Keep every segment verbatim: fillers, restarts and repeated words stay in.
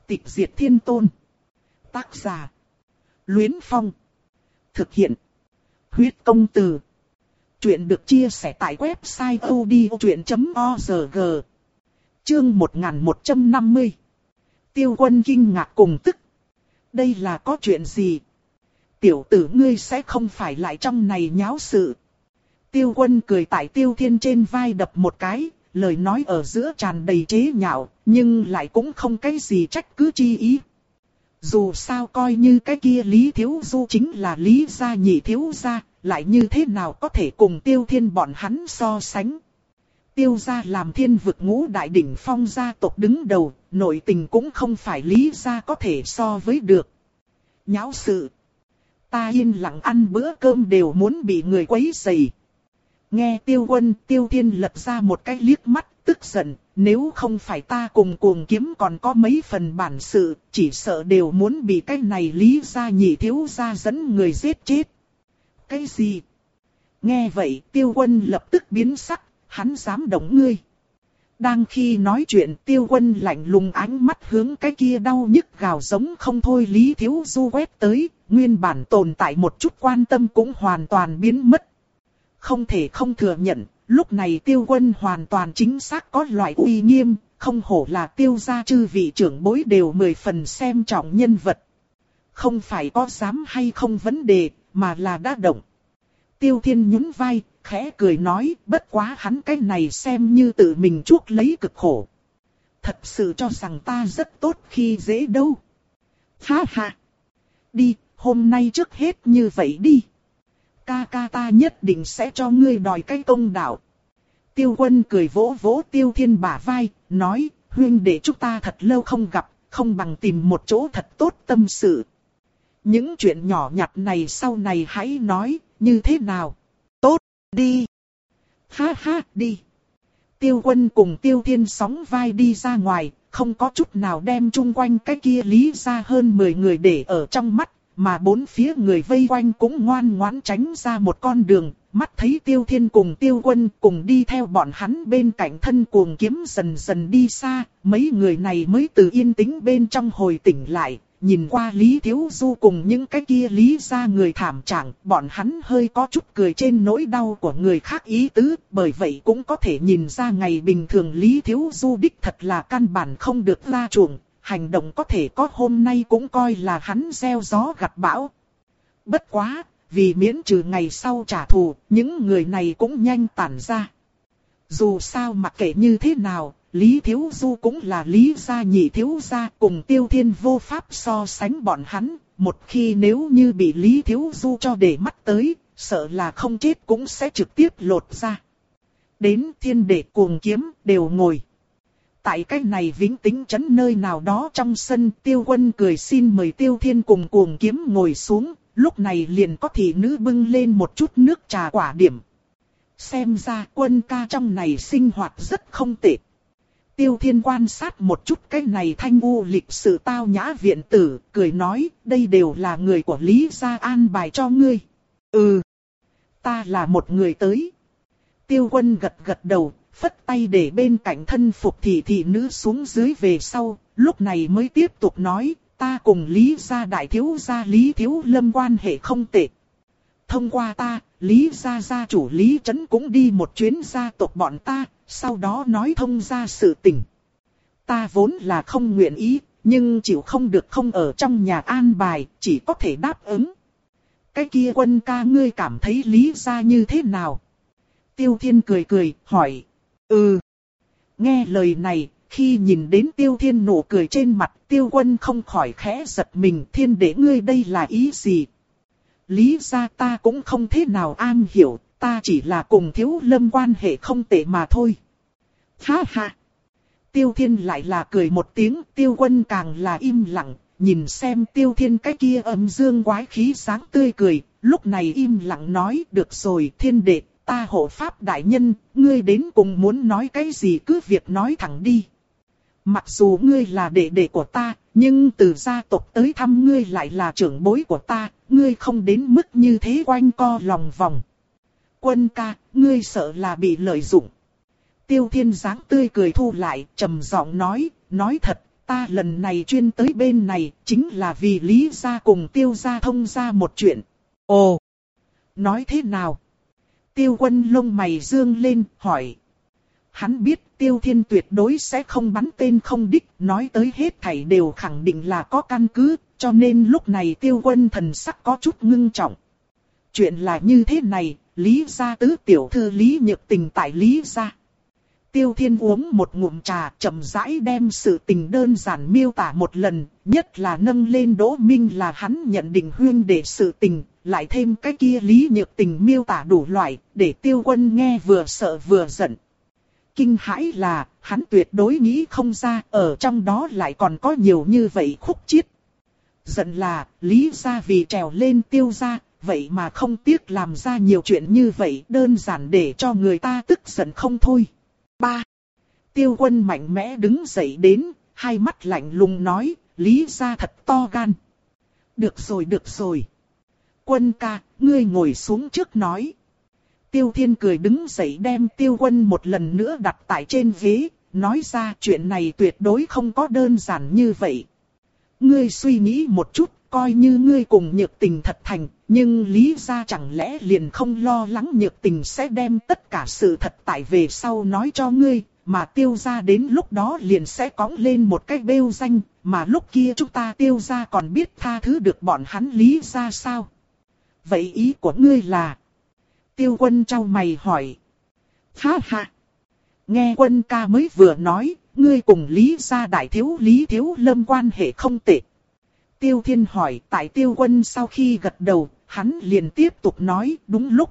Tịch diệt thiên tôn. Tác giả. Luyến Phong. Thực hiện. Huyết công từ. Chuyện được chia sẻ tại website odchuyện chấm org. Chương một nghìn một trăm năm mươi. Tiêu Quân kinh ngạc cùng tức. Đây là có chuyện gì? Tiểu tử ngươi sẽ không phải lại trong này nháo sự. Tiêu Quân cười tại Tiêu Thiên trên vai đập một cái, lời nói ở giữa tràn đầy chế nhạo, nhưng lại cũng không cái gì trách cứ chi ý. Dù sao coi như cái kia Lý Thiếu Du chính là Lý gia nhị thiếu gia, lại như thế nào có thể cùng Tiêu Thiên bọn hắn so sánh. Tiêu gia làm thiên vực ngũ đại đỉnh phong gia tộc đứng đầu, nội tình cũng không phải Lý gia có thể so với được. Nháo sự. Ta yên lặng ăn bữa cơm đều muốn bị người quấy rầy. Nghe Tiêu Quân, Tiêu Thiên lật ra một cái liếc mắt, tức giận, nếu không phải ta cùng Cuồng Kiếm còn có mấy phần bản sự, chỉ sợ đều muốn bị cái này Lý gia nhị thiếu gia dẫn người giết chết. Cái gì? Nghe vậy, Tiêu Quân lập tức biến sắc, hắn dám động ngươi. Đang khi nói chuyện, Tiêu Quân lạnh lùng ánh mắt hướng cái kia đau nhức gào giống không thôi Lý Thiếu Du quét tới, nguyên bản tồn tại một chút quan tâm cũng hoàn toàn biến mất. Không thể không thừa nhận, lúc này Tiêu Quân hoàn toàn chính xác có loại uy nghiêm, không hổ là Tiêu gia chư vị trưởng bối đều mười phần xem trọng nhân vật. Không phải có dám hay không vấn đề, mà là đã động. Tiêu Thiên nhún vai, khẽ cười nói, bất quá hắn cái này xem như tự mình chuốc lấy cực khổ. Thật sự cho rằng ta rất tốt khi dễ đâu. Ha ha. Đi, hôm nay trước hết như vậy đi. Ca ca ta nhất định sẽ cho ngươi đòi cái công đạo. Tiêu Quân cười vỗ vỗ Tiêu Thiên bả vai, nói, huynh đệ chúng ta thật lâu không gặp, không bằng tìm một chỗ thật tốt tâm sự. Những chuyện nhỏ nhặt này sau này hãy nói, như thế nào? Tốt, đi. Ha ha, đi. Tiêu Quân cùng Tiêu Thiên sóng vai đi ra ngoài, không có chút nào đem chung quanh cái kia Lý gia hơn mười người để ở trong mắt. Mà bốn phía người vây quanh cũng ngoan ngoãn tránh ra một con đường, mắt thấy Tiêu Thiên cùng Tiêu Quân cùng đi theo bọn hắn bên cạnh thân Cuồng Kiếm dần dần đi xa, mấy người này mới từ yên tĩnh bên trong hồi tỉnh lại, nhìn qua Lý Thiếu Du cùng những cái kia Lý gia người thảm trạng, bọn hắn hơi có chút cười trên nỗi đau của người khác ý tứ, bởi vậy cũng có thể nhìn ra ngày bình thường Lý Thiếu Du đích thật là căn bản không được la chuộng. Hành động có thể có hôm nay cũng coi là hắn gieo gió gặt bão. Bất quá, vì miễn trừ ngày sau trả thù, những người này cũng nhanh tản ra. Dù sao mặc kệ như thế nào, Lý Thiếu Du cũng là Lý gia nhị thiếu gia, cùng Tiêu Thiên vô pháp so sánh bọn hắn. Một khi nếu như bị Lý Thiếu Du cho để mắt tới, sợ là không chết cũng sẽ trực tiếp lột ra. Đến Thiên Đệ Cuồng Kiếm đều ngồi. Tại cái này vĩnh tĩnh trấn nơi nào đó trong sân, Tiêu Quân cười xin mời Tiêu Thiên cùng Cuồng Kiếm ngồi xuống, lúc này liền có thị nữ bưng lên một chút nước trà quả điểm. Xem ra Quân ca trong này sinh hoạt rất không tệ. Tiêu Thiên quan sát một chút cái này thanh u lịch sự tao nhã viện tử, cười nói, đây đều là người của Lý gia an bài cho ngươi. Ừ, ta là một người tới. Tiêu Quân gật gật đầu. Phất tay để bên cạnh thân phục thị thị nữ xuống dưới về sau, lúc này mới tiếp tục nói, ta cùng Lý gia đại thiếu gia Lý Thiếu Lâm quan hệ không tệ. Thông qua ta, Lý gia gia chủ Lý Trấn cũng đi một chuyến gia tộc bọn ta, sau đó nói thông ra sự tình. Ta vốn là không nguyện ý, nhưng chịu không được không ở trong nhà an bài, chỉ có thể đáp ứng. Cái kia Quân ca ngươi cảm thấy Lý gia như thế nào? Tiêu Thiên cười cười, hỏi. Ừ. Nghe lời này, khi nhìn đến Tiêu Thiên nụ cười trên mặt, Tiêu Quân không khỏi khẽ giật mình. Thiên đệ ngươi đây là ý gì? Lý gia ta cũng không thế nào an hiểu, ta chỉ là cùng Thiếu Lâm quan hệ không tệ mà thôi. Ha ha. Tiêu Thiên lại là cười một tiếng, Tiêu Quân càng là im lặng, nhìn xem Tiêu Thiên cái kia âm dương quái khí sáng tươi cười, lúc này im lặng nói, được rồi Thiên đệ. Ta hộ pháp đại nhân, ngươi đến cùng muốn nói cái gì cứ việc nói thẳng đi. Mặc dù ngươi là đệ đệ của ta, nhưng từ gia tộc tới thăm ngươi lại là trưởng bối của ta, ngươi không đến mức như thế quanh co lòng vòng. Quân ca, ngươi sợ là bị lợi dụng. Tiêu Thiên dáng tươi cười thu lại, trầm giọng nói, nói thật, ta lần này chuyên tới bên này chính là vì Lý gia cùng Tiêu gia thông ra một chuyện. Ồ, nói thế nào? Tiêu Quân lông mày dương lên, hỏi. Hắn biết Tiêu Thiên tuyệt đối sẽ không bắn tên không đích, nói tới hết thảy đều khẳng định là có căn cứ, cho nên lúc này Tiêu Quân thần sắc có chút ngưng trọng. Chuyện là như thế này, Lý gia tứ tiểu thư Lý Nhược Tình tại Lý gia. Tiêu Thiên uống một ngụm trà, chậm rãi đem sự tình đơn giản miêu tả một lần, nhất là nâng lên Đỗ Minh là hắn nhận định huyên để sự tình, lại thêm cái kia Lý Nhược Tình miêu tả đủ loại, để Tiêu Quân nghe vừa sợ vừa giận. Kinh hãi là, hắn tuyệt đối nghĩ không ra, ở trong đó lại còn có nhiều như vậy khúc chiết. Giận là, Lý gia vì trèo lên Tiêu gia, vậy mà không tiếc làm ra nhiều chuyện như vậy, đơn giản để cho người ta tức giận không thôi. Ba. Tiêu Quân mạnh mẽ đứng dậy đến, hai mắt lạnh lùng nói, Lý gia thật to gan. Được rồi được rồi. Quân ca, ngươi ngồi xuống trước nói. Tiêu Thiên cười đứng dậy đem Tiêu Quân một lần nữa đặt tại trên ghế, nói ra chuyện này tuyệt đối không có đơn giản như vậy. Ngươi suy nghĩ một chút, coi như ngươi cùng Nhược Tình thật thành, nhưng Lý gia chẳng lẽ liền không lo lắng Nhược Tình sẽ đem tất cả sự thật tại về sau nói cho ngươi, mà Tiêu gia đến lúc đó liền sẽ cõng lên một cái bêu danh, mà lúc kia chúng ta Tiêu gia còn biết tha thứ được bọn hắn Lý gia sao? Vậy ý của ngươi là? Tiêu Quân trao mày hỏi. Ha ha! Nghe Quân ca mới vừa nói, ngươi cùng Lý gia đại thiếu Lý Thiếu Lâm quan hệ không tệ. Tiêu Thiên hỏi, tại Tiêu Quân sau khi gật đầu, hắn liền tiếp tục nói, đúng lúc.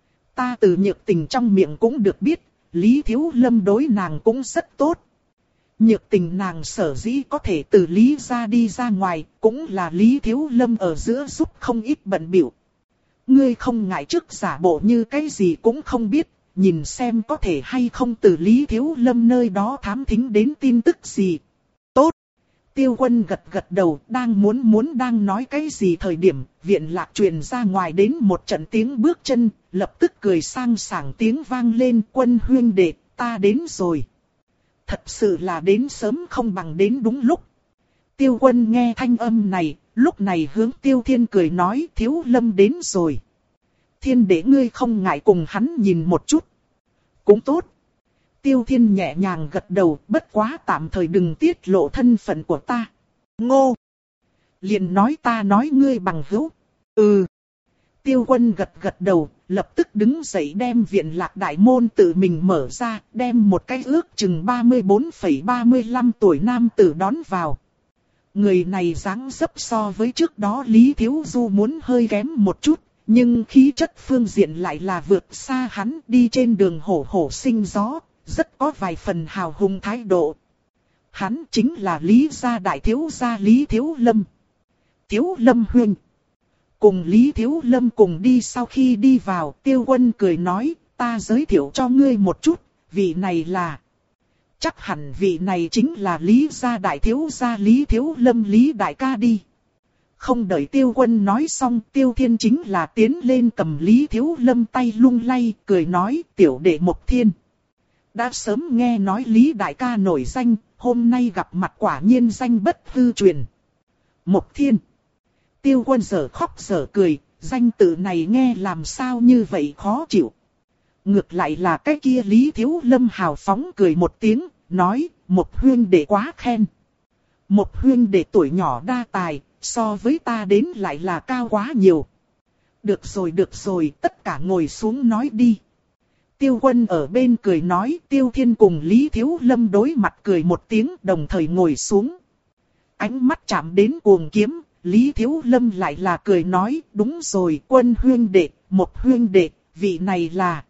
Ta từ Nhược Tình trong miệng cũng được biết, Lý Thiếu Lâm đối nàng cũng rất tốt. Nhược Tình nàng sở dĩ có thể từ Lý gia đi ra ngoài, cũng là Lý Thiếu Lâm ở giữa giúp không ít bận bịu. Ngươi không ngại trước giả bộ như cái gì cũng không biết, nhìn xem có thể hay không từ Lý Thiếu Lâm nơi đó thám thính đến tin tức gì. Tốt! Tiêu Quân gật gật đầu, đang muốn muốn đang nói cái gì thời điểm, viện lạc truyền ra ngoài đến một trận tiếng bước chân, lập tức cười sang sảng tiếng vang lên, Quân huynh đệ, ta đến rồi. Thật sự là đến sớm không bằng đến đúng lúc. Tiêu Quân nghe thanh âm này, lúc này hướng Tiêu Thiên cười nói, Thiếu Lâm đến rồi. Thiên đệ ngươi không ngại cùng hắn nhìn một chút. Cũng tốt. Tiêu Thiên nhẹ nhàng gật đầu, bất quá tạm thời đừng tiết lộ thân phận của ta. Ngô! Liền nói ta nói ngươi bằng hữu. Ừ. Tiêu Quân gật gật đầu, lập tức đứng dậy đem viện lạc đại môn tự mình mở ra, đem một cái ước chừng ba mươi bốn phẩy ba mươi lăm tuổi nam tử đón vào. Người này dáng dấp so với trước đó Lý Thiếu Du muốn hơi kém một chút, nhưng khí chất phương diện lại là vượt xa hắn, đi trên đường hổ hổ sinh gió, rất có vài phần hào hùng thái độ. Hắn chính là Lý gia đại thiếu gia Lý Thiếu Lâm. Thiếu Lâm huynh. Cùng Lý Thiếu Lâm cùng đi, sau khi đi vào, Tiêu Quân cười nói, ta giới thiệu cho ngươi một chút, vị này là... Chắc hẳn vị này chính là Lý gia đại thiếu gia Lý Thiếu Lâm Lý đại ca đi. Không đợi Tiêu Quân nói xong, Tiêu Thiên chính là tiến lên cầm Lý Thiếu Lâm tay lung lay, cười nói, tiểu đệ Mộc Thiên. Đã sớm nghe nói Lý đại ca nổi danh, hôm nay gặp mặt quả nhiên danh bất hư truyền. Mộc Thiên. Tiêu Quân giờ khóc giờ cười, danh tự này nghe làm sao như vậy khó chịu. Ngược lại là cái kia Lý Thiếu Lâm hào phóng cười một tiếng, nói, Mộc huynh đệ quá khen. Mộc huynh đệ tuổi nhỏ đa tài, so với ta đến lại là cao quá nhiều. Được rồi được rồi, tất cả ngồi xuống nói đi. Tiêu Quân ở bên cười nói, Tiêu Thiên cùng Lý Thiếu Lâm đối mặt cười một tiếng, đồng thời ngồi xuống. Ánh mắt chạm đến Cuồng Kiếm, Lý Thiếu Lâm lại là cười nói, đúng rồi, Quân huynh đệ, Mộc huynh đệ, vị này là...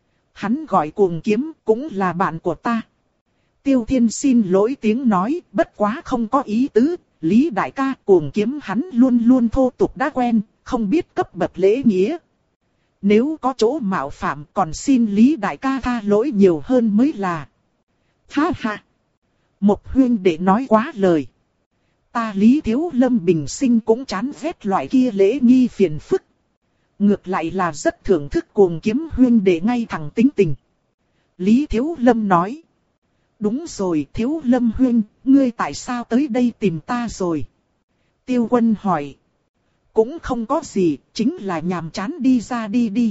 Hắn gọi Cuồng Kiếm, cũng là bạn của ta. Tiêu Thiên xin lỗi tiếng nói, bất quá không có ý tứ, Lý đại ca Cuồng Kiếm hắn luôn luôn thô tục đã quen, không biết cấp bậc lễ nghĩa. Nếu có chỗ mạo phạm còn xin Lý đại ca tha lỗi nhiều hơn mới là. Ha ha! Một huynh đệ nói quá lời. Ta Lý Thiếu Lâm bình sinh cũng chán ghét loại kia lễ nghi phiền phức. Ngược lại là rất thưởng thức Cuồng Kiếm huynh đệ ngay thẳng tính tình. Lý Thiếu Lâm nói. đúng rồi, Thiếu Lâm huynh, ngươi tại sao tới đây tìm ta rồi? Tiêu Quân hỏi. Cũng không có gì, chính là nhàm chán đi ra đi đi.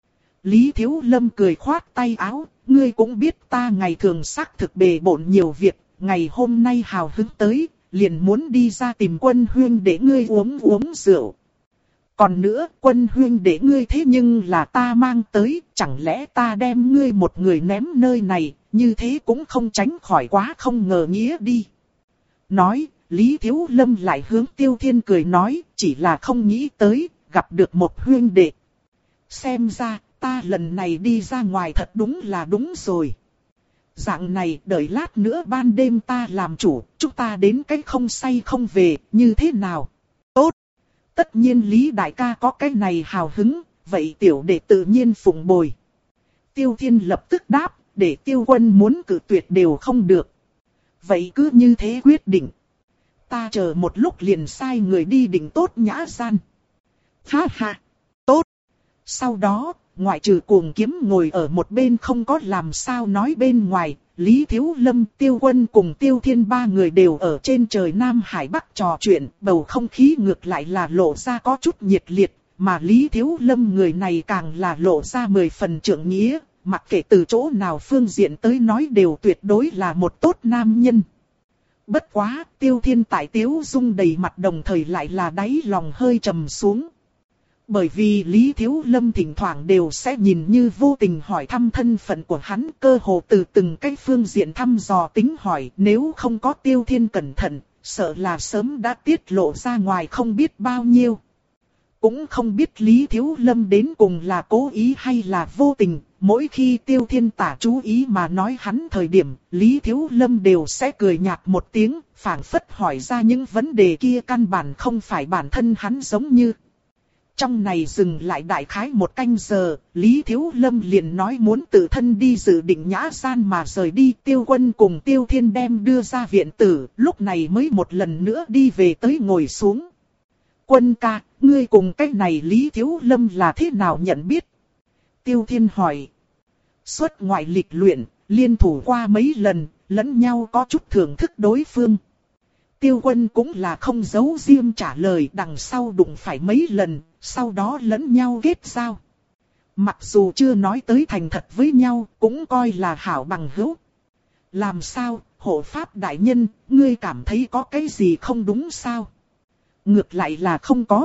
Lý Thiếu Lâm cười khoát tay áo, ngươi cũng biết ta ngày thường xác thực bề bộn nhiều việc, ngày hôm nay hào hứng tới, liền muốn đi ra tìm Quân huynh để ngươi uống uống rượu. Còn nữa, Quân huynh để ngươi thế nhưng là ta mang tới, chẳng lẽ ta đem ngươi một người ném nơi này, như thế cũng không tránh khỏi quá không ngờ nghĩa đi. Nói, Lý Thiếu Lâm lại hướng Tiêu Thiên cười nói, chỉ là không nghĩ tới, gặp được một huynh đệ. Xem ra, ta lần này đi ra ngoài thật đúng là đúng rồi. Dạng này, đợi lát nữa ban đêm ta làm chủ, chúng ta đến cái không say không về, như thế nào? Tốt! Tất nhiên Lý Đại ca có cái này hào hứng, vậy tiểu đệ tự nhiên phụng bồi. Tiêu Thiên lập tức đáp, để Tiêu Quân muốn cự tuyệt đều không được. Vậy cứ như thế quyết định. Ta chờ một lúc liền sai người đi định tốt nhã gian. Ha ha! Tốt! Sau đó, ngoại trừ Cuồng Kiếm ngồi ở một bên không có làm sao nói bên ngoài, Lý Thiếu Lâm, Tiêu Quân cùng Tiêu Thiên ba người đều ở trên trời Nam Hải Bắc trò chuyện, bầu không khí ngược lại là lộ ra có chút nhiệt liệt, mà Lý Thiếu Lâm người này càng là lộ ra mười phần trượng nghĩa, mặc kệ từ chỗ nào phương diện tới nói đều tuyệt đối là một tốt nam nhân. Bất quá, Tiêu Thiên tại Tiếu Dung đầy mặt đồng thời lại là đáy lòng hơi trầm xuống. Bởi vì Lý Thiếu Lâm thỉnh thoảng đều sẽ nhìn như vô tình hỏi thăm thân phận của hắn, cơ hồ từ từng cái phương diện thăm dò tính hỏi, nếu không có Tiêu Thiên cẩn thận, sợ là sớm đã tiết lộ ra ngoài không biết bao nhiêu. Cũng không biết Lý Thiếu Lâm đến cùng là cố ý hay là vô tình, mỗi khi Tiêu Thiên tả chú ý mà nói hắn thời điểm, Lý Thiếu Lâm đều sẽ cười nhạt một tiếng, phảng phất hỏi ra những vấn đề kia căn bản không phải bản thân hắn giống như. Trong này dừng lại đại khái một canh giờ, Lý Thiếu Lâm liền nói muốn tự thân đi dự định nhã gian mà rời đi. Tiêu Quân cùng Tiêu Thiên đem đưa ra viện tử, lúc này mới một lần nữa đi về tới ngồi xuống. Quân ca, ngươi cùng cái này Lý Thiếu Lâm là thế nào nhận biết? Tiêu Thiên hỏi. Xuất ngoại lịch luyện, liên thủ qua mấy lần, lẫn nhau có chút thưởng thức đối phương. Tiêu Quân cũng là không giấu riêng trả lời, đằng sau đụng phải mấy lần, sau đó lẫn nhau kết giao. Mặc dù chưa nói tới thành thật với nhau, cũng coi là hảo bằng hữu. Làm sao, hộ pháp đại nhân, ngươi cảm thấy có cái gì không đúng sao? Ngược lại là không có.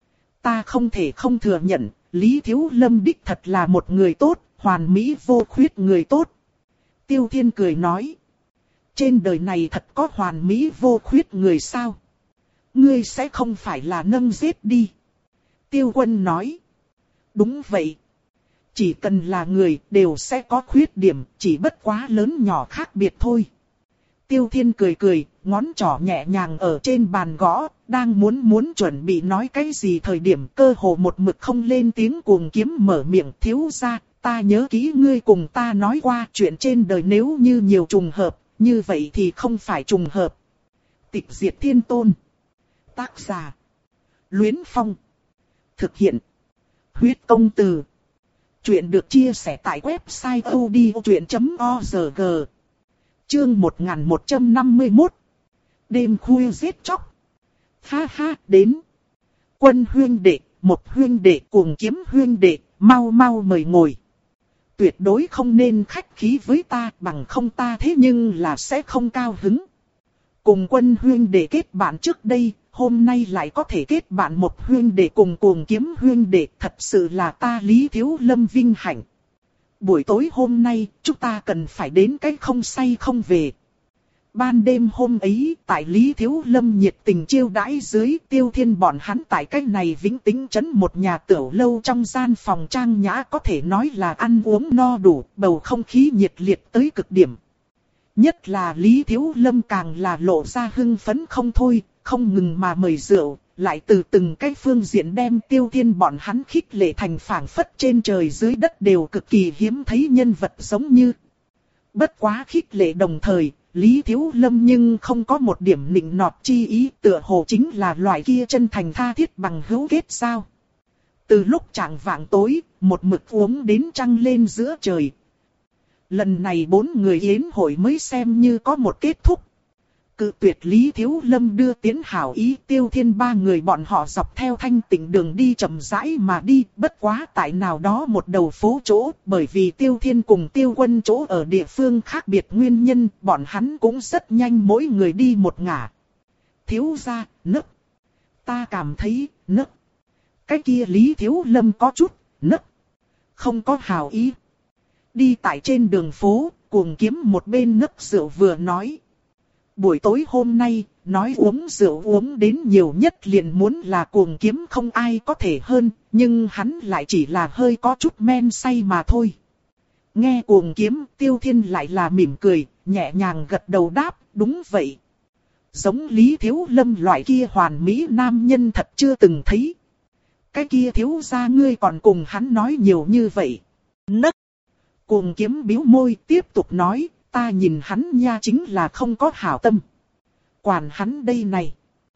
Ta không thể không thừa nhận, Lý Thiếu Lâm đích thật là một người tốt, hoàn mỹ vô khuyết người tốt. Tiêu Thiên cười nói. Trên đời này thật có hoàn mỹ vô khuyết người sao? Ngươi sẽ không phải là nâng giết đi. Tiêu Quân nói. Đúng vậy. Chỉ cần là người đều sẽ có khuyết điểm, chỉ bất quá lớn nhỏ khác biệt thôi. Tiêu Thiên cười cười, ngón trỏ nhẹ nhàng ở trên bàn gõ, đang muốn muốn chuẩn bị nói cái gì thời điểm cơ hồ một mực không lên tiếng Cuồng Kiếm mở miệng. Thiếu ra, ta nhớ kỹ ngươi cùng ta nói qua chuyện trên đời nếu như nhiều trùng hợp, như vậy thì không phải trùng hợp. Tịch Diệt Thiên Tôn. Tác giả. Luyến Phong. Thực hiện. Huyết Công Từ. Chuyện được chia sẻ tại website odchuyện chấm org. Chương một nghìn một trăm năm mươi mốt. Đêm khuya giết chóc. Ha ha, đến. Quân huyên đệ, một huyên đệ Cuồng Kiếm huyên đệ, mau mau mời ngồi. Tuyệt đối không nên khách khí với ta, bằng không ta thế nhưng là sẽ không cao hứng. Cùng Quân huyên đệ kết bạn trước đây, hôm nay lại có thể kết bạn một huyên đệ cùng Cuồng Kiếm huyên đệ, thật sự là ta Lý Thiếu Lâm vinh hạnh. Buổi tối hôm nay, chúng ta cần phải đến cái không say không về. Ban đêm hôm ấy, tại Lý Thiếu Lâm nhiệt tình chiêu đãi dưới, Tiêu Thiên bọn hắn tại cái này vĩnh tĩnh trấn một nhà tiểu lâu trong gian phòng trang nhã có thể nói là ăn uống no đủ, bầu không khí nhiệt liệt tới cực điểm. Nhất là Lý Thiếu Lâm càng là lộ ra hưng phấn không thôi, không ngừng mà mời rượu, lại từ từng cái phương diện đem Tiêu Thiên bọn hắn khích lệ thành phảng phất trên trời dưới đất đều cực kỳ hiếm thấy nhân vật giống như. Bất quá khích lệ đồng thời, Lý Thiếu Lâm nhưng không có một điểm nịnh nọt chi ý, tựa hồ chính là loại kia chân thành tha thiết bằng hữu kết giao. Từ lúc chạng vạng tối, một mực uống đến trăng lên giữa trời. Lần này bốn người yến hội mới xem như có một kết thúc. Cự tuyệt Lý Thiếu Lâm đưa tiến hảo ý, Tiêu Thiên ba người bọn họ dọc theo thanh tịnh đường đi chậm rãi mà đi, bất quá tại nào đó một đầu phố chỗ, bởi vì Tiêu Thiên cùng Tiêu Quân chỗ ở địa phương khác biệt nguyên nhân, bọn hắn cũng rất nhanh mỗi người đi một ngả. Thiếu gia, nấc. Ta cảm thấy, nấc. Cái kia Lý Thiếu Lâm có chút, nấc. Không có hảo ý. Đi tại trên đường phố, Cuồng Kiếm một bên nấc rượu vừa nói. Buổi tối hôm nay, nói uống rượu uống đến nhiều nhất liền muốn là Cuồng Kiếm không ai có thể hơn, nhưng hắn lại chỉ là hơi có chút men say mà thôi. Nghe Cuồng Kiếm, Tiêu Thiên lại là mỉm cười, nhẹ nhàng gật đầu đáp, đúng vậy. Giống Lý Thiếu Lâm loại kia hoàn mỹ nam nhân thật chưa từng thấy. Cái kia thiếu gia ngươi còn cùng hắn nói nhiều như vậy. Nấc. Cuồng Kiếm bĩu môi tiếp tục nói, ta nhìn hắn nha chính là không có hảo tâm. Quản hắn đây này.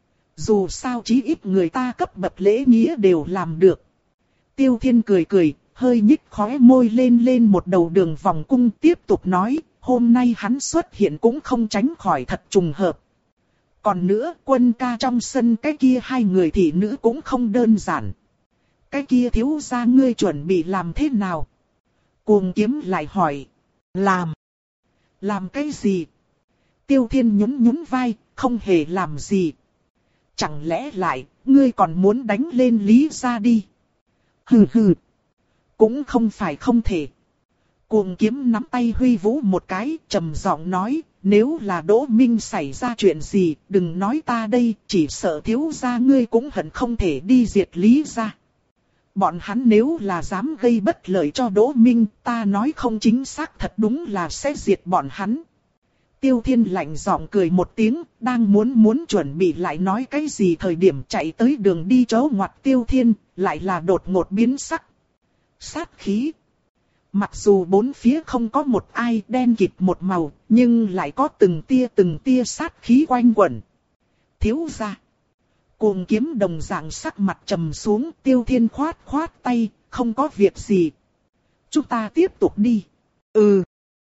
Dù sao chí ít người ta cấp bậc lễ nghĩa đều làm được. Tiêu Thiên cười cười, hơi nhích khóe môi lên lên một đầu đường vòng cung tiếp tục nói, hôm nay hắn xuất hiện cũng không tránh khỏi thật trùng hợp. Còn nữa, Quân ca trong sân cái kia hai người thị nữ cũng không đơn giản. Cái kia thiếu gia ngươi chuẩn bị làm thế nào? Cuồng Kiếm lại hỏi. Làm. Làm cái gì? Tiêu Thiên nhún nhún vai, không hề làm gì. Chẳng lẽ lại, ngươi còn muốn đánh lên Lý gia đi? Hừ hừ. Cũng không phải không thể. Cuồng Kiếm nắm tay huy vũ một cái, trầm giọng nói, nếu là Đỗ Minh xảy ra chuyện gì, đừng nói ta đây, chỉ sợ thiếu gia ngươi cũng hận không thể đi diệt Lý gia. Bọn hắn nếu là dám gây bất lợi cho Đỗ Minh, ta nói không chính xác thật đúng là sẽ diệt bọn hắn. Tiêu Thiên lạnh giọng cười một tiếng, đang muốn muốn chuẩn bị lại nói cái gì thời điểm chạy tới đường đi chỗ ngoặt Tiêu Thiên, lại là đột ngột biến sắc. Sát khí. Mặc dù bốn phía không có một ai đen kịt một màu, nhưng lại có từng tia từng tia sát khí quanh quẩn. Thiếu gia. Cuồng Kiếm đồng dạng sắc mặt trầm xuống, Tiêu Thiên khoát khoát tay, không có việc gì. Chúng ta tiếp tục đi. Ừ.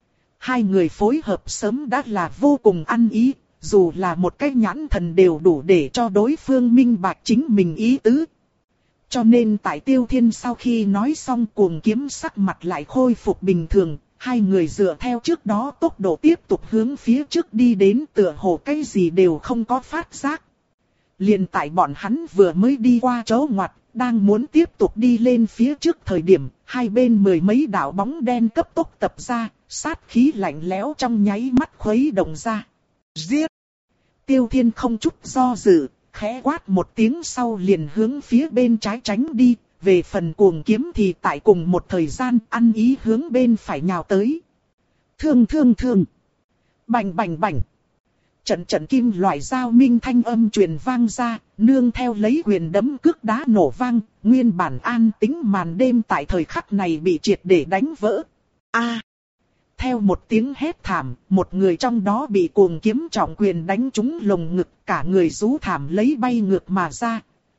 Hai người phối hợp sớm đã là vô cùng ăn ý, dù là một cái nhãn thần đều đủ để cho đối phương minh bạch chính mình ý tứ. Cho nên tại Tiêu Thiên sau khi nói xong Cuồng Kiếm sắc mặt lại khôi phục bình thường, hai người dựa theo trước đó tốc độ tiếp tục hướng phía trước đi đến tựa hồ cái gì đều không có phát giác. Liền tại bọn hắn vừa mới đi qua chỗ ngoặt, đang muốn tiếp tục đi lên phía trước thời điểm, hai bên mười mấy đạo bóng đen cấp tốc tập ra, sát khí lạnh lẽo trong nháy mắt khuấy động ra. Giết! Tiêu Thiên không chút do dự, khẽ quát một tiếng sau liền hướng phía bên trái tránh đi, về phần Cuồng Kiếm thì tại cùng một thời gian ăn ý hướng bên phải nhào tới. Thương thương thương! Bành bành bành! Trận trận kim loại dao minh thanh âm truyền vang ra, nương theo lấy quyền đấm cước đá nổ vang, nguyên bản an tĩnh màn đêm tại thời khắc này bị triệt để đánh vỡ. A! Theo một tiếng hét thảm, một người trong đó bị Cuồng Kiếm trọng quyền đánh trúng lồng ngực, cả người rú thảm lấy bay ngược mà ra.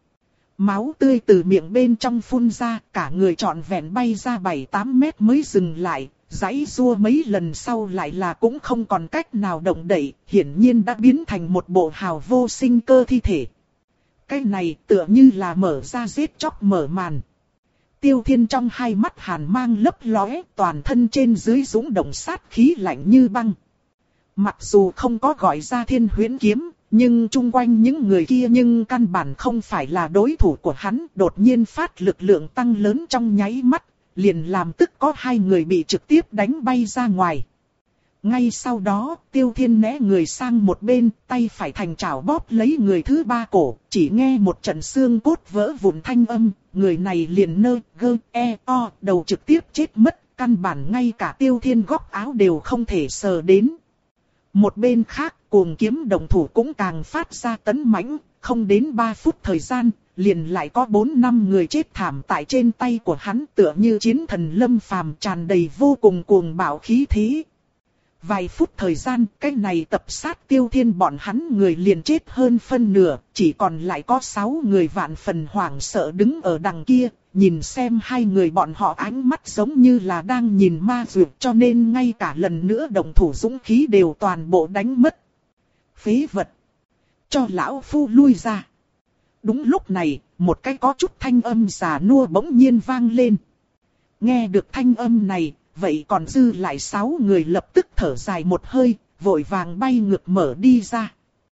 Máu tươi từ miệng bên trong phun ra, cả người trọn vẹn bay ra bảy tám mét mới dừng lại. Giãy giụa mấy lần sau lại là cũng không còn cách nào động đậy, hiển nhiên đã biến thành một bộ hào vô sinh cơ thi thể. Cái này tựa như là mở ra giết chóc mở màn. Tiêu Thiên trong hai mắt hàn mang lấp lóe, toàn thân trên dưới dũng động sát khí lạnh như băng. Mặc dù không có gọi ra Thiên Huyễn Kiếm, nhưng chung quanh những người kia nhưng căn bản không phải là đối thủ của hắn, đột nhiên phát lực lượng tăng lớn trong nháy mắt. Liền làm tức có hai người bị trực tiếp đánh bay ra ngoài. Ngay sau đó, Tiêu Thiên né người sang một bên, tay phải thành chảo bóp lấy người thứ ba cổ, chỉ nghe một trận xương cốt vỡ vụn thanh âm, người này liền nơ, gơ, e, o, đầu trực tiếp chết mất, căn bản ngay cả Tiêu Thiên góc áo đều không thể sờ đến. Một bên khác, Cuồng Kiếm đồng thủ cũng càng phát ra tấn mãnh, không đến ba phút thời gian, liền lại có bốn năm người chết thảm tại trên tay của hắn tựa như chiến thần lâm phàm tràn đầy vô cùng cuồng bạo khí thế. Vài phút thời gian, cái này tập sát Tiêu Thiên bọn hắn người liền chết hơn phân nửa, chỉ còn lại có sáu người vạn phần hoảng sợ đứng ở đằng kia, nhìn xem hai người bọn họ ánh mắt giống như là đang nhìn ma dược, cho nên ngay cả lần nữa động thủ dũng khí đều toàn bộ đánh mất. Phế vật! Cho lão phu lui ra! Đúng lúc này, một cái có chút thanh âm già nua bỗng nhiên vang lên. Nghe được thanh âm này, vậy còn dư lại sáu người lập tức thở dài một hơi, vội vàng bay ngược mở đi ra.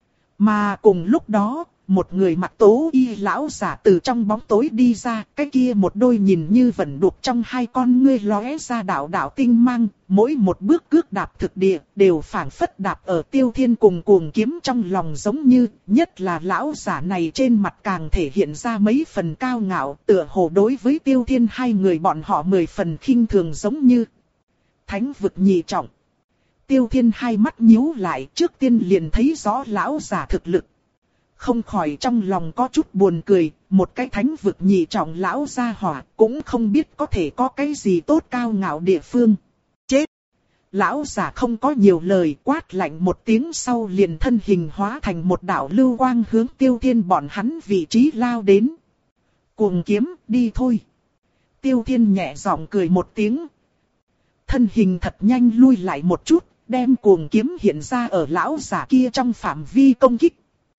Mà cùng lúc đó, một người mặc tố y lão giả từ trong bóng tối đi ra, cái kia một đôi nhìn như vẫn đục trong hai con ngươi lóe ra đạo đạo tinh mang, mỗi một bước cước đạp thực địa, đều phảng phất đạp ở Tiêu Thiên cùng cuồng kiếm trong lòng giống như, nhất là lão giả này trên mặt càng thể hiện ra mấy phần cao ngạo, tựa hồ đối với Tiêu Thiên hai người bọn họ mười phần khinh thường giống như. Thánh vực nhị trọng. Tiêu Thiên hai mắt nhíu lại, trước tiên liền thấy rõ lão giả thực lực. Không khỏi trong lòng có chút buồn cười, một cái thánh vực nhị trọng lão gia hỏa cũng không biết có thể có cái gì tốt cao ngạo địa phương. Chết! Lão giả không có nhiều lời, quát lạnh một tiếng sau liền thân hình hóa thành một đạo lưu quang hướng Tiêu Thiên bọn hắn vị trí lao đến. Cuồng kiếm, đi thôi! Tiêu Thiên nhẹ giọng cười một tiếng. Thân hình thật nhanh lui lại một chút, đem cuồng kiếm hiện ra ở lão giả kia trong phạm vi công kích.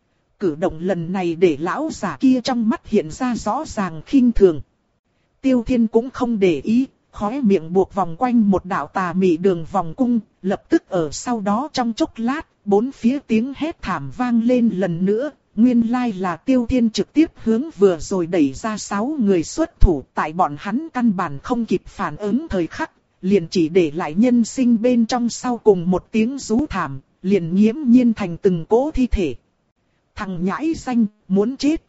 Cử động lần này để lão giả kia trong mắt hiện ra rõ ràng khinh thường. Tiêu Thiên cũng không để ý, khóe miệng buộc vòng quanh một đạo tà mị đường vòng cung, lập tức ở sau đó trong chốc lát, bốn phía tiếng hét thảm vang lên lần nữa. Nguyên lai là Tiêu Thiên trực tiếp hướng vừa rồi đẩy ra sáu người xuất thủ, tại bọn hắn căn bản không kịp phản ứng thời khắc, liền chỉ để lại nhân sinh bên trong sau cùng một tiếng rú thảm, liền nghiễm nhiên thành từng cỗ thi thể. Thằng nhãi xanh, muốn chết.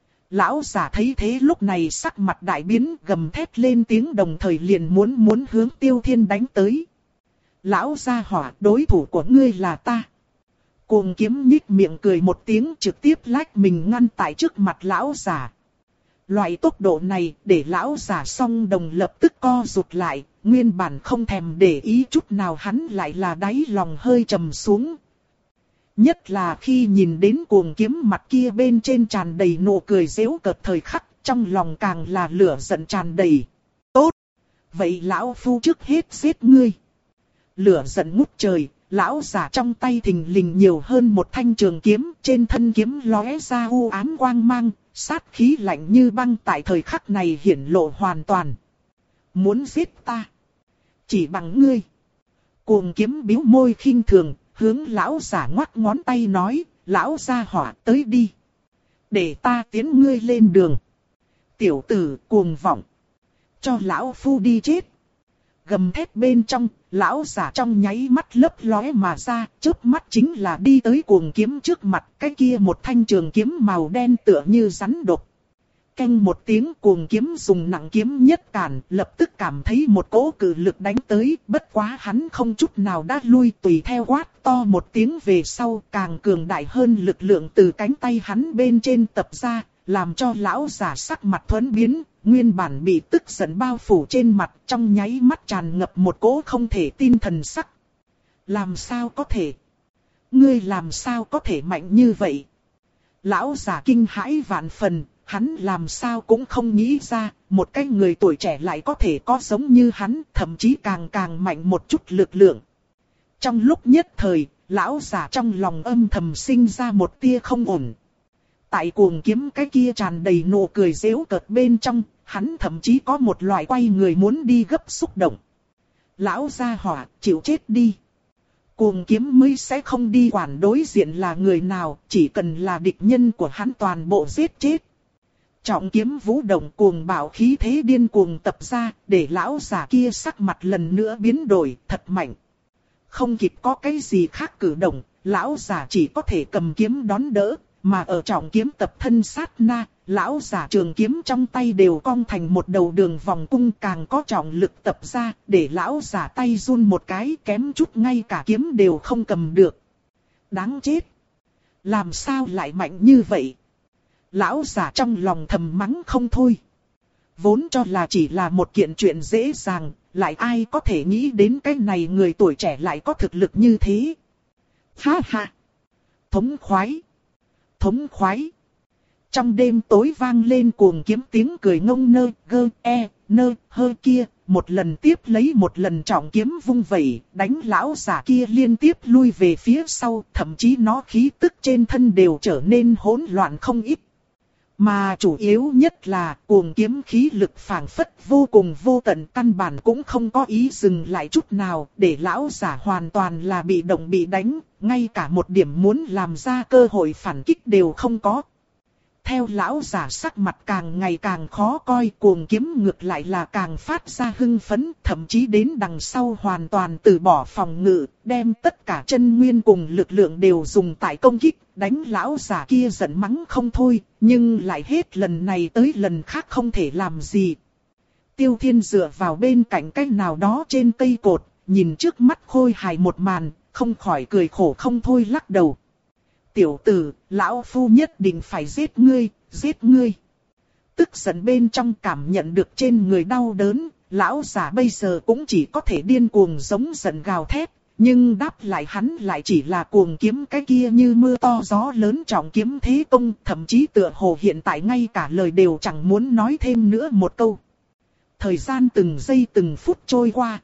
Lão giả thấy thế lúc này sắc mặt đại biến, gầm thét lên tiếng đồng thời liền muốn muốn hướng Tiêu Thiên đánh tới. Lão gia hỏa, đối thủ của ngươi là ta. Cuồng kiếm nhích miệng cười một tiếng, trực tiếp lách mình ngăn tại trước mặt lão giả. Loại tốc độ này để lão giả song đồng lập tức co rụt lại, nguyên bản không thèm để ý chút nào hắn lại là đáy lòng hơi trầm xuống. Nhất là khi nhìn đến cuồng kiếm mặt kia bên trên tràn đầy nụ cười giễu cợt thời khắc, trong lòng càng là lửa giận tràn đầy. Tốt! Vậy lão phu trước hết giết ngươi. Lửa giận ngút trời, lão giả trong tay thình lình nhiều hơn một thanh trường kiếm, trên thân kiếm lóe ra u ám quang mang, sát khí lạnh như băng tại thời khắc này hiển lộ hoàn toàn. Muốn giết ta? Chỉ bằng ngươi. Cuồng kiếm bĩu môi khinh thường, hướng lão giả ngoắc ngón tay nói, lão gia hỏa tới đi. Để ta tiến ngươi lên đường. Tiểu tử cuồng vọng. Cho lão phu đi chết. Gầm thét bên trong, lão giả trong nháy mắt lấp lóe mà ra, chớp mắt chính là đi tới cuồng kiếm trước mặt, cái kia một thanh trường kiếm màu đen tựa như rắn độc. Canh một tiếng cuồng kiếm dùng nặng kiếm nhất cản, lập tức cảm thấy một cỗ cự lực đánh tới, bất quá hắn không chút nào đã lui, tùy theo quát to một tiếng về sau, càng cường đại hơn lực lượng từ cánh tay hắn bên trên tập ra, làm cho lão giả sắc mặt thuẫn biến, nguyên bản bị tức giận bao phủ trên mặt, trong nháy mắt tràn ngập một cỗ không thể tin thần sắc. Làm sao có thể? Ngươi làm sao có thể mạnh như vậy? Lão giả kinh hãi vạn phần. Hắn làm sao cũng không nghĩ ra, một cái người tuổi trẻ lại có thể có giống như hắn, thậm chí càng càng mạnh một chút lực lượng. Trong lúc nhất thời, lão giả trong lòng âm thầm sinh ra một tia không ổn. Tại cuồng kiếm cái kia tràn đầy nụ cười giễu cợt bên trong, hắn thậm chí có một loại quay người muốn đi gấp xúc động. Lão gia hỏa, chịu chết đi. Cuồng kiếm mới sẽ không đi quản đối diện là người nào, chỉ cần là địch nhân của hắn toàn bộ giết chết. Trọng kiếm vũ động cuồng bạo khí thế điên cuồng tập ra, để lão giả kia sắc mặt lần nữa biến đổi, thật mạnh. Không kịp có cái gì khác cử động, lão giả chỉ có thể cầm kiếm đón đỡ, mà ở trọng kiếm tập thân sát na, lão giả trường kiếm trong tay đều cong thành một đầu đường vòng cung càng có trọng lực tập ra, để lão giả tay run một cái kém chút ngay cả kiếm đều không cầm được. Đáng chết! Làm sao lại mạnh như vậy? Lão giả trong lòng thầm mắng không thôi. Vốn cho là chỉ là một kiện chuyện dễ dàng, lại ai có thể nghĩ đến cái này người tuổi trẻ lại có thực lực như thế. Ha ha! Thống khoái! Thống khoái! Trong đêm tối vang lên cuồng kiếm tiếng cười ngông nơ, gơ, e, nơ, hơ kia, một lần tiếp lấy một lần trọng kiếm vung vẩy, đánh lão giả kia liên tiếp lui về phía sau, thậm chí nó khí tức trên thân đều trở nên hỗn loạn không ít. Mà chủ yếu nhất là cuồng kiếm khí lực phảng phất vô cùng vô tận, căn bản cũng không có ý dừng lại chút nào, để lão giả hoàn toàn là bị động bị đánh, ngay cả một điểm muốn làm ra cơ hội phản kích đều không có. Theo lão giả sắc mặt càng ngày càng khó coi, cuồng kiếm ngược lại là càng phát ra hưng phấn, thậm chí đến đằng sau hoàn toàn từ bỏ phòng ngự, đem tất cả chân nguyên cùng lực lượng đều dùng tại công kích, đánh lão giả kia giận mắng không thôi, nhưng lại hết lần này tới lần khác không thể làm gì. Tiêu Thiên dựa vào bên cạnh cái nào đó trên cây cột, nhìn trước mắt khôi hài một màn, không khỏi cười khổ không thôi lắc đầu. Tiểu tử, lão phu nhất định phải giết ngươi, giết ngươi. Tức giận bên trong cảm nhận được trên người đau đớn, lão giả bây giờ cũng chỉ có thể điên cuồng giống giận gào thét, nhưng đáp lại hắn lại chỉ là cuồng kiếm cái kia như mưa to gió lớn trọng kiếm thế công, thậm chí tựa hồ hiện tại ngay cả lời đều chẳng muốn nói thêm nữa một câu. Thời gian từng giây từng phút trôi qua.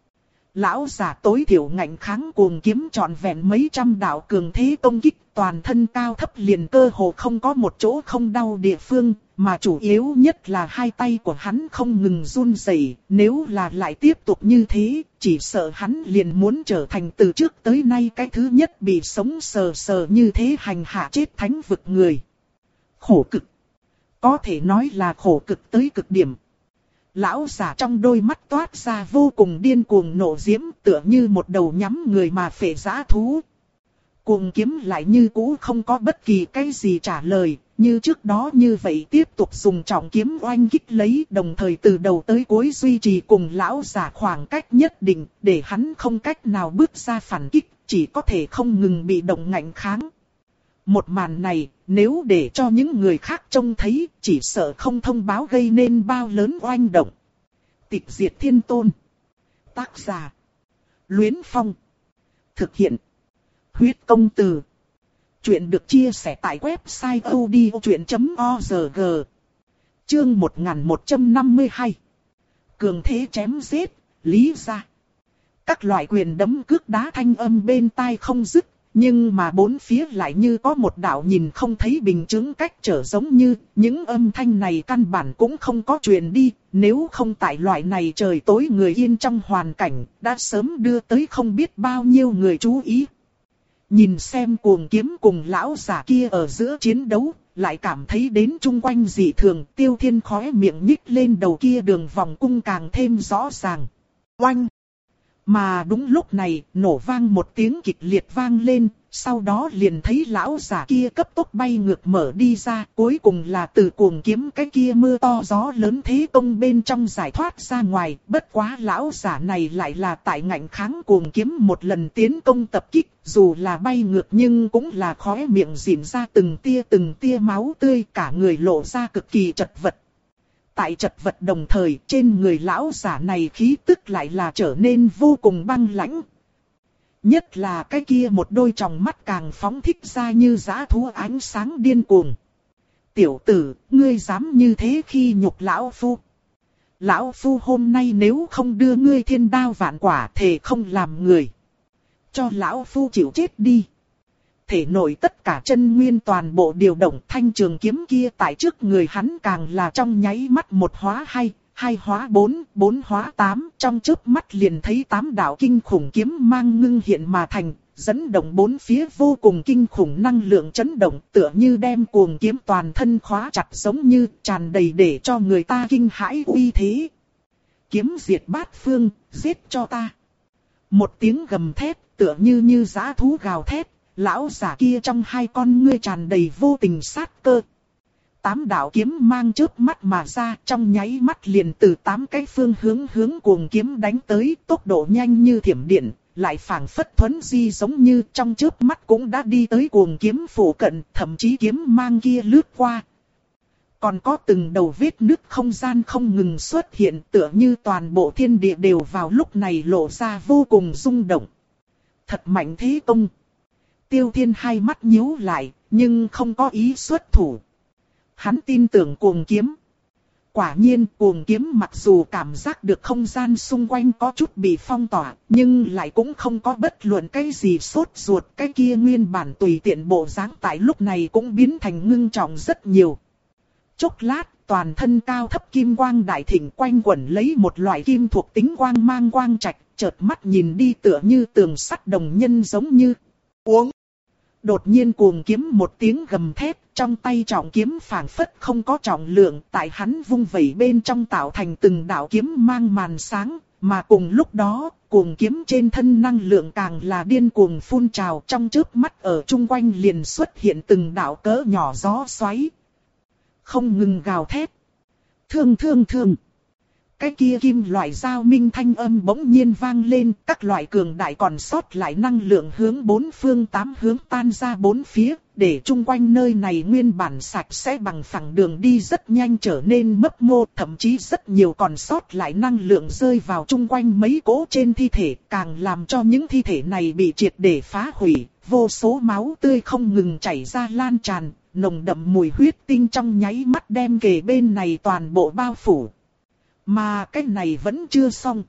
Lão giả tối thiểu ngạnh kháng cuồng kiếm trọn vẹn mấy trăm đạo cường thế công kích, toàn thân cao thấp liền cơ hồ không có một chỗ không đau địa phương, mà chủ yếu nhất là hai tay của hắn không ngừng run rẩy. Nếu là lại tiếp tục như thế, chỉ sợ hắn liền muốn trở thành từ trước tới nay cái thứ nhất bị sống sờ sờ như thế hành hạ chết thánh vực người. Khổ cực. Có thể nói là khổ cực tới cực điểm. Lão giả trong đôi mắt toát ra vô cùng điên cuồng nộ diễm, tựa như một đầu nhắm người mà phệ dã thú. Cuồng kiếm lại như cũ không có bất kỳ cái gì trả lời, như trước đó như vậy tiếp tục dùng trọng kiếm oanh kích lấy, đồng thời từ đầu tới cuối duy trì cùng lão giả khoảng cách nhất định, để hắn không cách nào bước ra phản kích, chỉ có thể không ngừng bị động ngạnh kháng. Một màn này, nếu để cho những người khác trông thấy, chỉ sợ không thông báo gây nên bao lớn oanh động. Tịch diệt thiên tôn. Tác giả. Luyến Phong. Thực hiện. Huyết công từ. Chuyện được chia sẻ tại website odchuyện chấm org. Chương một nghìn một trăm năm mươi hai. Cường thế chém giết, lý ra. Các loại quyền đấm cước đá thanh âm bên tai không dứt. Nhưng mà bốn phía lại như có một đạo nhìn không thấy bình chứng cách trở, giống như những âm thanh này căn bản cũng không có truyền đi, nếu không tại loại này trời tối người yên trong hoàn cảnh, đã sớm đưa tới không biết bao nhiêu người chú ý. Nhìn xem cuồng kiếm cùng lão giả kia ở giữa chiến đấu, lại cảm thấy đến chung quanh dị thường, Tiêu Thiên khóe miệng nhích lên đầu kia đường vòng cung càng thêm rõ ràng. Oanh! Mà đúng lúc này, nổ vang một tiếng kịch liệt vang lên, sau đó liền thấy lão giả kia cấp tốc bay ngược mở đi ra, cuối cùng là từ cuồng kiếm cái kia mưa to gió lớn thế công bên trong giải thoát ra ngoài, bất quá lão giả này lại là tại ngạnh kháng cuồng kiếm một lần tiến công tập kích, dù là bay ngược nhưng cũng là khóe miệng rỉn ra từng tia từng tia máu tươi, cả người lộ ra cực kỳ chật vật. Tại chật vật đồng thời, trên người lão giả này khí tức lại là trở nên vô cùng băng lãnh. Nhất là cái kia một đôi tròng mắt càng phóng thích ra như dã thú ánh sáng điên cuồng. Tiểu tử, ngươi dám như thế khi nhục lão phu. Lão phu hôm nay nếu không đưa ngươi thiên đao vạn quả, thề không làm người. Cho lão phu chịu chết đi. Thể nội tất cả chân nguyên toàn bộ điều động, thanh trường kiếm kia tại trước người hắn càng là trong nháy mắt một hóa hai, hai hóa bốn, bốn hóa tám, trong chớp mắt liền thấy tám đạo kinh khủng kiếm mang ngưng hiện mà thành, dẫn động bốn phía vô cùng kinh khủng năng lượng chấn động, tựa như đem cuồng kiếm toàn thân khóa chặt, giống như tràn đầy để cho người ta kinh hãi uy thế. Kiếm diệt bát phương, giết cho ta. Một tiếng gầm thét, tựa như như dã thú gào thét. Lão giả kia trong hai con ngươi tràn đầy vô tình sát cơ. Tám đạo kiếm mang chớp mắt mà ra, trong nháy mắt liền từ tám cái phương hướng hướng cuồng kiếm đánh tới, tốc độ nhanh như thiểm điện, lại phảng phất thuấn di giống như trong chớp mắt cũng đã đi tới cuồng kiếm phủ cận, thậm chí kiếm mang kia lướt qua. Còn có từng đầu vết nứt không gian không ngừng xuất hiện, tựa như toàn bộ thiên địa đều vào lúc này lộ ra vô cùng rung động. Thật mạnh thế công. Tiêu Thiên hai mắt nhíu lại, nhưng không có ý xuất thủ. Hắn tin tưởng cuồng kiếm. Quả nhiên cuồng kiếm mặc dù cảm giác được không gian xung quanh có chút bị phong tỏa, nhưng lại cũng không có bất luận cái gì sốt ruột. Cái kia nguyên bản tùy tiện bộ dáng tại lúc này cũng biến thành ngưng trọng rất nhiều. Chốc lát, toàn thân cao thấp kim quang đại thịnh quanh quẩn lấy một loại kim thuộc tính quang mang quang trạch, chợt mắt nhìn đi tựa như tường sắt đồng nhân giống như uống. Đột nhiên cuồng kiếm một tiếng gầm thét, trong tay trọng kiếm phảng phất không có trọng lượng, tại hắn vung vẩy bên trong tạo thành từng đạo kiếm mang màn sáng, mà cùng lúc đó, cuồng kiếm trên thân năng lượng càng là điên cuồng phun trào, trong chớp mắt ở chung quanh liền xuất hiện từng đạo cỡ nhỏ gió xoáy. Không ngừng gào thét. Thương thương thương. Cái kia kim loại giao minh thanh âm bỗng nhiên vang lên, các loại cường đại còn sót lại năng lượng hướng bốn phương tám hướng tan ra bốn phía, để chung quanh nơi này nguyên bản sạch sẽ bằng phẳng đường đi rất nhanh trở nên mấp mô, thậm chí rất nhiều còn sót lại năng lượng rơi vào chung quanh mấy cỗ trên thi thể, càng làm cho những thi thể này bị triệt để phá hủy, vô số máu tươi không ngừng chảy ra lan tràn, nồng đậm mùi huyết tinh trong nháy mắt đem kề bên này toàn bộ bao phủ. Mà cái này vẫn chưa xong.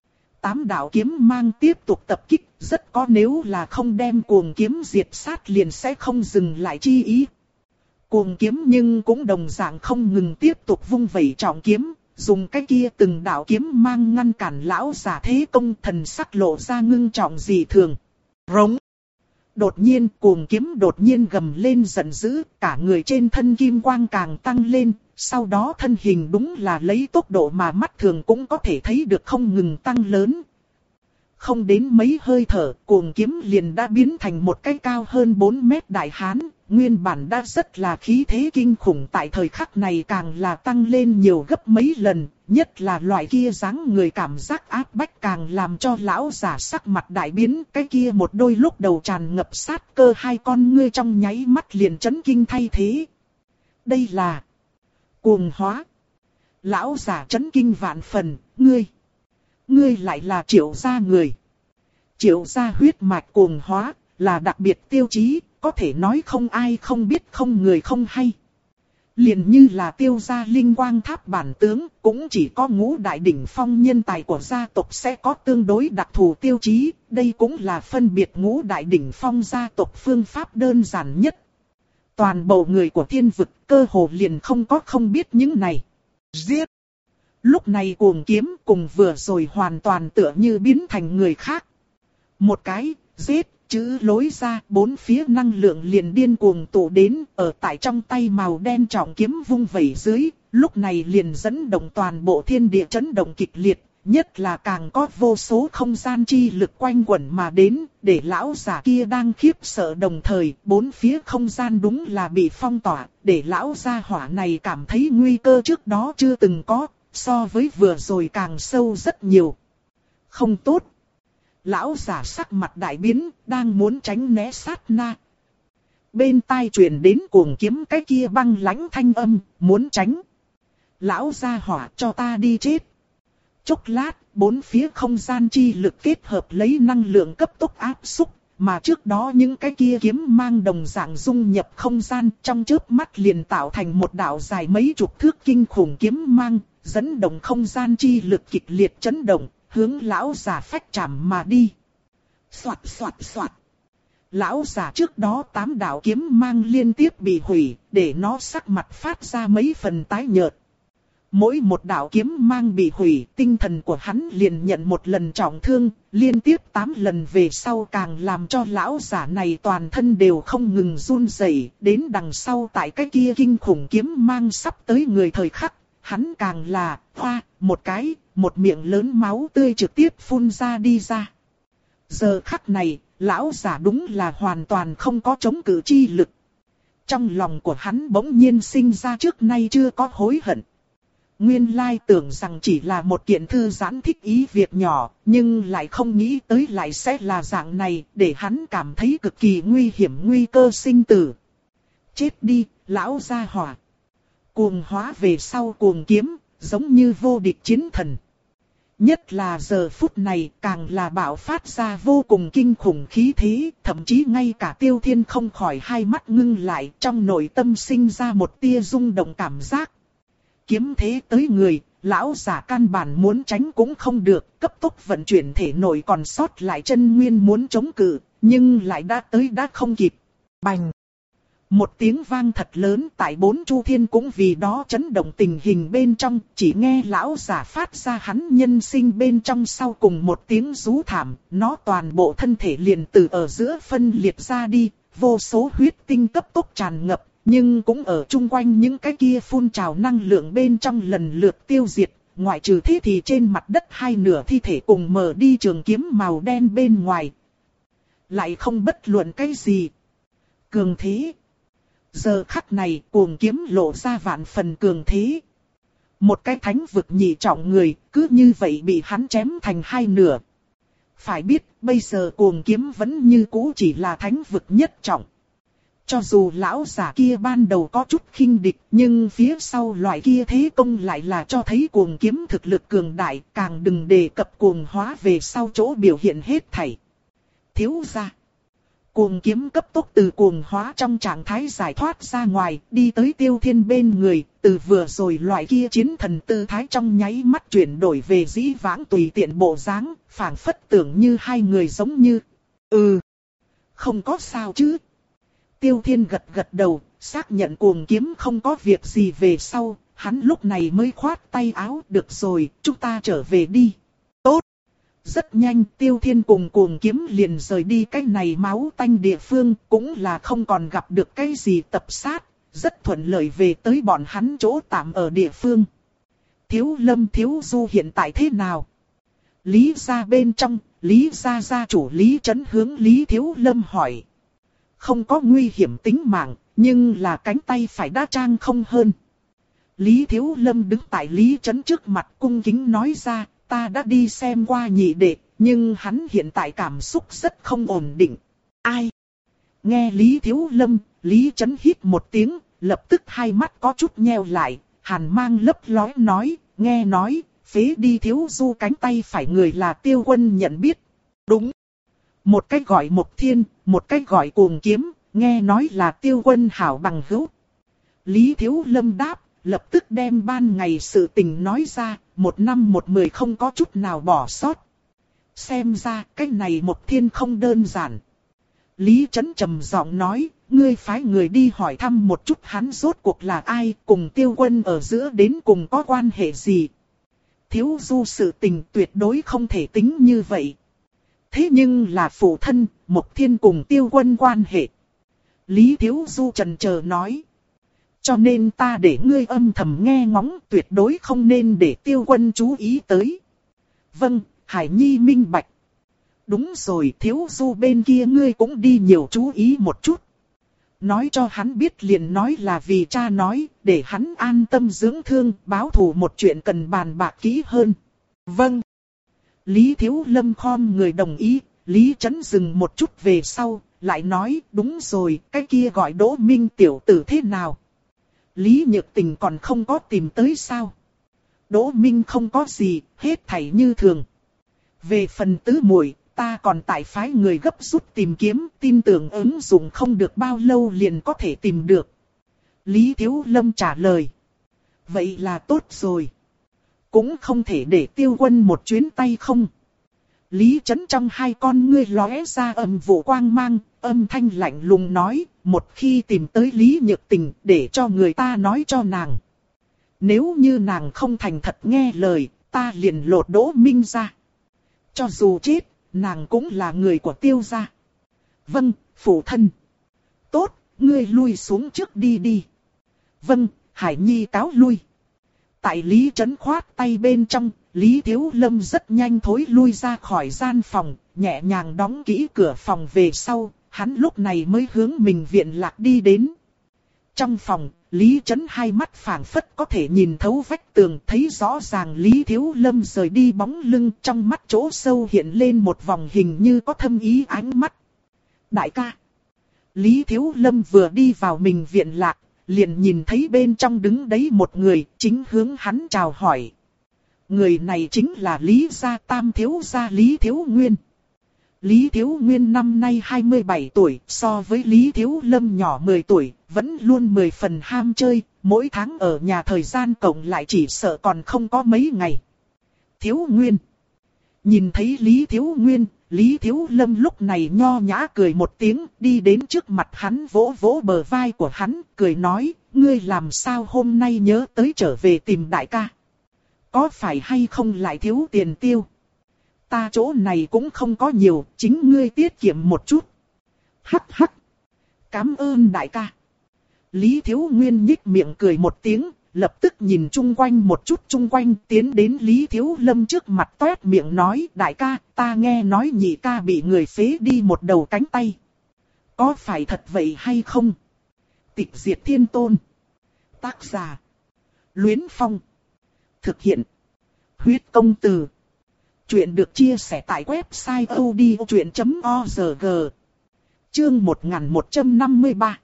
Tám đạo kiếm mang tiếp tục tập kích, rất có nếu là không đem cuồng kiếm diệt sát liền sẽ không dừng lại chi ý. Cuồng kiếm nhưng cũng đồng dạng không ngừng tiếp tục vung vẩy trọng kiếm, dùng cái kia từng đạo kiếm mang ngăn cản lão giả thế công, thần sắc lộ ra ngưng trọng dị thường. Rống. Đột nhiên cuồng kiếm đột nhiên gầm lên giận dữ, cả người trên thân kim quang càng tăng lên, sau đó thân hình đúng là lấy tốc độ mà mắt thường cũng có thể thấy được không ngừng tăng lớn. Không đến mấy hơi thở, cuồng kiếm liền đã biến thành một cái cao hơn bốn mét đại hán, nguyên bản đã rất là khí thế kinh khủng, tại thời khắc này càng là tăng lên nhiều gấp mấy lần, nhất là loại kia dáng người cảm giác áp bách càng làm cho lão giả sắc mặt đại biến, cái kia một đôi lúc đầu tràn ngập sát cơ hai con ngươi trong nháy mắt liền chấn kinh thay thế. Đây là cuồng hóa. Lão giả chấn kinh vạn phần, ngươi, ngươi lại là Triệu gia người. Triệu gia huyết mạch cuồng hóa, là đặc biệt tiêu chí, có thể nói không ai không biết không người không hay. Liền như là Tiêu gia linh quang tháp bản tướng, cũng chỉ có ngũ đại đỉnh phong nhân tài của gia tộc sẽ có tương đối đặc thù tiêu chí, đây cũng là phân biệt ngũ đại đỉnh phong gia tộc phương pháp đơn giản nhất. Toàn bộ người của thiên vực cơ hồ liền không có không biết những này. Giết! Lúc này cuồng kiếm cùng vừa rồi hoàn toàn tựa như biến thành người khác. Một cái, giết, chữ lối ra, bốn phía năng lượng liền điên cuồng tụ đến, ở tại trong tay màu đen trọng kiếm vung vẩy dưới, lúc này liền dẫn động toàn bộ thiên địa chấn động kịch liệt, nhất là càng có vô số không gian chi lực quanh quẩn mà đến, để lão giả kia đang khiếp sợ đồng thời, bốn phía không gian đúng là bị phong tỏa, để lão gia hỏa này cảm thấy nguy cơ trước đó chưa từng có, so với vừa rồi càng sâu rất nhiều. Không tốt. Lão giả sắc mặt đại biến, đang muốn tránh né sát na. Bên tai truyền đến cuồng kiếm cái kia băng lãnh thanh âm, muốn tránh. Lão gia hỏa cho ta đi chết. Chốc lát, bốn phía không gian chi lực kết hợp lấy năng lượng cấp tốc áp xúc, mà trước đó những cái kia kiếm mang đồng dạng dung nhập không gian, trong chớp mắt liền tạo thành một đạo dài mấy chục thước kinh khủng kiếm mang, dẫn động không gian chi lực kịch liệt chấn động, hướng lão giả phách chạm mà đi. Soạt soạt soạt. Lão giả trước đó tám đạo kiếm mang liên tiếp bị hủy, để nó sắc mặt phát ra mấy phần tái nhợt. Mỗi một đạo kiếm mang bị hủy, tinh thần của hắn liền nhận một lần trọng thương, liên tiếp tám lần về sau càng làm cho lão giả này toàn thân đều không ngừng run rẩy. Đến đằng sau tại cái kia kinh khủng kiếm mang sắp tới người thời khắc, hắn càng là hoa, một cái, một miệng lớn máu tươi trực tiếp phun ra đi ra. Giờ khắc này, lão giả đúng là hoàn toàn không có chống cự chi lực. Trong lòng của hắn bỗng nhiên sinh ra trước nay chưa có hối hận. Nguyên lai tưởng rằng chỉ là một kiện thư giãn thích ý việc nhỏ, nhưng lại không nghĩ tới lại sẽ là dạng này, để hắn cảm thấy cực kỳ nguy hiểm, nguy cơ sinh tử. Chết đi, lão gia hỏa. Cuồng hóa về sau cuồng kiếm, giống như vô địch chiến thần. Nhất là giờ phút này càng là bạo phát ra vô cùng kinh khủng khí thế, thậm chí ngay cả Tiêu Thiên không khỏi hai mắt ngưng lại, trong nội tâm sinh ra một tia rung động cảm giác. Kiếm thế tới người, lão giả căn bản muốn tránh cũng không được, cấp tốc vận chuyển thể nội còn sót lại chân nguyên muốn chống cự, nhưng lại đã tới đã không kịp. Bành! Một tiếng vang thật lớn, tại bốn chu thiên cũng vì đó chấn động tình hình bên trong, chỉ nghe lão giả phát ra hắn nhân sinh bên trong sau cùng một tiếng rú thảm, nó toàn bộ thân thể liền từ ở giữa phân liệt ra đi, vô số huyết tinh cấp tốc tràn ngập, nhưng cũng ở chung quanh những cái kia phun trào năng lượng bên trong lần lượt tiêu diệt, ngoại trừ thế thì trên mặt đất hai nửa thi thể cùng mở đi trường kiếm màu đen bên ngoài. Lại không bất luận cái gì. Cường thế. Giờ khắc này cuồng kiếm lộ ra vạn phần cường thế. Một cái thánh vực nhị trọng người cứ như vậy bị hắn chém thành hai nửa. Phải biết bây giờ cuồng kiếm vẫn như cũ chỉ là thánh vực nhất trọng. Cho dù lão giả kia ban đầu có chút khinh địch, nhưng phía sau loại kia thế công lại là cho thấy cuồng kiếm thực lực cường đại, càng đừng đề cập cuồng hóa về sau chỗ biểu hiện hết thảy. Thiếu gia. Cuồng kiếm cấp tốc từ cuồng hóa trong trạng thái giải thoát ra ngoài, đi tới Tiêu Thiên bên người, từ vừa rồi loại kia chiến thần tư thái trong nháy mắt chuyển đổi về dĩ vãng tùy tiện bộ dáng, phảng phất tưởng như hai người giống như. Ừ, không có sao chứ. Tiêu Thiên gật gật đầu, xác nhận cuồng kiếm không có việc gì về sau, hắn lúc này mới khoát tay áo, được rồi, chúng ta trở về đi. Tốt. Rất nhanh Tiêu Thiên cùng cuồng kiếm liền rời đi cái này máu tanh địa phương, cũng là không còn gặp được cái gì tập sát, rất thuận lợi về tới bọn hắn chỗ tạm ở địa phương. Thiếu Lâm Thiếu Du hiện tại thế nào? Lý gia bên trong, Lý gia gia chủ Lý Trấn hướng Lý Thiếu Lâm hỏi. Không có nguy hiểm tính mạng, nhưng là cánh tay phải đã trang không hơn. Lý Thiếu Lâm đứng tại Lý Trấn trước mặt cung kính nói ra, ta đã đi xem qua nhị đệ, nhưng hắn hiện tại cảm xúc rất không ổn định. Ai? Nghe Lý Thiếu Lâm, Lý Trấn hít một tiếng, lập tức hai mắt có chút nheo lại, hàn mang lấp lóe nói, nghe nói, phế đi Thiếu Du cánh tay phải người là Tiêu Quân nhận biết. Đúng. Một cách gọi Mộc Thiên, một cách gọi Cuồng Kiếm, nghe nói là Tiêu Quân hảo bằng hữu. Lý Thiếu Lâm đáp, lập tức đem ban ngày sự tình nói ra, một năm một mười không có chút nào bỏ sót. Xem ra cái này Mộc Thiên không đơn giản. Lý Trấn trầm giọng nói, ngươi phái người đi hỏi thăm một chút hắn rốt cuộc là ai, cùng Tiêu Quân ở giữa đến cùng có quan hệ gì. Thiếu Du sự tình tuyệt đối không thể tính như vậy. Thế nhưng là phụ thân, Mộc Thiên cùng Tiêu Quân quan hệ. Lý Thiếu Du chần chờ nói. Cho nên ta để ngươi âm thầm nghe ngóng, tuyệt đối không nên để Tiêu Quân chú ý tới. Vâng, Hải Nhi minh bạch. Đúng rồi, Thiếu Du bên kia ngươi cũng đi nhiều chú ý một chút. Nói cho hắn biết liền nói là vì cha nói, để hắn an tâm dưỡng thương, báo thù một chuyện cần bàn bạc kỹ hơn. Vâng. Lý Thiếu Lâm khom người đồng ý, Lý Trấn dừng một chút về sau, lại nói, đúng rồi, cái kia gọi Đỗ Minh tiểu tử thế nào? Lý Nhược Tình còn không có tìm tới sao? Đỗ Minh không có gì, hết thảy như thường. Về phần tứ muội, ta còn tại phái người gấp rút tìm kiếm, tin tưởng ứng dụng không được bao lâu liền có thể tìm được. Lý Thiếu Lâm trả lời. Vậy là tốt rồi. Cũng không thể để Tiêu Quân một chuyến tay không. Lý Trấn trong hai con ngươi lóe ra âm vụ quang mang, âm thanh lạnh lùng nói, một khi tìm tới Lý Nhược Tình để cho người ta nói cho nàng. Nếu như nàng không thành thật nghe lời, ta liền lột Đỗ Minh ra. Cho dù chết, nàng cũng là người của Tiêu gia. Vâng, phụ thân. Tốt, ngươi lui xuống trước đi đi. Vâng, Hải Nhi cáo lui. Tại Lý Trấn khoát tay bên trong, Lý Thiếu Lâm rất nhanh thối lui ra khỏi gian phòng, nhẹ nhàng đóng kỹ cửa phòng về sau, hắn lúc này mới hướng mình viện lạc đi đến. Trong phòng, Lý Trấn hai mắt phảng phất có thể nhìn thấu vách tường, thấy rõ ràng Lý Thiếu Lâm rời đi bóng lưng, trong mắt chỗ sâu hiện lên một vòng hình như có thâm ý ánh mắt. Đại ca. Lý Thiếu Lâm vừa đi vào mình viện lạc, liền nhìn thấy bên trong đứng đấy một người, chính hướng hắn chào hỏi. Người này chính là Lý gia tam thiếu gia Lý Thiếu Nguyên. Lý Thiếu Nguyên năm nay hai mươi bảy tuổi, so với Lý Thiếu Lâm nhỏ mười tuổi, vẫn luôn mười phần ham chơi, mỗi tháng ở nhà thời gian cộng lại chỉ sợ còn không có mấy ngày. Thiếu Nguyên. Nhìn thấy Lý Thiếu Nguyên, Lý Thiếu Lâm lúc này nho nhã cười một tiếng, đi đến trước mặt hắn vỗ vỗ bờ vai của hắn, cười nói, ngươi làm sao hôm nay nhớ tới trở về tìm đại ca? Có phải hay không lại thiếu tiền tiêu? Ta chỗ này cũng không có nhiều, chính ngươi tiết kiệm một chút. Hắc hắc. Cảm ơn đại ca. Lý Thiếu Nguyên nhích miệng cười một tiếng, lập tức nhìn chung quanh một chút chung quanh, tiến đến Lý Thiếu Lâm trước mặt toét miệng nói, đại ca, ta nghe nói nhị ca bị người phế đi một đầu cánh tay. Có phải thật vậy hay không? Tịch Diệt Thiên Tôn. Tác giả. Luyến Phong. Thực hiện. Huyết Công Từ. Chuyện được chia sẻ tại website odchuyện chấm org. Chương một nghìn một trăm năm mươi ba.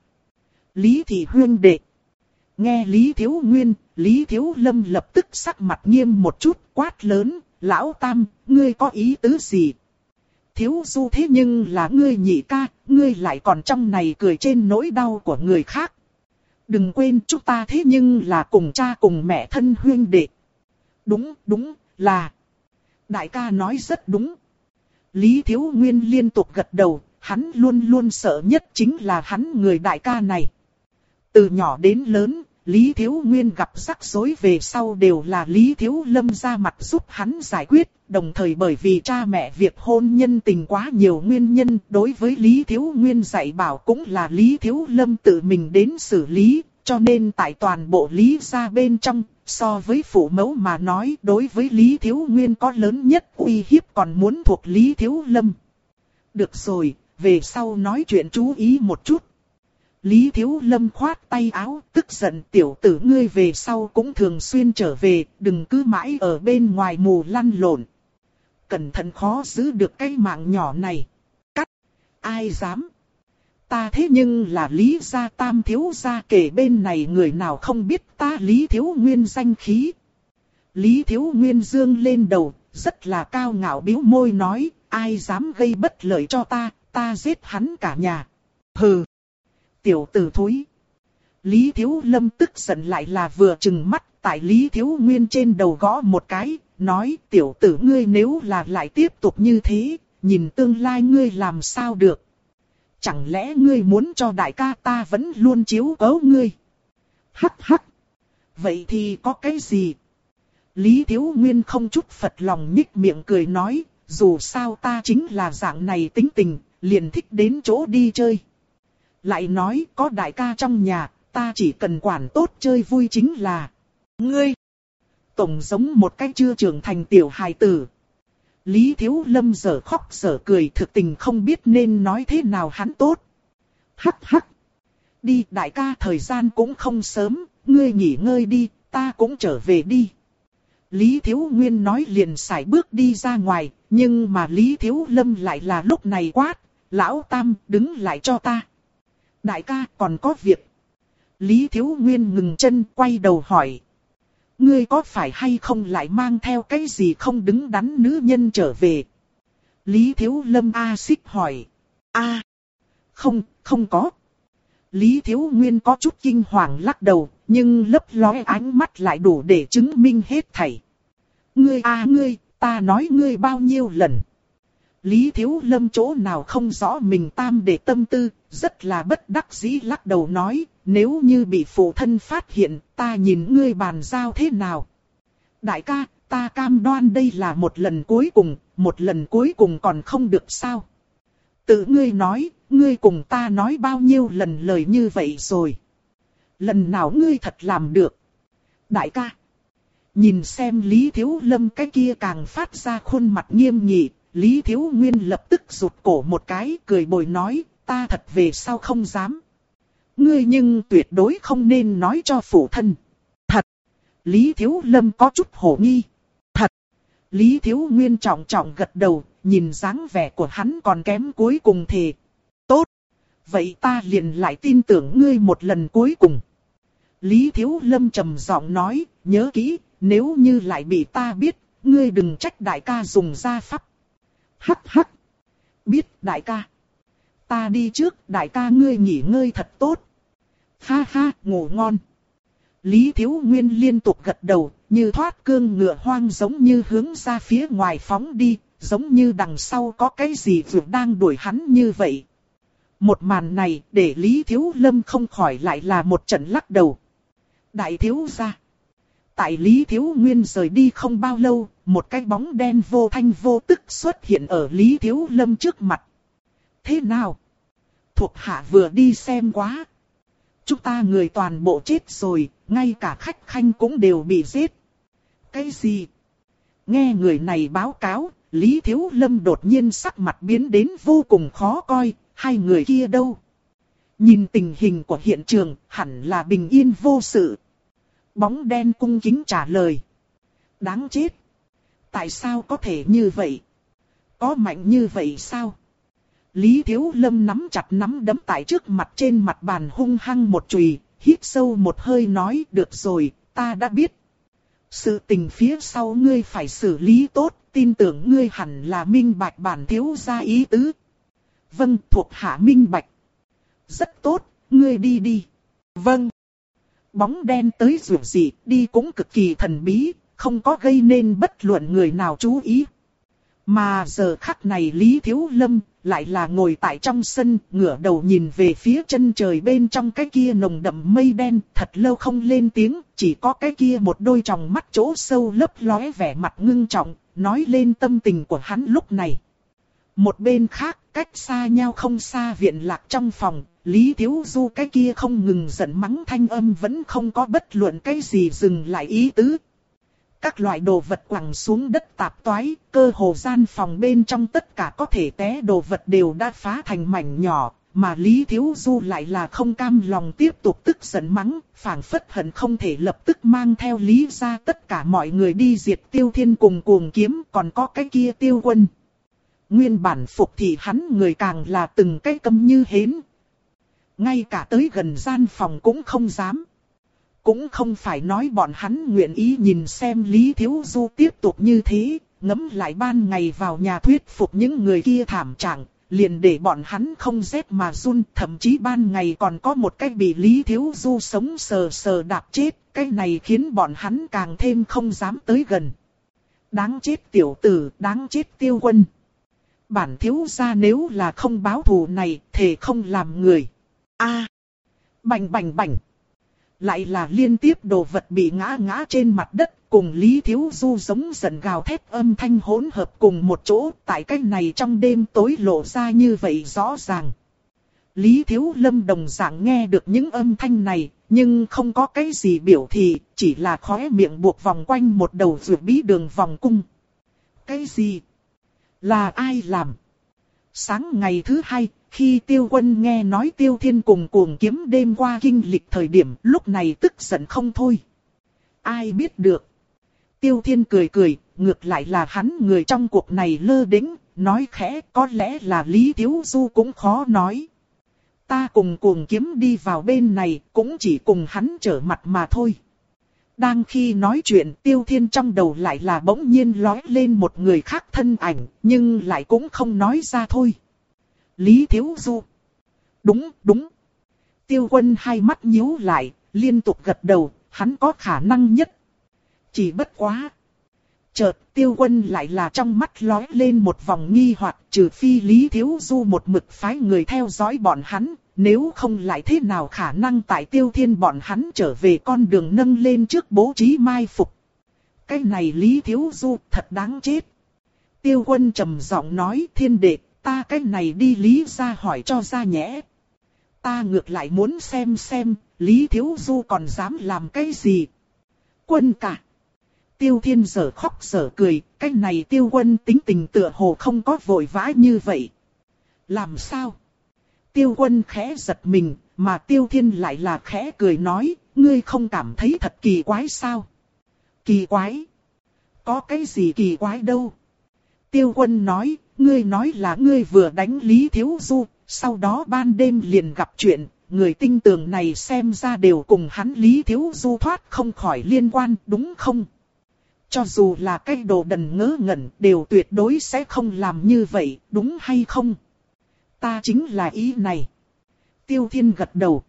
Lý Thị Huyên Đệ. Nghe Lý Thiếu Nguyên, Lý Thiếu Lâm lập tức sắc mặt nghiêm một chút, quát lớn, lão tam, ngươi có ý tứ gì? Thiếu Du thế nhưng là ngươi nhị ca, ngươi lại còn trong này cười trên nỗi đau của người khác. Đừng quên chúng ta thế nhưng là cùng cha cùng mẹ thân huyên đệ. Đúng, đúng, là. Đại ca nói rất đúng. Lý Thiếu Nguyên liên tục gật đầu, hắn luôn luôn sợ nhất chính là hắn người đại ca này. Từ nhỏ đến lớn, Lý Thiếu Nguyên gặp rắc rối về sau đều là Lý Thiếu Lâm ra mặt giúp hắn giải quyết, đồng thời bởi vì cha mẹ việc hôn nhân tình quá nhiều nguyên nhân, đối với Lý Thiếu Nguyên dạy bảo cũng là Lý Thiếu Lâm tự mình đến xử lý, cho nên tại toàn bộ Lý gia bên trong, so với phụ mẫu mà nói đối với Lý Thiếu Nguyên có lớn nhất uy hiếp còn muốn thuộc Lý Thiếu Lâm. Được rồi, về sau nói chuyện chú ý một chút. Lý Thiếu Lâm khoát tay áo, tức giận, tiểu tử ngươi về sau cũng thường xuyên trở về, đừng cứ mãi ở bên ngoài mù lăn lộn. Cẩn thận khó giữ được cái mạng nhỏ này. Cắt, ai dám? Ta thế nhưng là Lý gia tam thiếu gia, kể bên này người nào không biết ta Lý Thiếu Nguyên danh khí. Lý Thiếu Nguyên dương lên đầu, rất là cao ngạo bĩu môi nói, ai dám gây bất lợi cho ta, ta giết hắn cả nhà. Hừ. Tiểu tử thối. Lý Thiếu Lâm tức giận lại là vừa trừng mắt, tại Lý Thiếu Nguyên trên đầu gõ một cái, nói tiểu tử ngươi nếu là lại tiếp tục như thế, nhìn tương lai ngươi làm sao được. Chẳng lẽ ngươi muốn cho đại ca ta vẫn luôn chiếu cố ngươi? Hắc hắc. Vậy thì có cái gì? Lý Thiếu Nguyên không chút phật lòng nhích miệng cười nói, dù sao ta chính là dạng này tính tình, liền thích đến chỗ đi chơi. Lại nói có đại ca trong nhà, ta chỉ cần quản tốt chơi vui chính là. Ngươi! Tổng giống một cái chưa trưởng thành tiểu hài tử. Lý Thiếu Lâm giờ khóc giờ cười, thực tình không biết nên nói thế nào hắn tốt. Hắc hắc! Đi đại ca, thời gian cũng không sớm, ngươi nghỉ ngơi đi, ta cũng trở về đi. Lý Thiếu Nguyên nói liền sải bước đi ra ngoài, nhưng mà Lý Thiếu Lâm lại là lúc này quát, lão tam đứng lại cho ta. Đại ca còn có việc. Lý Thiếu Nguyên ngừng chân quay đầu hỏi. Ngươi có phải hay không lại mang theo cái gì không đứng đắn nữ nhân trở về? Lý Thiếu Lâm A xích hỏi. A, không, không có. Lý Thiếu Nguyên có chút kinh hoàng lắc đầu, nhưng lấp lóe ánh mắt lại đủ để chứng minh hết thảy. Ngươi a ngươi, ta nói ngươi bao nhiêu lần. Lý Thiếu Lâm chỗ nào không rõ mình tam để tâm tư, rất là bất đắc dĩ lắc đầu nói, nếu như bị phụ thân phát hiện, ta nhìn ngươi bàn giao thế nào. Đại ca, ta cam đoan đây là một lần cuối cùng, một lần cuối cùng còn không được sao. Tự ngươi nói, ngươi cùng ta nói bao nhiêu lần lời như vậy rồi. Lần nào ngươi thật làm được. Đại ca, nhìn xem Lý Thiếu Lâm cái kia càng phát ra khuôn mặt nghiêm nghị. Lý Thiếu Nguyên lập tức rụt cổ một cái, cười bồi nói, ta thật về sau không dám. Ngươi nhưng tuyệt đối không nên nói cho phụ thân. Thật. Lý Thiếu Lâm có chút hổ nghi. Thật. Lý Thiếu Nguyên trọng trọng gật đầu, nhìn dáng vẻ của hắn còn kém cuối cùng thề. Tốt. Vậy ta liền lại tin tưởng ngươi một lần cuối cùng. Lý Thiếu Lâm trầm giọng nói, nhớ kỹ, Nếu như lại bị ta biết, ngươi đừng trách đại ca dùng gia pháp. Hắc hắc. Biết đại ca. Ta đi trước, đại ca ngươi nghỉ ngơi thật tốt. Ha ha, ngủ ngon. Lý Thiếu Nguyên liên tục gật đầu, như thoát cương ngựa hoang giống như hướng ra phía ngoài phóng đi, giống như đằng sau có cái gì vừa đang đuổi hắn như vậy. Một màn này để Lý Thiếu Lâm không khỏi lại là một trận lắc đầu. Đại thiếu gia. Tại Lý Thiếu Nguyên rời đi không bao lâu, một cái bóng đen vô thanh vô tức xuất hiện ở Lý Thiếu Lâm trước mặt. Thế nào? Thuộc hạ vừa đi xem quá. Chúng ta người toàn bộ chết rồi, ngay cả khách khanh cũng đều bị giết. Cái gì? Nghe người này báo cáo, Lý Thiếu Lâm đột nhiên sắc mặt biến đến vô cùng khó coi, hai người kia đâu? Nhìn tình hình của hiện trường, hẳn là bình yên vô sự. Bóng đen cung kính trả lời. Đáng chết. Tại sao có thể như vậy? Có mạnh như vậy sao? Lý Thiếu Lâm nắm chặt nắm đấm tại trước mặt trên mặt bàn hung hăng một chùy, hít sâu một hơi nói được rồi, ta đã biết. Sự tình phía sau ngươi phải xử lý tốt, tin tưởng ngươi hẳn là minh bạch bản thiếu gia ý tứ. Vâng, thuộc hạ minh bạch. Rất tốt, ngươi đi đi. Vâng. Bóng đen tới dù gì, đi cũng cực kỳ thần bí, không có gây nên bất luận người nào chú ý. Mà giờ khắc này Lý Thiếu Lâm lại là ngồi tại trong sân, ngửa đầu nhìn về phía chân trời bên trong cái kia nồng đậm mây đen, thật lâu không lên tiếng, chỉ có cái kia một đôi tròng mắt chỗ sâu lấp lóe vẻ mặt ngưng trọng, nói lên tâm tình của hắn lúc này. Một bên khác, cách xa nhau không xa viện lạc trong phòng, Lý Thiếu Du cái kia không ngừng giận mắng thanh âm vẫn không có bất luận cái gì dừng lại ý tứ. Các loại đồ vật quẳng xuống đất tạp toái, cơ hồ gian phòng bên trong tất cả có thể té đồ vật đều đã phá thành mảnh nhỏ, mà Lý Thiếu Du lại là không cam lòng tiếp tục tức giận mắng, phảng phất hận không thể lập tức mang theo Lý ra tất cả mọi người đi diệt Tiêu Thiên cùng Cuồng Kiếm, còn có cái kia Tiêu Quân. Nguyên bản phục thì hắn người càng là từng cái câm như hến. Ngay cả tới gần gian phòng cũng không dám. Cũng không phải nói bọn hắn nguyện ý nhìn xem Lý Thiếu Du tiếp tục như thế, ngẫm lại ban ngày vào nhà thuyết phục những người kia thảm trạng, liền để bọn hắn không rét mà run, thậm chí ban ngày còn có một cái bị Lý Thiếu Du sống sờ sờ đạp chết, cái này khiến bọn hắn càng thêm không dám tới gần. Đáng chết tiểu tử, đáng chết Tiêu Quân. Bản thiếu gia nếu là không báo thù này, thề không làm người. A, à, bành bành bành. Lại là liên tiếp đồ vật bị ngã ngã trên mặt đất, cùng Lý Thiếu Du giống giận gào thét âm thanh hỗn hợp cùng một chỗ, tại cái này trong đêm tối lộ ra như vậy rõ ràng. Lý Thiếu Lâm đồng dạng nghe được những âm thanh này, nhưng không có cái gì biểu thị, chỉ là khóe miệng buộc vòng quanh một đầu vượt bí đường vòng cung. Cái gì? Là ai làm? Sáng ngày thứ hai, khi Tiêu Quân nghe nói Tiêu Thiên cùng Cuồng Kiếm đêm qua kinh lịch thời điểm, lúc này tức giận không thôi. Ai biết được? Tiêu Thiên cười cười, ngược lại là hắn người trong cuộc này lơ đễnh, nói khẽ, có lẽ là Lý Thiếu Du cũng khó nói. Ta cùng Cuồng Kiếm đi vào bên này, cũng chỉ cùng hắn trở mặt mà thôi. Đang khi nói chuyện, Tiêu Thiên trong đầu lại là bỗng nhiên lóe lên một người khác thân ảnh, nhưng lại cũng không nói ra thôi. Lý Thiếu Du. Đúng, đúng. Tiêu Quân hai mắt nhíu lại, liên tục gật đầu, hắn có khả năng nhất. Chỉ bất quá. Chợt Tiêu Quân lại là trong mắt lóe lên một vòng nghi hoặc, trừ phi Lý Thiếu Du một mực phái người theo dõi bọn hắn, nếu không lại thế nào khả năng tại Tiêu Thiên bọn hắn trở về con đường nâng lên trước bố trí mai phục. Cái này Lý Thiếu Du thật đáng chết. Tiêu Quân trầm giọng nói, Thiên đệ, ta cái này đi Lý ra hỏi cho ra nhẽ. Ta ngược lại muốn xem xem, Lý Thiếu Du còn dám làm cái gì. Quân cả. Tiêu Thiên giở khóc giở cười, cái này Tiêu Quân tính tình tựa hồ không có vội vã như vậy. Làm sao? Tiêu Quân khẽ giật mình, mà Tiêu Thiên lại là khẽ cười nói, ngươi không cảm thấy thật kỳ quái sao? Kỳ quái? Có cái gì kỳ quái đâu? Tiêu Quân nói, ngươi nói là ngươi vừa đánh Lý Thiếu Du, sau đó ban đêm liền gặp chuyện, người tinh tường này xem ra đều cùng hắn Lý Thiếu Du thoát không khỏi liên quan, đúng không? cho dù là cái đồ đần ngớ ngẩn đều tuyệt đối sẽ không làm như vậy, đúng hay không? Ta chính là ý này. Tiêu Thiên gật đầu.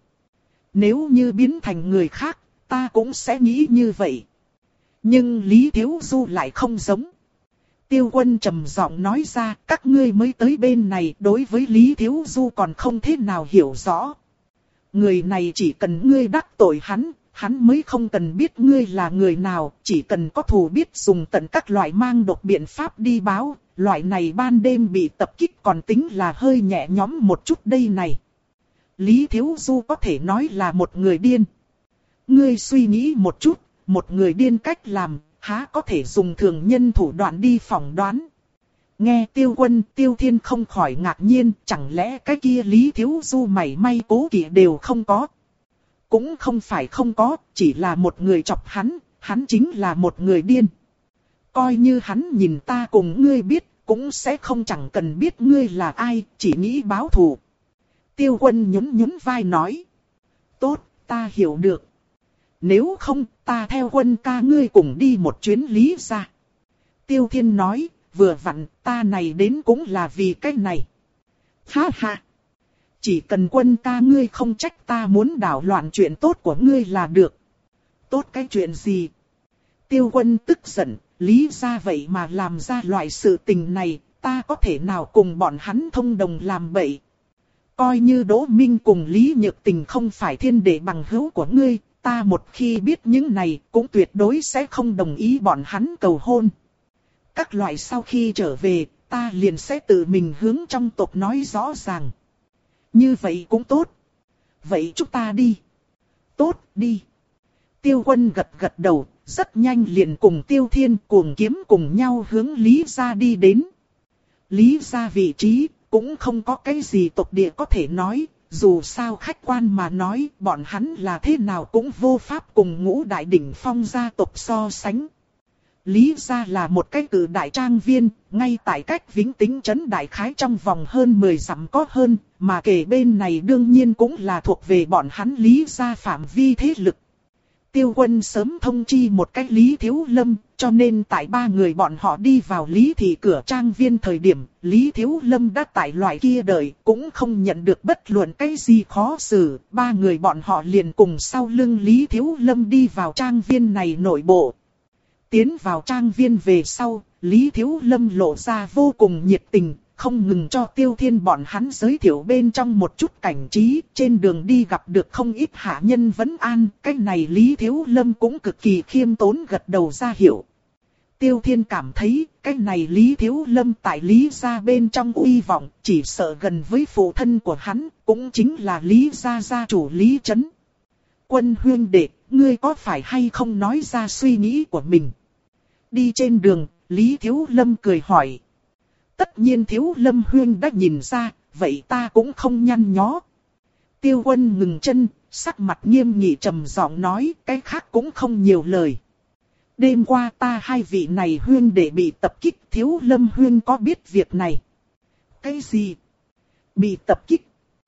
Nếu như biến thành người khác, ta cũng sẽ nghĩ như vậy. Nhưng Lý Thiếu Du lại không giống. Tiêu Quân trầm giọng nói ra, các ngươi mới tới bên này đối với Lý Thiếu Du còn không thế nào hiểu rõ. Người này chỉ cần ngươi đắc tội hắn, hắn mới không cần biết ngươi là người nào, chỉ cần có thù biết dùng tận các loại mang độc biện pháp đi báo, loại này ban đêm bị tập kích còn tính là hơi nhẹ nhõm một chút đây này. Lý Thiếu Du có thể nói là một người điên. Ngươi suy nghĩ một chút, một người điên cách làm, há có thể dùng thường nhân thủ đoạn đi phỏng đoán. Nghe Tiêu Quân, Tiêu Thiên không khỏi ngạc nhiên, chẳng lẽ cái kia Lý Thiếu Du mảy may cố kỵ đều không có. Cũng không phải không có, chỉ là một người chọc hắn, hắn chính là một người điên. Coi như hắn nhìn ta cùng ngươi biết, cũng sẽ không chẳng cần biết ngươi là ai, chỉ nghĩ báo thù. Tiêu Quân nhún nhún vai nói. Tốt, ta hiểu được. Nếu không, ta theo Quân ca ngươi cùng đi một chuyến Lý gia. Tiêu Thiên nói, vừa vặn, ta này đến cũng là vì cái này. Ha ha. Chỉ cần Quân ca ngươi không trách ta muốn đảo loạn chuyện tốt của ngươi là được. Tốt cái chuyện gì? Tiêu Quân tức giận, Lý gia vậy mà làm ra loại sự tình này, ta có thể nào cùng bọn hắn thông đồng làm bậy. Coi như Đỗ Minh cùng Lý Nhược Tình không phải thiên đệ bằng hữu của ngươi, ta một khi biết những này cũng tuyệt đối sẽ không đồng ý bọn hắn cầu hôn. Các loại sau khi trở về, ta liền sẽ tự mình hướng trong tộc nói rõ ràng. Như vậy cũng tốt. Vậy chúng ta đi. Tốt, đi. Tiêu Quân gật gật đầu, rất nhanh liền cùng Tiêu Thiên cuồng kiếm cùng nhau hướng Lý gia đi đến. Lý gia vị trí cũng không có cái gì tộc địa có thể nói, dù sao khách quan mà nói bọn hắn là thế nào cũng vô pháp cùng Ngũ Đại Đỉnh Phong gia tộc so sánh. Lý gia là một cái cử đại trang viên, ngay tại cách Vĩnh Tính trấn đại khái trong vòng hơn mười dặm có hơn, mà kể bên này đương nhiên cũng là thuộc về bọn hắn Lý gia phạm vi thế lực. Tiêu Quân sớm thông chi một cách Lý Thiếu Lâm, cho nên tại ba người bọn họ đi vào Lý thị cửa trang viên thời điểm, Lý Thiếu Lâm đã tại loại kia đợi, cũng không nhận được bất luận cái gì khó xử, ba người bọn họ liền cùng sau lưng Lý Thiếu Lâm đi vào trang viên này nội bộ. Tiến vào trang viên về sau, Lý Thiếu Lâm lộ ra vô cùng nhiệt tình, không ngừng cho Tiêu Thiên bọn hắn giới thiệu bên trong một chút cảnh trí, trên đường đi gặp được không ít hạ nhân vấn an, cái này Lý Thiếu Lâm cũng cực kỳ khiêm tốn gật đầu ra hiệu. Tiêu Thiên cảm thấy, cái này Lý Thiếu Lâm tại Lý gia bên trong uy vọng, chỉ sợ gần với phụ thân của hắn, cũng chính là Lý gia gia chủ Lý Trấn. Quân huynh đệ, ngươi có phải hay không nói ra suy nghĩ của mình? Đi trên đường, Lý Thiếu Lâm cười hỏi. Tất nhiên Thiếu Lâm huynh đã nhìn ra, vậy ta cũng không nhăn nhó. Tiêu Quân ngừng chân, sắc mặt nghiêm nghị trầm giọng nói, cái khác cũng không nhiều lời. Đêm qua ta hai vị này huynh đệ bị tập kích, Thiếu Lâm huynh có biết việc này? Cái gì? Bị tập kích?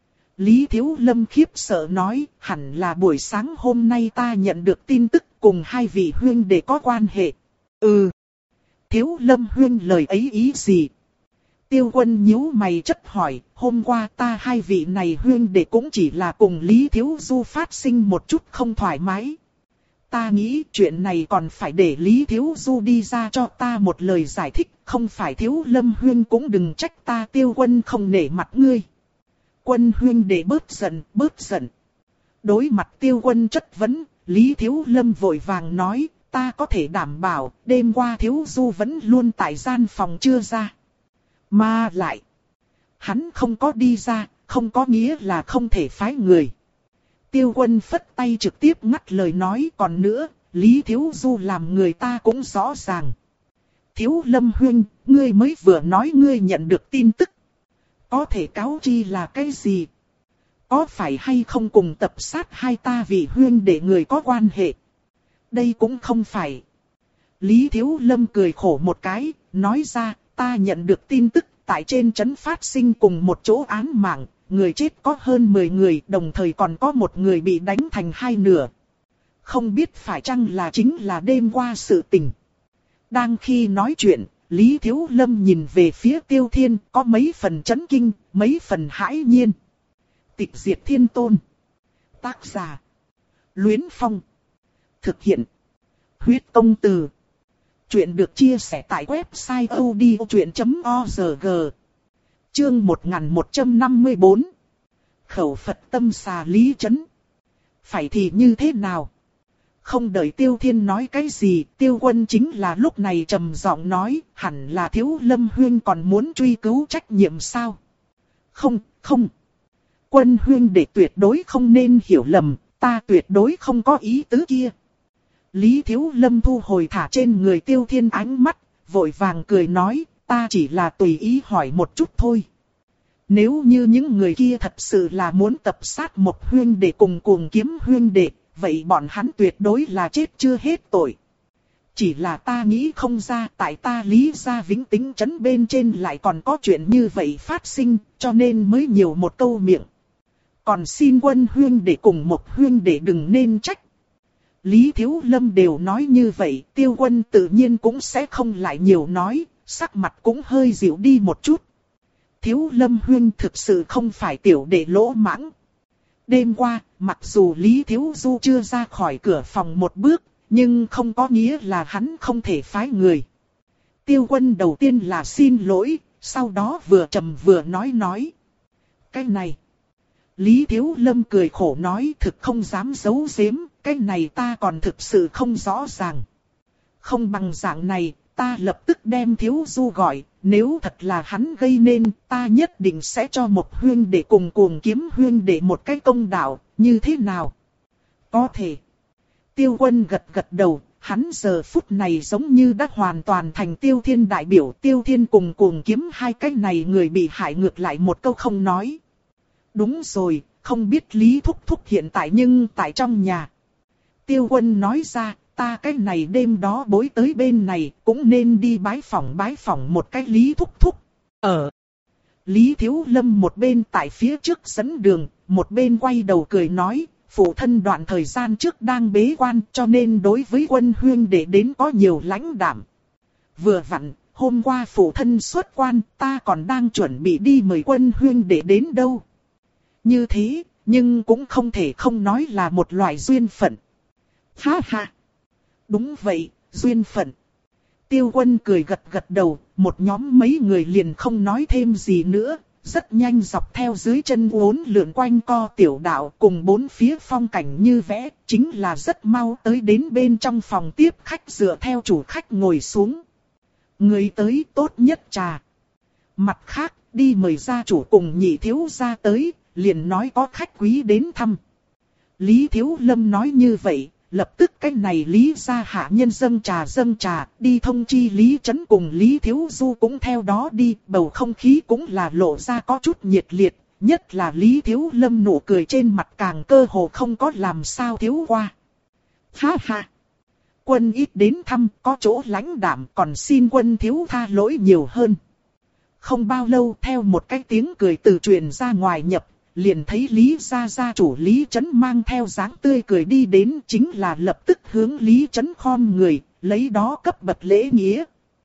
Lý Thiếu Lâm khiếp sợ nói, hẳn là buổi sáng hôm nay ta nhận được tin tức cùng hai vị huynh đệ có quan hệ. Ừ. Thiếu Lâm huynh lời ấy ý gì? Tiêu Quân nhíu mày chất hỏi, hôm qua ta hai vị này huynh đệ cũng chỉ là cùng Lý Thiếu Du phát sinh một chút không thoải mái. Ta nghĩ chuyện này còn phải để Lý Thiếu Du đi ra cho ta một lời giải thích, không phải Thiếu Lâm huynh cũng đừng trách ta. Tiêu Quân không nể mặt ngươi. Quân huynh đệ bớt giận, bớt giận. Đối mặt Tiêu Quân chất vấn, Lý Thiếu Lâm vội vàng nói, ta có thể đảm bảo, đêm qua Thiếu Du vẫn luôn tại gian phòng chưa ra. Mà lại, hắn không có đi ra, không có nghĩa là không thể phái người. Tiêu Quân phất tay trực tiếp ngắt lời nói, còn nữa, Lý Thiếu Du làm người ta cũng rõ ràng. Thiếu Lâm huynh, ngươi mới vừa nói ngươi nhận được tin tức. Có thể cáo chi là cái gì? Có phải hay không cùng tập sát hai ta vị huynh để người có quan hệ? Đây cũng không phải. Lý Thiếu Lâm cười khổ một cái, nói ra, ta nhận được tin tức, tại trên trấn phát sinh cùng một chỗ án mạng, người chết có hơn mười người, đồng thời còn có một người bị đánh thành hai nửa. Không biết phải chăng là chính là đêm qua sự tình. Đang khi nói chuyện, Lý Thiếu Lâm nhìn về phía Tiêu Thiên, có mấy phần chấn kinh, mấy phần hãi nhiên. Tịch diệt thiên tôn. Tác giả: Luyến Phong. Thực hiện: Huyết Công Từ. Chuyện được chia sẻ tại website odchuyện chấm org. Chương một nghìn một trăm năm mươi tư. Khẩu Phật tâm xà Lý Chấn. Phải thì như thế nào? Không đợi Tiêu Thiên nói cái gì, Tiêu Quân chính là lúc này trầm giọng nói, hẳn là Thiếu Lâm huynh còn muốn truy cứu trách nhiệm sao? Không, không. Quân huynh đệ tuyệt đối không nên hiểu lầm, ta tuyệt đối không có ý tứ kia. Lý Thiếu Lâm thu hồi thả trên người Tiêu Thiên ánh mắt, vội vàng cười nói, ta chỉ là tùy ý hỏi một chút thôi. Nếu như những người kia thật sự là muốn tập sát một huynh đệ cùng cuồng kiếm huynh đệ, vậy bọn hắn tuyệt đối là chết chưa hết tội. Chỉ là ta nghĩ không ra tại ta Lý gia Vĩnh Tính trấn bên trên lại còn có chuyện như vậy phát sinh, cho nên mới nhiều một câu miệng. Còn xin Quân huynh đệ cùng một huynh đệ đừng nên trách. Lý Thiếu Lâm đều nói như vậy, Tiêu Quân tự nhiên cũng sẽ không lại nhiều nói, sắc mặt cũng hơi dịu đi một chút. Thiếu Lâm huynh thực sự không phải tiểu đệ lỗ mãng. Đêm qua, mặc dù Lý Thiếu Du chưa ra khỏi cửa phòng một bước, nhưng không có nghĩa là hắn không thể phái người. Tiêu Quân đầu tiên là xin lỗi, sau đó vừa trầm vừa nói nói. Cái này. Lý Thiếu Lâm cười khổ nói thực không dám giấu giếm, cái này ta còn thực sự không rõ ràng. Không bằng dạng này, ta lập tức đem Thiếu Du gọi, nếu thật là hắn gây nên, ta nhất định sẽ cho một huynh đệ cùng cuồng kiếm huynh đệ một cái công đạo, như thế nào? Có thể. Tiêu Quân gật gật đầu, hắn giờ phút này giống như đã hoàn toàn thành Tiêu Thiên đại biểu. Tiêu Thiên cùng cuồng kiếm hai cái này người bị hại ngược lại một câu không nói. Đúng rồi, không biết Lý Thúc Thúc hiện tại nhưng tại trong nhà. Tiêu Quân nói ra, ta cái này đêm đó bối tới bên này, cũng nên đi bái phỏng bái phỏng một cái Lý Thúc Thúc. Ở Lý Thiếu Lâm một bên tại phía trước dẫn đường, một bên quay đầu cười nói, phụ thân đoạn thời gian trước đang bế quan, cho nên đối với Quân huynh đệ đến có nhiều lãnh đạm. Vừa vặn, hôm qua phụ thân xuất quan, ta còn đang chuẩn bị đi mời Quân huynh đệ đến đâu. Như thế, nhưng cũng không thể không nói là một loại duyên phận. Ha ha! Đúng vậy, duyên phận. Tiêu Quân cười gật gật đầu, một nhóm mấy người liền không nói thêm gì nữa, rất nhanh dọc theo dưới chân uốn lượn quanh co tiểu đạo cùng bốn phía phong cảnh như vẽ, chính là rất mau tới đến bên trong phòng tiếp khách dựa theo chủ khách ngồi xuống. Người tới tốt nhất trà. Mặt khác, đi mời gia chủ cùng nhị thiếu gia tới, liền nói có khách quý đến thăm. Lý Thiếu Lâm nói như vậy. Lập tức cái này Lý gia hạ nhân dâng trà dâng trà, đi thông chi Lý Chấn cùng Lý Thiếu Du cũng theo đó đi, bầu không khí cũng là lộ ra có chút nhiệt liệt, nhất là Lý Thiếu Lâm nụ cười trên mặt càng cơ hồ không có làm sao thiếu qua. Ha ha! Quân ít đến thăm, có chỗ lãnh đạm, còn xin Quân thiếu tha lỗi nhiều hơn. Không bao lâu theo một cái tiếng cười từ truyền ra ngoài nhập. Liền thấy Lý gia gia chủ Lý Chấn mang theo dáng tươi cười đi đến, chính là lập tức hướng Lý Chấn khom người, lấy đó cấp bậc lễ nghĩa.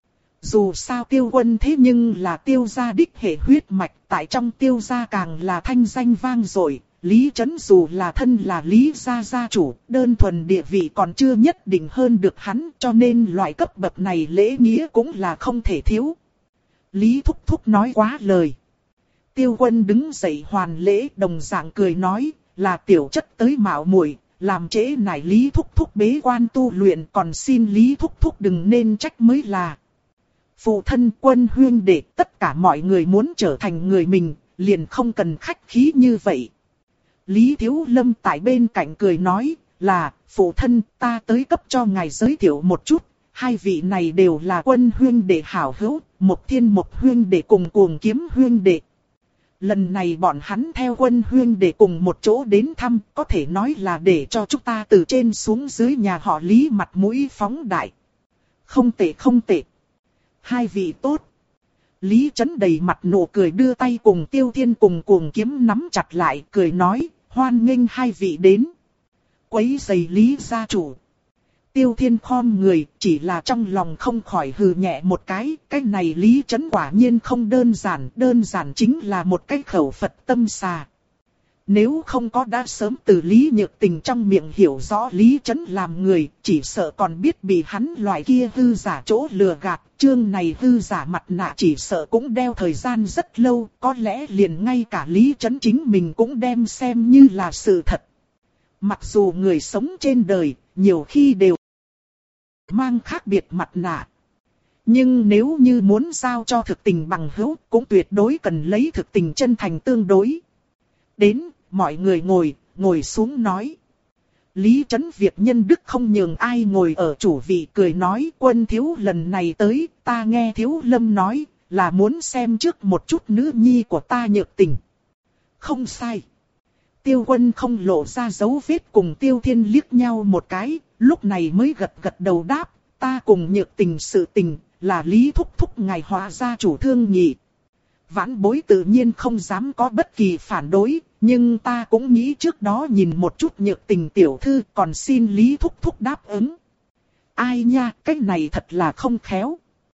Dù sao Tiêu Quân thế nhưng là Tiêu gia đích hệ huyết mạch, tại trong Tiêu gia càng là thanh danh vang dội. Lý Chấn dù là thân là Lý gia gia chủ, đơn thuần địa vị còn chưa nhất định hơn được hắn, cho nên loại cấp bậc này lễ nghĩa cũng là không thể thiếu. Lý Thúc Thúc nói quá lời. Tiêu Quân đứng dậy hoàn lễ, đồng dạng cười nói, là tiểu chất tới mạo muội, làm trễ nải Lý Thúc Thúc bế quan tu luyện, còn xin Lý Thúc Thúc đừng nên trách mới là. Phụ thân Quân huynh đệ, tất cả mọi người muốn trở thành người mình, liền không cần khách khí như vậy. Lý Thiếu Lâm tại bên cạnh cười nói, là, phụ thân ta tới cấp cho ngài giới thiệu một chút, hai vị này đều là Quân huynh đệ hảo hữu, một thiên một huynh đệ cùng cuồng kiếm huynh đệ. Lần này bọn hắn theo Quân huynh đệ cùng một chỗ đến thăm, có thể nói là để cho chúng ta từ trên xuống dưới nhà họ Lý mặt mũi phóng đại. Không tệ không tệ. Hai vị tốt. Lý Chấn đầy mặt nụ cười đưa tay cùng Tiêu Thiên cùng cuồng kiếm nắm chặt lại, cười nói, hoan nghênh hai vị đến. Quấy giày Lý gia chủ. Tiêu Thiên khom người, chỉ là trong lòng không khỏi hừ nhẹ một cái, cái này Lý Chấn quả nhiên không đơn giản, đơn giản chính là một cái khẩu Phật tâm xà. Nếu không có đã sớm từ Lý Nhược Tình trong miệng hiểu rõ Lý Chấn làm người, chỉ sợ còn biết bị hắn loại kia hư giả chỗ lừa gạt, chương này hư giả mặt nạ chỉ sợ cũng đeo thời gian rất lâu, có lẽ liền ngay cả Lý Chấn chính mình cũng đem xem như là sự thật. Mặc dù người sống trên đời, nhiều khi đều mang khác biệt mặt nạ. Nhưng nếu như muốn giao cho thực tình bằng hữu, cũng tuyệt đối cần lấy thực tình chân thành tương đối. Đến, mọi người ngồi, ngồi xuống nói. Lý Chấn việc nhân đức không nhường ai ngồi ở chủ vị, cười nói, Quân thiếu lần này tới, ta nghe Thiếu Lâm nói, là muốn xem trước một chút nữ nhi của ta Nhược Tình. Không sai. Tiêu Quân không lộ ra dấu vết, cùng Tiêu Thiên liếc nhau một cái, lúc này mới gật gật đầu đáp, ta cùng Nhược Tình sự tình, là Lý thúc thúc ngài hóa gia chủ thương nhị. Vãn bối tự nhiên không dám có bất kỳ phản đối, nhưng ta cũng nghĩ trước đó nhìn một chút Nhược Tình tiểu thư, còn xin Lý thúc thúc đáp ứng. Ai nha, cái này thật là không khéo.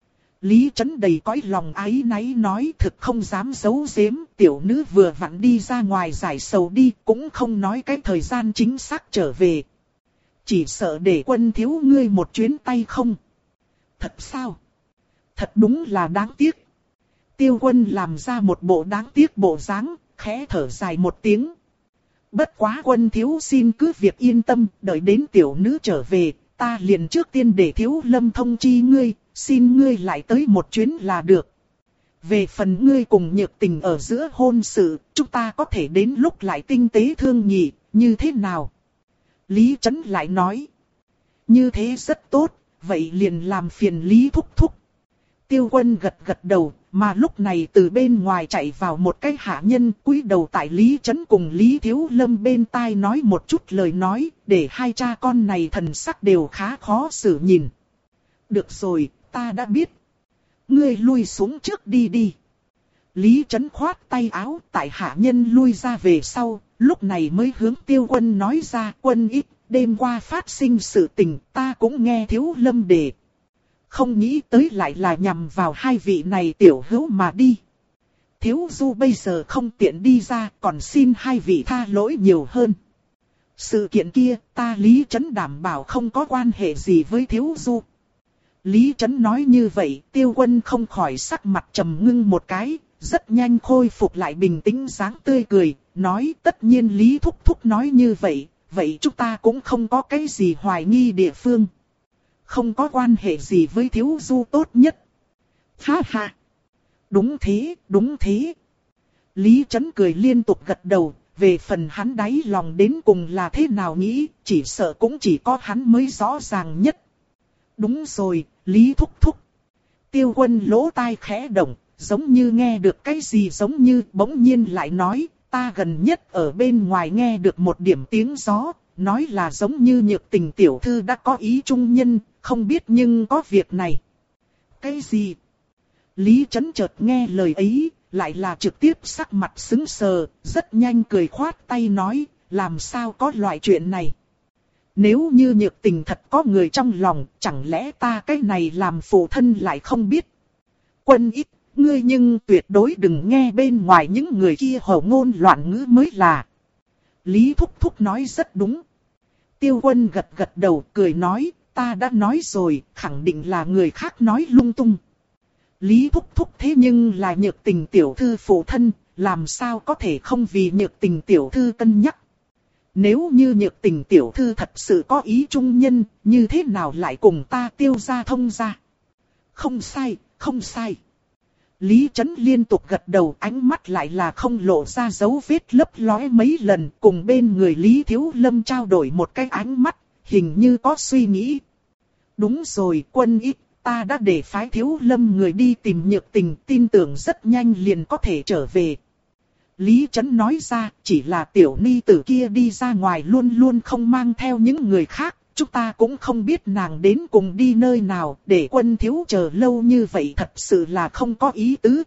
Lý Chấn đầy cõi lòng áy náy nói, thực không dám giấu giếm, tiểu nữ vừa vặn đi ra ngoài giải sầu đi, cũng không nói cái thời gian chính xác trở về. Chỉ sợ để Quân thiếu ngươi một chuyến tay không. Thật sao? Thật đúng là đáng tiếc. Tiêu Quân làm ra một bộ đáng tiếc bộ dáng, khẽ thở dài một tiếng. Bất quá Quân thiếu xin cứ việc yên tâm, đợi đến tiểu nữ trở về, ta liền trước tiên để Thiếu Lâm thông chi ngươi, xin ngươi lại tới một chuyến là được. Về phần ngươi cùng Nhược Tình ở giữa hôn sự, chúng ta có thể đến lúc lại tinh tế thương nghị, như thế nào? Lý Chấn lại nói. Như thế rất tốt, vậy liền làm phiền Lý thúc thúc. Tiêu Quân gật gật đầu, mà lúc này từ bên ngoài chạy vào một cái hạ nhân, cúi đầu tại Lý Chấn cùng Lý Thiếu Lâm bên tai nói một chút lời nói, để hai cha con này thần sắc đều khá khó xử nhìn. Được rồi, ta đã biết. Ngươi lui xuống trước đi đi. Lý Chấn khoát tay áo, tại hạ nhân lui ra về sau, lúc này mới hướng Tiêu Quân nói ra, Quân ít, đêm qua phát sinh sự tình, ta cũng nghe Thiếu Lâm đề. Không nghĩ tới lại là nhằm vào hai vị này tiểu hữu mà đi. Thiếu Du bây giờ không tiện đi ra, còn xin hai vị tha lỗi nhiều hơn. Sự kiện kia, ta Lý Chấn đảm bảo không có quan hệ gì với Thiếu Du. Lý Chấn nói như vậy, Tiêu Quân không khỏi sắc mặt trầm ngưng một cái, rất nhanh khôi phục lại bình tĩnh dáng tươi cười, nói tất nhiên Lý Thúc Thúc nói như vậy, vậy chúng ta cũng không có cái gì hoài nghi địa phương. Không có quan hệ gì với Thiếu Du tốt nhất. Ha ha! Đúng thế, đúng thế. Lý Chấn cười liên tục gật đầu, về phần hắn đáy lòng đến cùng là thế nào nghĩ, chỉ sợ cũng chỉ có hắn mới rõ ràng nhất. Đúng rồi, Lý Thúc Thúc. Tiêu Quân lỗ tai khẽ động, giống như nghe được cái gì giống như bỗng nhiên lại nói, ta gần nhất ở bên ngoài nghe được một điểm tiếng gió, nói là giống như Nhược Tình tiểu thư đã có ý trung nhân, không biết nhưng có việc này. Cái gì? Lý Chấn chợt nghe lời ấy, lại là trực tiếp sắc mặt sững sờ, rất nhanh cười khoát tay nói, làm sao có loại chuyện này. Nếu như Nhược Tình thật có người trong lòng, chẳng lẽ ta cái này làm phụ thân lại không biết. Quân ít, ngươi nhưng tuyệt đối đừng nghe bên ngoài những người kia hổ ngôn loạn ngữ mới là. Lý Thúc Thúc nói rất đúng. Tiêu Quân gật gật đầu cười nói, ta đã nói rồi, khẳng định là người khác nói lung tung. Lý Thúc Thúc thế nhưng là Nhược Tình tiểu thư phụ thân, làm sao có thể không vì Nhược Tình tiểu thư cân nhắc. Nếu như Nhược Tình tiểu thư thật sự có ý trung nhân, như thế nào lại cùng ta Tiêu gia thông gia? Không sai, không sai. Lý Chấn liên tục gật đầu, ánh mắt lại là không lộ ra dấu vết lấp lóe mấy lần, cùng bên người Lý Thiếu Lâm trao đổi một cái ánh mắt, hình như có suy nghĩ. Đúng rồi, Quân ít, ta đã để phái Thiếu Lâm người đi tìm Nhược Tình, tin tưởng rất nhanh liền có thể trở về. Lý Chấn nói ra, chỉ là tiểu ni tử kia đi ra ngoài luôn luôn không mang theo những người khác, chúng ta cũng không biết nàng đến cùng đi nơi nào, để Quân thiếu chờ lâu như vậy thật sự là không có ý tứ.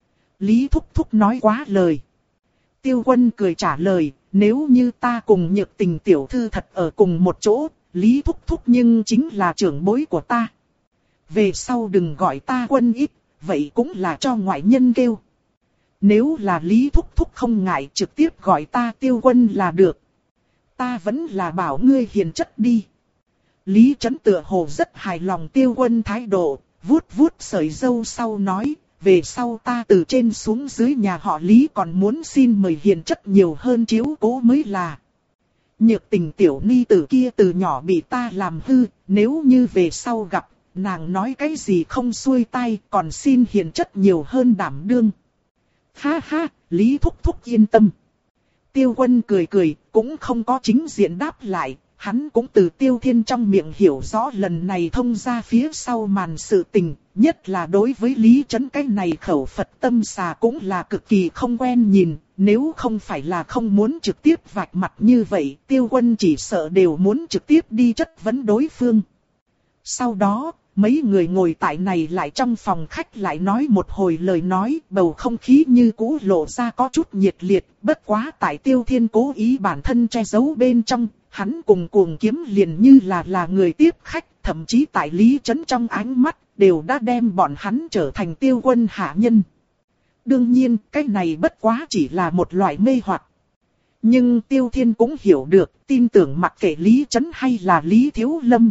Lý Thúc Thúc nói quá lời. Tiêu Quân cười trả lời, nếu như ta cùng Nhược Tình tiểu thư thật ở cùng một chỗ, Lý Thúc Thúc nhưng chính là trưởng bối của ta. Về sau đừng gọi ta Quân ít, vậy cũng là cho ngoại nhân kêu. Nếu là Lý Thúc Thúc không ngại trực tiếp gọi ta Tiêu Quân là được. Ta vẫn là bảo ngươi hiền chất đi. Lý Trấn tựa hồ rất hài lòng Tiêu Quân thái độ, vuốt vuốt sợi râu sau nói, về sau ta từ trên xuống dưới nhà họ Lý còn muốn xin mời hiền chất nhiều hơn chiếu cố mới là. Nhược Tình tiểu ni tử kia từ nhỏ bị ta làm hư, nếu như về sau gặp, nàng nói cái gì không xuôi tai, còn xin hiền chất nhiều hơn đảm đương. Ha ha, Lý Thúc Thúc yên tâm. Tiêu Quân cười cười, cũng không có chính diện đáp lại, hắn cũng từ Tiêu Thiên trong miệng hiểu rõ lần này thông ra phía sau màn sự tình, nhất là đối với Lý Trấn cái này khẩu Phật tâm xà cũng là cực kỳ không quen nhìn, nếu không phải là không muốn trực tiếp vạch mặt như vậy, Tiêu Quân chỉ sợ đều muốn trực tiếp đi chất vấn đối phương. Sau đó, mấy người ngồi tại này lại trong phòng khách lại nói một hồi lời nói, bầu không khí như cũ lộ ra có chút nhiệt liệt, bất quá tại Tiêu Thiên cố ý bản thân che giấu bên trong, hắn cùng Cuồng Kiếm liền như là là người tiếp khách, thậm chí tại Lý Trấn trong ánh mắt, đều đã đem bọn hắn trở thành Tiêu Quân hạ nhân. Đương nhiên, cái này bất quá chỉ là một loại mê hoặc. Nhưng Tiêu Thiên cũng hiểu được, tin tưởng mặc kệ Lý Trấn hay là Lý Thiếu Lâm.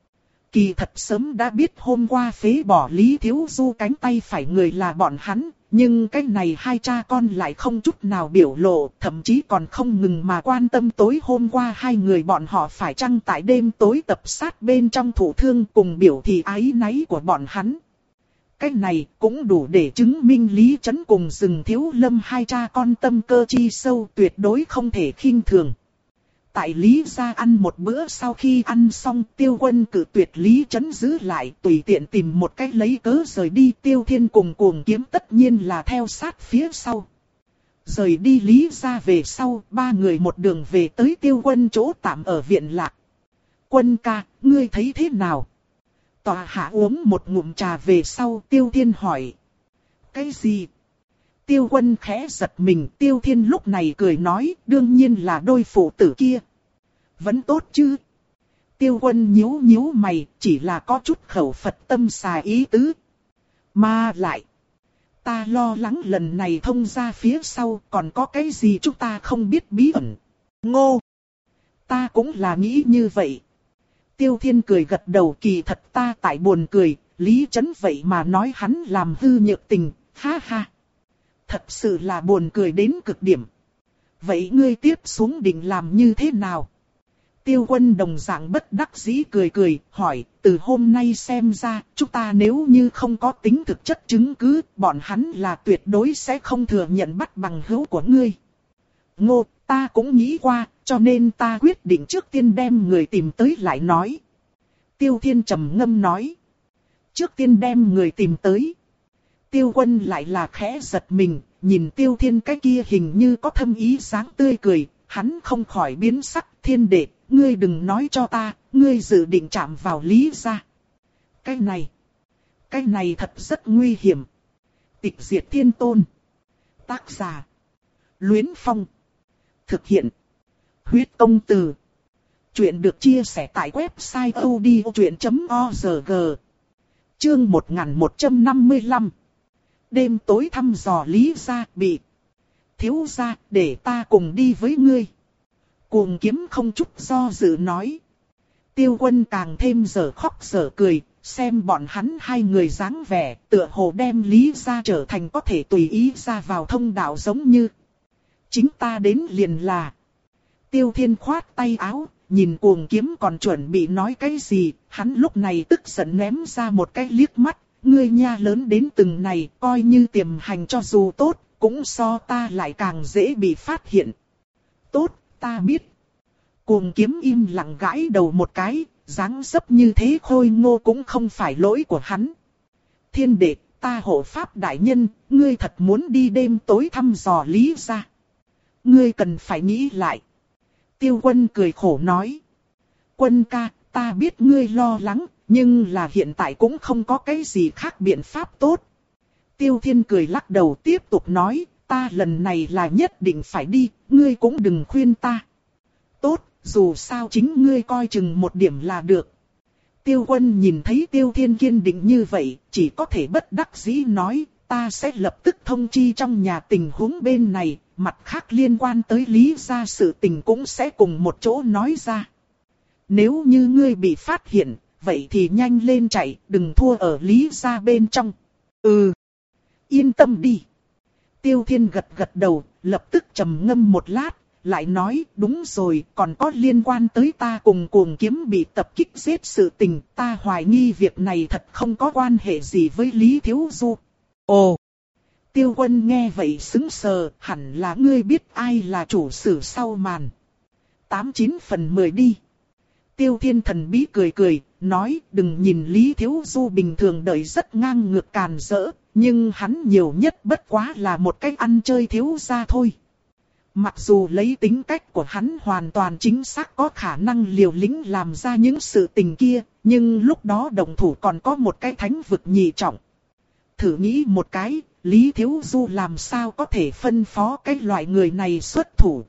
Kỳ thật sớm đã biết hôm qua phế bỏ Lý Thiếu Du cánh tay phải người là bọn hắn, nhưng cái này hai cha con lại không chút nào biểu lộ, thậm chí còn không ngừng mà quan tâm tối hôm qua hai người bọn họ phải chăng tại đêm tối tập sát bên trong thụ thương cùng biểu thị áy náy của bọn hắn. Cái này cũng đủ để chứng minh Lý Trấn cùng Rừng Thiếu Lâm hai cha con tâm cơ chi sâu tuyệt đối không thể khinh thường. Tại Lý gia ăn một bữa sau khi ăn xong Tiêu Quân cự tuyệt Lý Trấn giữ lại tùy tiện tìm một cách lấy cớ rời đi. Tiêu Thiên cùng Cuồng Kiếm tất nhiên là theo sát phía sau. Rời đi Lý gia về sau ba người một đường về tới Tiêu Quân chỗ tạm ở viện lạc. Quân ca, ngươi thấy thế nào? Tòa hạ uống một ngụm trà về sau Tiêu Thiên hỏi. Cái gì? Tiêu Quân khẽ giật mình, Tiêu Thiên lúc này cười nói, đương nhiên là đôi phụ tử kia. Vẫn tốt chứ? Tiêu Quân nhíu nhíu mày, chỉ là có chút khẩu Phật tâm xà ý tứ. Mà lại, ta lo lắng lần này thông ra phía sau còn có cái gì chúng ta không biết bí ẩn. Ngô! Ta cũng là nghĩ như vậy. Tiêu Thiên cười gật đầu, kỳ thật ta tại buồn cười, Lý Trấn vậy mà nói hắn làm hư Nhược Tình, ha ha. Thật sự là buồn cười đến cực điểm. Vậy ngươi tiếp xuống định làm như thế nào? Tiêu Quân đồng dạng bất đắc dĩ cười cười, hỏi, từ hôm nay xem ra, chúng ta nếu như không có tính thực chất chứng cứ, bọn hắn là tuyệt đối sẽ không thừa nhận bắt bằng hữu của ngươi. Ngô, ta cũng nghĩ qua, cho nên ta quyết định trước tiên đem người tìm tới lại nói. Tiêu Thiên trầm ngâm nói. Trước tiên đem người tìm tới. Tiêu Quân lại là khẽ giật mình, nhìn Tiêu Thiên cái kia hình như có thâm ý dáng tươi cười, hắn không khỏi biến sắc. Thiên đệ, ngươi đừng nói cho ta, ngươi dự định chạm vào Lý gia. Cái này, cái này thật rất nguy hiểm. Tịch diệt thiên tôn. Tác giả. Luyến Phong. Thực hiện. Huyết công từ. Chuyện được chia sẻ tại website odchuyện chấm org. Chương một nghìn một trăm năm mươi lăm. Đêm tối thăm dò Lý gia bị. Thiếu gia, để ta cùng đi với ngươi. Cuồng Kiếm không chút do dự nói. Tiêu Quân càng thêm dở khóc dở cười, xem bọn hắn hai người dáng vẻ, tựa hồ đem Lý gia trở thành có thể tùy ý ra vào thông đạo giống như. Chính ta đến liền là. Tiêu Thiên khoát tay áo, nhìn Cuồng Kiếm còn chuẩn bị nói cái gì, hắn lúc này tức giận ném ra một cái liếc mắt. Ngươi nha lớn đến từng này, coi như tiềm hành cho dù tốt, cũng so ta lại càng dễ bị phát hiện. Tốt, ta biết. Cuồng Kiếm im lặng gãi đầu một cái, dáng dấp như thế khôi ngô cũng không phải lỗi của hắn. Thiên đệ, ta hộ pháp đại nhân, ngươi thật muốn đi đêm tối thăm dò Lý gia. Ngươi cần phải nghĩ lại. Tiêu Quân cười khổ nói. Quân ca, ta biết ngươi lo lắng, nhưng là hiện tại cũng không có cái gì khác biện pháp tốt. Tiêu Thiên cười lắc đầu tiếp tục nói, ta lần này là nhất định phải đi, ngươi cũng đừng khuyên ta. Tốt, dù sao chính ngươi coi chừng một điểm là được. Tiêu Quân nhìn thấy Tiêu Thiên kiên định như vậy, chỉ có thể bất đắc dĩ nói, ta sẽ lập tức thông chi trong nhà tình huống bên này, mặt khác liên quan tới Lý gia sự tình cũng sẽ cùng một chỗ nói ra. Nếu như ngươi bị phát hiện, vậy thì nhanh lên chạy, đừng thua ở Lý gia bên trong. Ừ, yên tâm đi. Tiêu Thiên gật gật đầu, lập tức trầm ngâm một lát, lại nói, đúng rồi, còn có liên quan tới ta cùng Cuồng Kiếm bị tập kích giết sự tình, ta hoài nghi việc này thật không có quan hệ gì với Lý Thiếu Du. Ồ! Tiêu Quân nghe vậy sững sờ, hẳn là ngươi biết ai là chủ sử sau màn. Tám chín phần mười đi. Tiêu Thiên thần bí cười cười, nói đừng nhìn Lý Thiếu Du bình thường đợi rất ngang ngược càn rỡ, nhưng hắn nhiều nhất bất quá là một cách ăn chơi thiếu gia thôi. Mặc dù lấy tính cách của hắn hoàn toàn chính xác có khả năng liều lĩnh làm ra những sự tình kia, nhưng lúc đó đồng thủ còn có một cái thánh vực nhị trọng. Thử nghĩ một cái, Lý Thiếu Du làm sao có thể phân phó cái loại người này xuất thủ.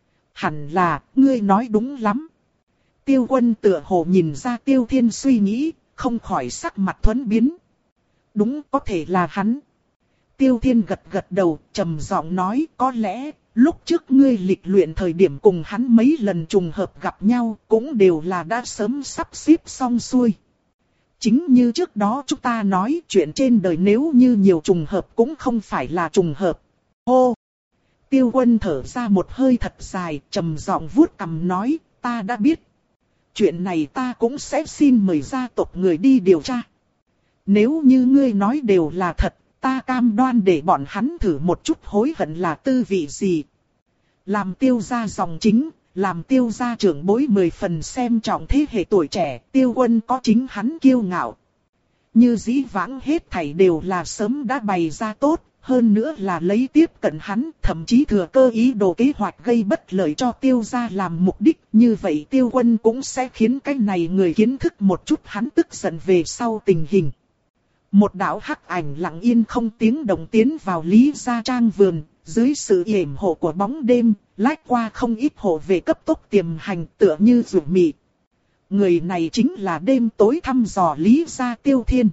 Hẳn là, ngươi nói đúng lắm. Tiêu Quân tựa hồ nhìn ra Tiêu Thiên suy nghĩ, không khỏi sắc mặt thuẫn biến. Đúng, có thể là hắn. Tiêu Thiên gật gật đầu, trầm giọng nói, có lẽ, lúc trước ngươi lịch luyện thời điểm cùng hắn mấy lần trùng hợp gặp nhau, cũng đều là đã sớm sắp xếp xong xuôi. Chính như trước đó chúng ta nói, chuyện trên đời nếu như nhiều trùng hợp cũng không phải là trùng hợp. Hô! Tiêu Quân thở ra một hơi thật dài, trầm giọng vuốt cằm nói, ta đã biết. Chuyện này ta cũng sẽ xin mời gia tộc người đi điều tra. Nếu như ngươi nói đều là thật, ta cam đoan để bọn hắn thử một chút hối hận là tư vị gì. Làm Tiêu gia dòng chính, làm Tiêu gia trưởng bối mười phần xem trọng thế hệ tuổi trẻ, Tiêu Quân có chính hắn kiêu ngạo. Như dĩ vãng hết thảy đều là sớm đã bày ra tốt, hơn nữa là lấy tiếp cận hắn, thậm chí thừa cơ ý đồ kế hoạch gây bất lợi cho Tiêu gia làm mục đích. Như vậy Tiêu Quân cũng sẽ khiến cái này người kiến thức một chút hắn tức giận về sau tình hình. Một đạo hắc ảnh lặng yên không tiếng động tiến vào Lý gia trang vườn, dưới sự yểm hộ của bóng đêm, lách qua không ít hộ vệ cấp tốc tiềm hành tựa như rủ mị. Người này chính là đêm tối thăm dò Lý gia Tiêu Thiên.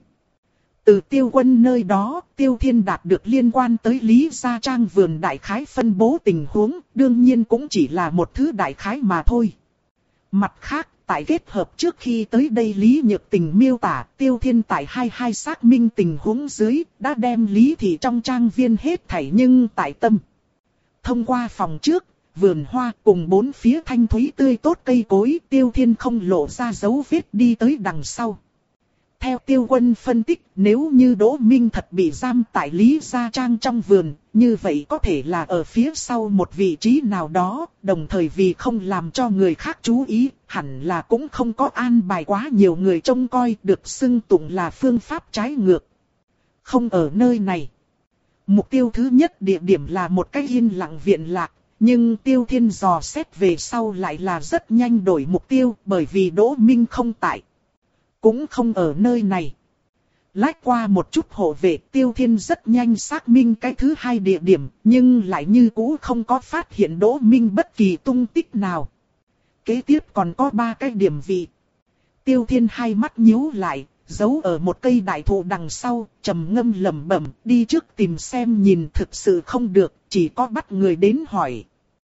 Từ Tiêu Quân nơi đó, Tiêu Thiên đạt được liên quan tới Lý gia trang vườn đại khái phân bố tình huống, đương nhiên cũng chỉ là một thứ đại khái mà thôi. Mặt khác, tại kết hợp trước khi tới đây Lý Nhược Tình miêu tả, Tiêu Thiên tại hai hai xác minh tình huống dưới, đã đem Lý thị trong trang viên hết thảy nhưng tại tâm. Thông qua phòng trước, vườn hoa cùng bốn phía thanh thúy tươi tốt cây cối, Tiêu Thiên không lộ ra dấu vết đi tới đằng sau. Theo Tiêu Quân phân tích, nếu như Đỗ Minh thật bị giam tại Lý gia trang trong vườn, như vậy có thể là ở phía sau một vị trí nào đó, đồng thời vì không làm cho người khác chú ý, hẳn là cũng không có an bài quá nhiều người trông coi, được xưng tụng là phương pháp trái ngược. Không ở nơi này. Mục tiêu thứ nhất địa điểm là một cái yên lặng viện lạc, nhưng Tiêu Thiên dò xét về sau lại là rất nhanh đổi mục tiêu, bởi vì Đỗ Minh không tại. Cũng không ở nơi này. Lách qua một chút hộ vệ, Tiêu Thiên rất nhanh xác minh cái thứ hai địa điểm, nhưng lại như cũ không có phát hiện Đỗ Minh bất kỳ tung tích nào. Kế tiếp còn có ba cái điểm vị. Tiêu Thiên hai mắt nhíu lại, giấu ở một cây đại thụ đằng sau, trầm ngâm lẩm bẩm, đi trước tìm xem nhìn thực sự không được, chỉ có bắt người đến hỏi.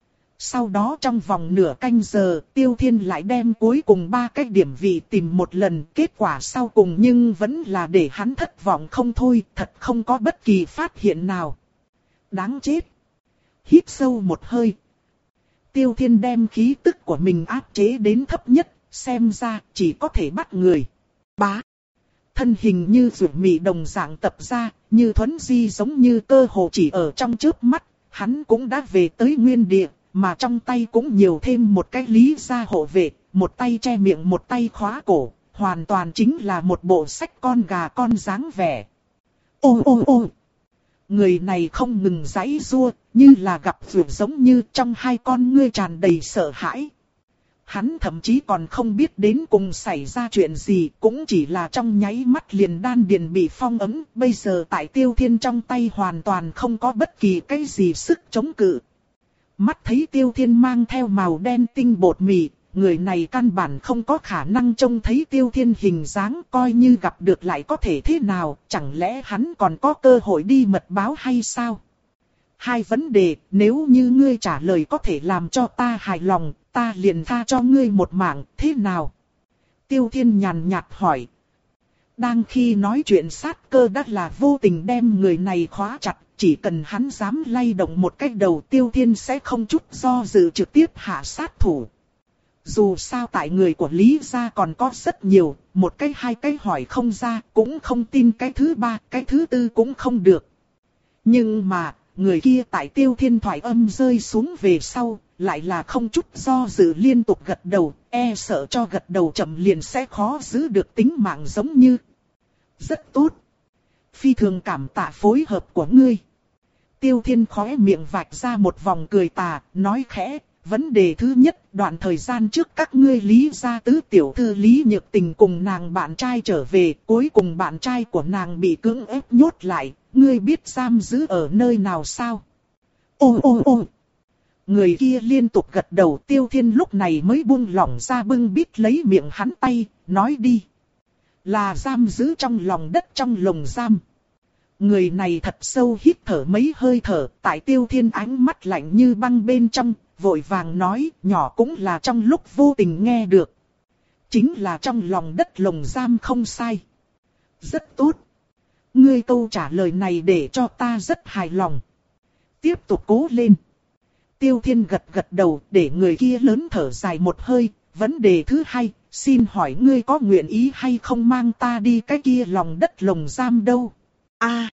Sau đó trong vòng nửa canh giờ, Tiêu Thiên lại đem cuối cùng ba cái điểm vị tìm một lần, kết quả sau cùng nhưng vẫn là để hắn thất vọng không thôi, thật không có bất kỳ phát hiện nào. Đáng chết! Hít sâu một hơi. Tiêu Thiên đem khí tức của mình áp chế đến thấp nhất, xem ra chỉ có thể bắt người. Bá! Thân hình như rủ mị đồng dạng tập ra, như thuấn di giống như cơ hồ chỉ ở trong chớp mắt, hắn cũng đã về tới nguyên địa. Mà trong tay cũng nhiều thêm một cái Lý gia hộ vệ, một tay che miệng một tay khóa cổ, hoàn toàn chính là một bộ sách con gà con dáng vẻ. Ô ô ô! Người này không ngừng giãy giụa, như là gặp vượt giống như trong hai con ngươi tràn đầy sợ hãi. Hắn thậm chí còn không biết đến cùng xảy ra chuyện gì, cũng chỉ là trong nháy mắt liền đan điền bị phong ấn, bây giờ tại Tiêu Thiên trong tay hoàn toàn không có bất kỳ cái gì sức chống cự. Mắt thấy Tiêu Thiên mang theo màu đen tinh bột mì, người này căn bản không có khả năng trông thấy Tiêu Thiên hình dáng, coi như gặp được lại có thể thế nào, chẳng lẽ hắn còn có cơ hội đi mật báo hay sao? Hai vấn đề, nếu như ngươi trả lời có thể làm cho ta hài lòng, ta liền tha cho ngươi một mạng, thế nào? Tiêu Thiên nhàn nhạt hỏi. Đang khi nói chuyện sát cơ đã là vô tình đem người này khóa chặt, chỉ cần hắn dám lay động một cách đầu Tiêu Thiên sẽ không chút do dự trực tiếp hạ sát thủ. Dù sao tại người của Lý gia còn có rất nhiều, một cái hai cái hỏi không ra, cũng không tin cái thứ ba, cái thứ tư cũng không được. Nhưng mà, người kia tại Tiêu Thiên thoại âm rơi xuống về sau, lại là không chút do dự liên tục gật đầu, e sợ cho gật đầu chậm liền sẽ khó giữ được tính mạng giống như. Rất tốt. Phi thường cảm tạ phối hợp của ngươi. Tiêu Thiên khóe miệng vạch ra một vòng cười tà, nói khẽ, vấn đề thứ nhất, đoạn thời gian trước các ngươi Lý gia tứ tiểu thư Lý Nhược Tình cùng nàng bạn trai trở về, cuối cùng bạn trai của nàng bị cưỡng ép nhốt lại, ngươi biết giam giữ ở nơi nào sao? Ô ô ô! Người kia liên tục gật đầu, Tiêu Thiên lúc này mới buông lỏng ra bưng bít lấy miệng hắn tay, nói đi. Là giam giữ trong lòng đất trong lồng giam. Người này thật sâu hít thở mấy hơi thở, tại Tiêu Thiên ánh mắt lạnh như băng bên trong, vội vàng nói, nhỏ cũng là trong lúc vô tình nghe được. Chính là trong lòng đất lồng giam không sai. Rất tốt. Ngươi câu trả lời này để cho ta rất hài lòng. Tiếp tục cố lên. Tiêu Thiên gật gật đầu để người kia lớn thở dài một hơi. Vấn đề thứ hai, xin hỏi ngươi có nguyện ý hay không mang ta đi cái kia lòng đất lồng giam đâu? A, à,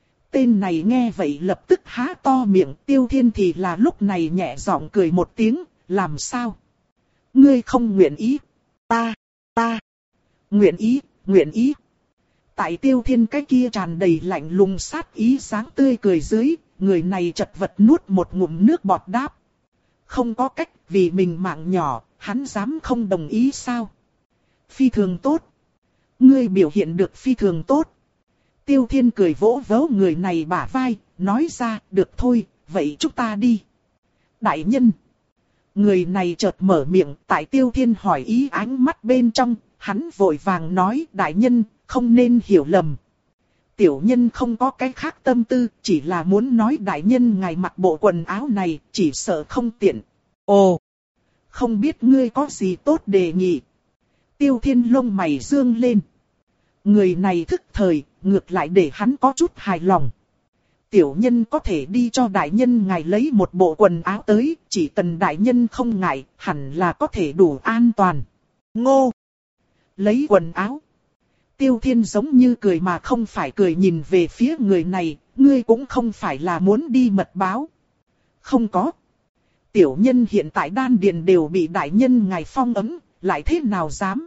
tên này nghe vậy lập tức há to miệng. Tiêu Thiên thì là lúc này nhẹ giọng cười một tiếng, làm sao? Ngươi không nguyện ý? Ta, ta, nguyện ý, nguyện ý. Tại Tiêu Thiên cái kia tràn đầy lạnh lùng sát ý sáng tươi cười dưới, người này chật vật nuốt một ngụm nước bọt đáp. Không có cách, vì mình mạng nhỏ, hắn dám không đồng ý sao? Phi thường tốt. Ngươi biểu hiện được phi thường tốt. Tiêu Thiên cười vỗ vỗ người này bả vai, nói ra, được thôi, vậy chúng ta đi. Đại nhân. Người này chợt mở miệng, tại Tiêu Thiên hỏi ý ánh mắt bên trong, hắn vội vàng nói, đại nhân, không nên hiểu lầm. Tiểu nhân không có cái khác tâm tư, chỉ là muốn nói đại nhân ngài mặc bộ quần áo này, chỉ sợ không tiện. Ồ, không biết ngươi có gì tốt đề nghị. Tiêu Thiên lông mày dương lên. Người này thức thời, ngược lại để hắn có chút hài lòng. Tiểu nhân có thể đi cho đại nhân ngài lấy một bộ quần áo tới, chỉ cần đại nhân không ngại, hẳn là có thể đủ an toàn. Ngô! Lấy quần áo. Tiêu Thiên giống như cười mà không phải cười nhìn về phía người này, ngươi cũng không phải là muốn đi mật báo. Không có. Tiểu nhân hiện tại đan điền đều bị đại nhân ngài phong ấm, lại thế nào dám.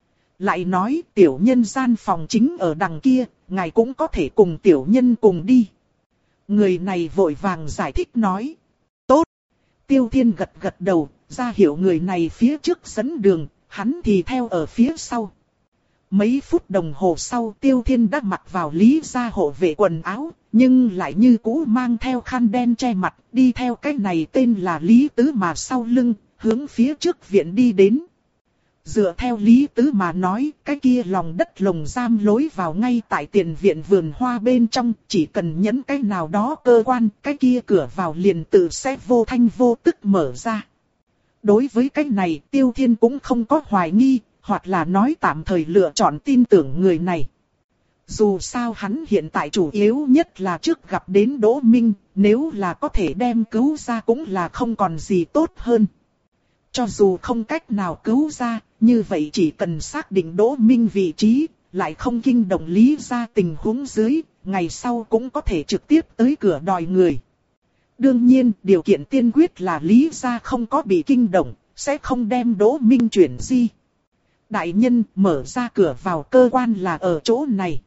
Lại nói tiểu nhân gian phòng chính ở đằng kia, ngài cũng có thể cùng tiểu nhân cùng đi. Người này vội vàng giải thích nói. Tốt. Tiêu Thiên gật gật đầu, ra hiệu người này phía trước dẫn đường, hắn thì theo ở phía sau. Mấy phút đồng hồ sau Tiêu Thiên đã mặc vào Lý gia hộ vệ quần áo, nhưng lại như cũ mang theo khăn đen che mặt, đi theo cái này tên là Lý Tứ mà sau lưng, hướng phía trước viện đi đến. Dựa theo Lý Tứ mà nói, cái kia lòng đất lồng giam lối vào ngay tại tiền viện vườn hoa bên trong, chỉ cần nhấn cái nào đó cơ quan, cái kia cửa vào liền tự sẽ vô thanh vô tức mở ra. Đối với cái này Tiêu Thiên cũng không có hoài nghi, hoặc là nói tạm thời lựa chọn tin tưởng người này. Dù sao hắn hiện tại chủ yếu nhất là trước gặp đến Đỗ Minh, nếu là có thể đem cứu ra cũng là không còn gì tốt hơn. Cho dù không cách nào cứu ra, như vậy chỉ cần xác định Đỗ Minh vị trí, lại không kinh động Lý gia tình huống dưới, ngày sau cũng có thể trực tiếp tới cửa đòi người. Đương nhiên, điều kiện tiên quyết là Lý gia không có bị kinh động, sẽ không đem Đỗ Minh chuyển di. Đại nhân, mở ra cửa vào cơ quan là ở chỗ này.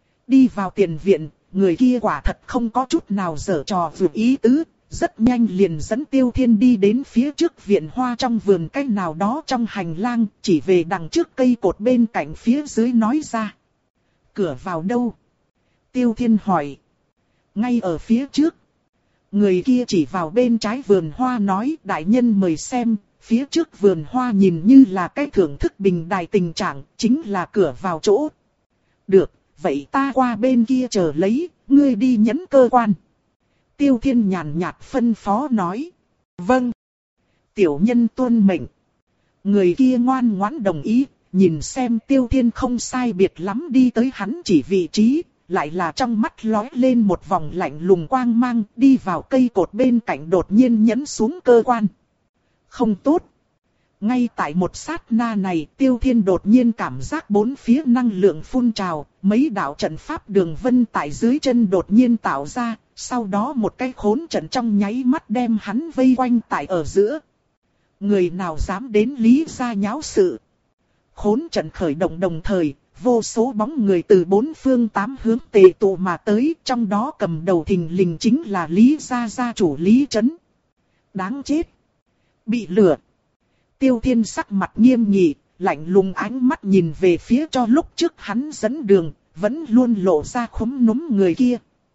Đi vào tiền viện, người kia quả thật không có chút nào giở trò vượt ý tứ, rất nhanh liền dẫn Tiêu Thiên đi đến phía trước viện hoa trong vườn cách nào đó trong hành lang, chỉ về đằng trước cây cột bên cạnh phía dưới nói ra. Cửa vào đâu? Tiêu Thiên hỏi. Ngay ở phía trước. Người kia chỉ vào bên trái vườn hoa nói, đại nhân mời xem, phía trước vườn hoa nhìn như là cái thưởng thức bình đài tình trạng, chính là cửa vào chỗ. Được, vậy ta qua bên kia chờ lấy, ngươi đi nhẫn cơ quan. Tiêu Thiên nhàn nhạt phân phó nói. Vâng. Tiểu nhân tuân mệnh. Người kia ngoan ngoãn đồng ý, nhìn xem Tiêu Thiên không sai biệt lắm đi tới hắn chỉ vị trí, lại là trong mắt lóe lên một vòng lạnh lùng quang mang, đi vào cây cột bên cạnh đột nhiên nhấn xuống cơ quan. Không tốt. Ngay tại một sát na này, Tiêu Thiên đột nhiên cảm giác bốn phía năng lượng phun trào, mấy đạo trận pháp đường vân tại dưới chân đột nhiên tạo ra, sau đó một cái khốn trận trong nháy mắt đem hắn vây quanh tại ở giữa. Người nào dám đến Lý gia nháo sự. Khốn trận khởi động đồng thời, vô số bóng người từ bốn phương tám hướng tề tụ mà tới, trong đó cầm đầu thình lình chính là Lý gia gia chủ Lý Trấn. Đáng chết. Bị lừa. Tiêu Thiên sắc mặt nghiêm nghị, lạnh lùng ánh mắt nhìn về phía cho lúc trước hắn dẫn đường, vẫn luôn lộ ra khúm núm người kia.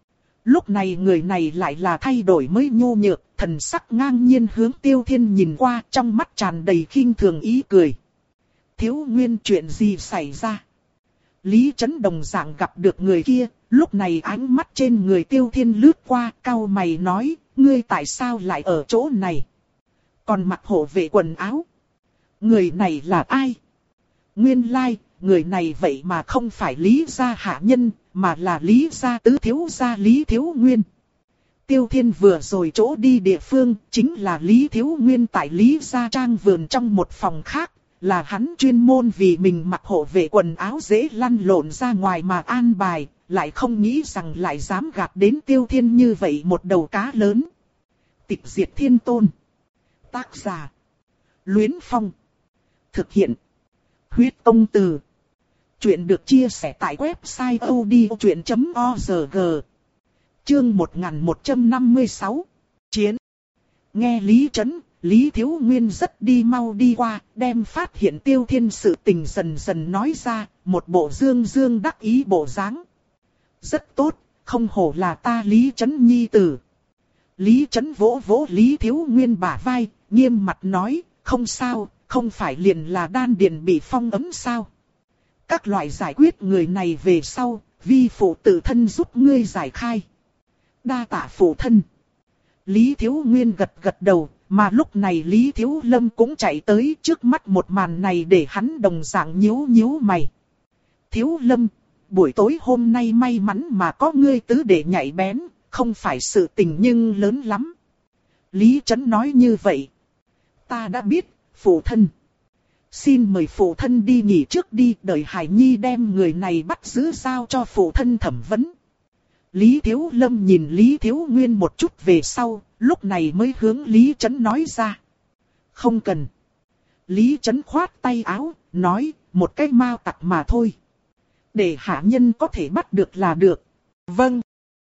Lúc này người này lại là thay đổi mới nhu nhược, thần sắc ngang nhiên hướng Tiêu Thiên nhìn qua, trong mắt tràn đầy khinh thường ý cười. Thiếu Nguyên, chuyện gì xảy ra? Lý Trấn đồng dạng gặp được người kia, lúc này ánh mắt trên người Tiêu Thiên lướt qua, cau mày nói, ngươi tại sao lại ở chỗ này? Còn mặc hộ vệ quần áo. Người này là ai? Nguyên lai, người này vậy mà không phải Lý gia hạ nhân, mà là Lý gia tứ thiếu gia Lý Thiếu Nguyên. Tiêu Thiên vừa rồi chỗ đi địa phương, chính là Lý Thiếu Nguyên tại Lý gia trang vườn trong một phòng khác, là hắn chuyên môn vì mình mặc hộ vệ quần áo dễ lăn lộn ra ngoài mà an bài, lại không nghĩ rằng lại dám gạt đến Tiêu Thiên như vậy một đầu cá lớn. Tịch diệt thiên tôn. Tác giả. Luyến Phong. Thực hiện. Huyết Công Từ. Chuyện được chia sẻ tại website odchuyện chấm org. Chương một nghìn một trăm năm mươi sáu. Chiến. Nghe Lý Trấn, Lý Thiếu Nguyên rất đi mau đi qua, đem phát hiện Tiêu Thiên sự tình dần dần nói ra, một bộ dương dương đắc ý bộ dáng. Rất tốt, không hổ là ta Lý Trấn nhi tử. Lý Trấn vỗ vỗ Lý Thiếu Nguyên bả vai, nghiêm mặt nói, không sao, không phải liền là đan điền bị phong ấm sao. Các loại giải quyết người này về sau, vi phụ tự thân giúp ngươi giải khai. Đa tạ phụ thân. Lý Thiếu Nguyên gật gật đầu, mà lúc này Lý Thiếu Lâm cũng chạy tới, trước mắt một màn này để hắn đồng dạng nhíu nhíu mày. Thiếu Lâm, buổi tối hôm nay may mắn mà có ngươi tứ đệ nhạy bén, không phải sự tình nhưng lớn lắm. Lý Trấn nói như vậy. Ta đã biết, phụ thân. Xin mời phụ thân đi nghỉ trước đi, đợi Hải Nhi đem người này bắt giữ giao cho phụ thân thẩm vấn. Lý Thiếu Lâm nhìn Lý Thiếu Nguyên một chút về sau, lúc này mới hướng Lý Trấn nói ra. Không cần. Lý Trấn khoát tay áo, nói, một cái mao tặc mà thôi. Để hạ nhân có thể bắt được là được. Vâng.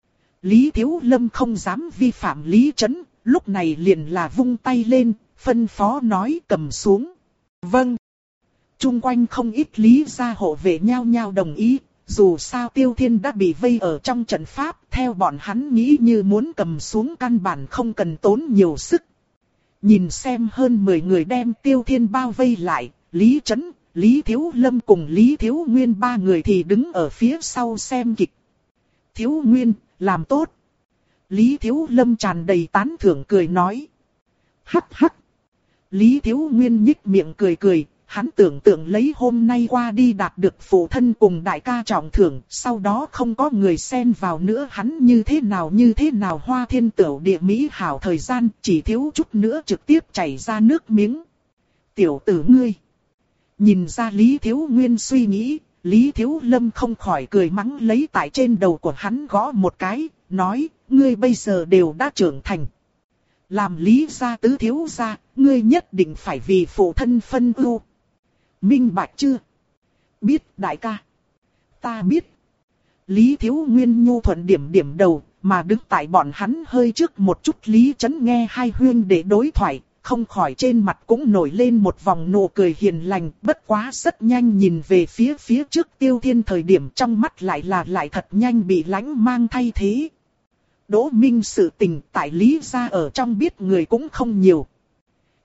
Lý Thiếu Lâm không dám vi phạm Lý Trấn, lúc này liền là vung tay lên, phân phó nói cầm xuống. Vâng. Trung quanh không ít Lý gia hộ vệ nhau nhau đồng ý, dù sao Tiêu Thiên đã bị vây ở trong trận pháp, theo bọn hắn nghĩ như muốn cầm xuống căn bản không cần tốn nhiều sức. Nhìn xem hơn mười người đem Tiêu Thiên bao vây lại, Lý Trấn, Lý Thiếu Lâm cùng Lý Thiếu Nguyên ba người thì đứng ở phía sau xem kịch. Thiếu Nguyên, làm tốt. Lý Thiếu Lâm tràn đầy tán thưởng cười nói. Hắc hắc. Lý Thiếu Nguyên nhích miệng cười cười, hắn tưởng tượng lấy hôm nay qua đi đạt được phụ thân cùng đại ca trọng thưởng, sau đó không có người xen vào nữa, hắn như thế nào như thế nào hoa thiên tửu địa mỹ hảo thời gian, chỉ thiếu chút nữa trực tiếp chảy ra nước miếng. Tiểu tử ngươi. Nhìn ra Lý Thiếu Nguyên suy nghĩ, Lý Thiếu Lâm không khỏi cười mắng lấy tại trên đầu của hắn gõ một cái, nói, ngươi bây giờ đều đã trưởng thành. Làm Lý gia tứ thiếu gia, ngươi nhất định phải vì phụ thân phân ưu. Minh bạch chưa? Biết đại ca. Ta biết. Lý Thiếu Nguyên nhu thuận điểm điểm đầu, mà đứng tại bọn hắn hơi trước một chút. Lý Trấn nghe hai huyên để đối thoại, không khỏi trên mặt cũng nổi lên một vòng nụ cười hiền lành, bất quá rất nhanh nhìn về phía phía trước Tiêu Thiên thời điểm trong mắt lại là lại thật nhanh bị lãnh mang thay thế. Đỗ Minh sự tình tại Lý gia ở trong biết người cũng không nhiều.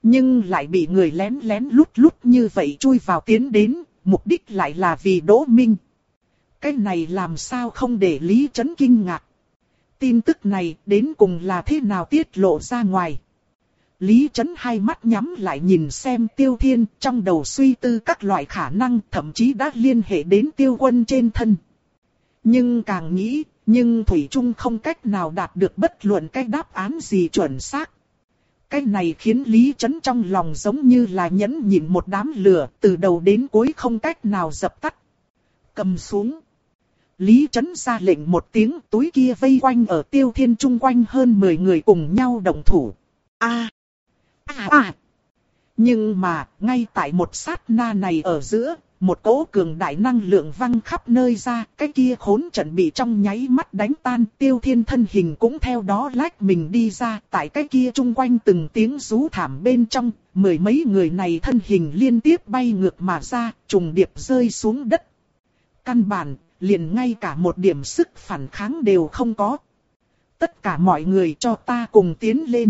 Nhưng lại bị người lén lén lút lút như vậy chui vào tiến đến, mục đích lại là vì Đỗ Minh. Cái này làm sao không để Lý Chấn kinh ngạc. Tin tức này đến cùng là thế nào tiết lộ ra ngoài. Lý Chấn hai mắt nhắm lại nhìn xem Tiêu Thiên, trong đầu suy tư các loại khả năng, thậm chí đã liên hệ đến Tiêu Quân trên thân. Nhưng càng nghĩ, nhưng Thủy Trung không cách nào đạt được bất luận cái đáp án gì chuẩn xác. Cái này khiến Lý Chấn trong lòng giống như là nhẫn nhịn một đám lửa, từ đầu đến cuối không cách nào dập tắt. Cầm xuống. Lý Chấn ra lệnh một tiếng, túi kia vây quanh ở Tiêu Thiên chung quanh hơn mười người cùng nhau động thủ. A, a, a. Nhưng mà, ngay tại một sát na này ở giữa, một cỗ cường đại năng lượng văng khắp nơi ra, cái kia khốn trận bị trong nháy mắt đánh tan, Tiêu Thiên thân hình cũng theo đó lách mình đi ra, tại cái kia chung quanh từng tiếng rú thảm bên trong, mười mấy người này thân hình liên tiếp bay ngược mà ra, trùng điệp rơi xuống đất. Căn bản, liền ngay cả một điểm sức phản kháng đều không có. Tất cả mọi người cho ta cùng tiến lên.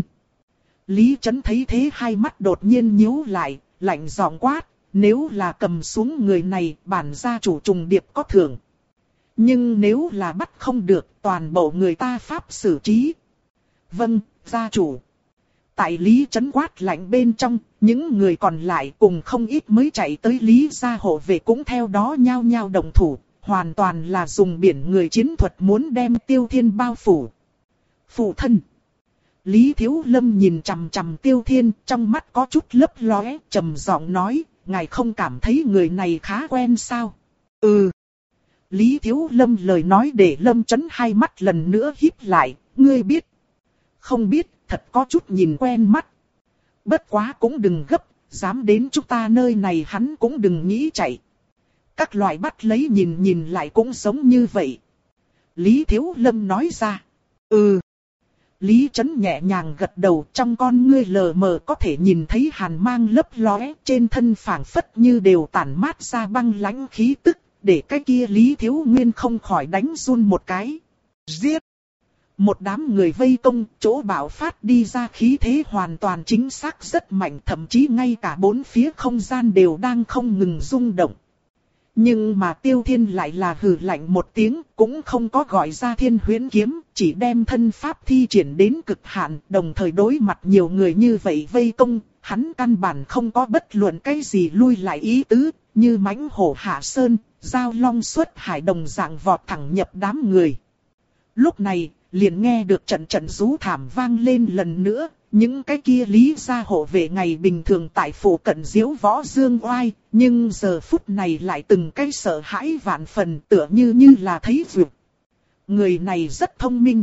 Lý Chấn thấy thế hai mắt đột nhiên nhíu lại, lạnh giọng quát, nếu là cầm xuống người này, bản gia chủ trùng điệp có thưởng. Nhưng nếu là bắt không được, toàn bộ người ta pháp xử trí. Vâng, gia chủ. Tại Lý Chấn quát lạnh bên trong, những người còn lại cùng không ít mới chạy tới Lý gia hộ vệ cũng theo đó nhao nhao động thủ, hoàn toàn là dùng biển người chiến thuật muốn đem Tiêu Thiên bao phủ. Phụ thân. Lý Thiếu Lâm nhìn chằm chằm Tiêu Thiên, trong mắt có chút lấp lóe, trầm giọng nói, ngài không cảm thấy người này khá quen sao? Ừ. Lý Thiếu Lâm lời nói để Lâm Chấn hai mắt lần nữa híp lại, ngươi biết. Không biết, thật có chút nhìn quen mắt. Bất quá cũng đừng gấp, dám đến chúng ta nơi này hắn cũng đừng nghĩ chạy. Các loại bắt lấy nhìn nhìn lại cũng giống như vậy. Lý Thiếu Lâm nói ra. Ừ. Lý Chấn nhẹ nhàng gật đầu, trong con ngươi lờ mờ có thể nhìn thấy hàn mang lấp lóe, trên thân phảng phất như đều tản mát ra băng lãnh khí tức, để cái kia Lý Thiếu Nguyên không khỏi đánh run một cái. Giết! Một đám người vây công, chỗ bạo phát đi ra khí thế hoàn toàn chính xác rất mạnh, thậm chí ngay cả bốn phía không gian đều đang không ngừng rung động. Nhưng mà Tiêu Thiên lại là hừ lạnh một tiếng, cũng không có gọi ra Thiên Huyễn kiếm, chỉ đem thân pháp thi triển đến cực hạn, đồng thời đối mặt nhiều người như vậy vây công, hắn căn bản không có bất luận cái gì lui lại ý tứ, như mãnh hổ hạ sơn, giao long xuất hải đồng dạng vọt thẳng nhập đám người. Lúc này, liền nghe được trận trận rú thảm vang lên lần nữa. Những cái kia Lý gia hộ vệ ngày bình thường tại phủ cận diếu võ dương oai, nhưng giờ phút này lại từng cái sợ hãi vạn phần, tựa như như là thấy vượt. Người này rất thông minh.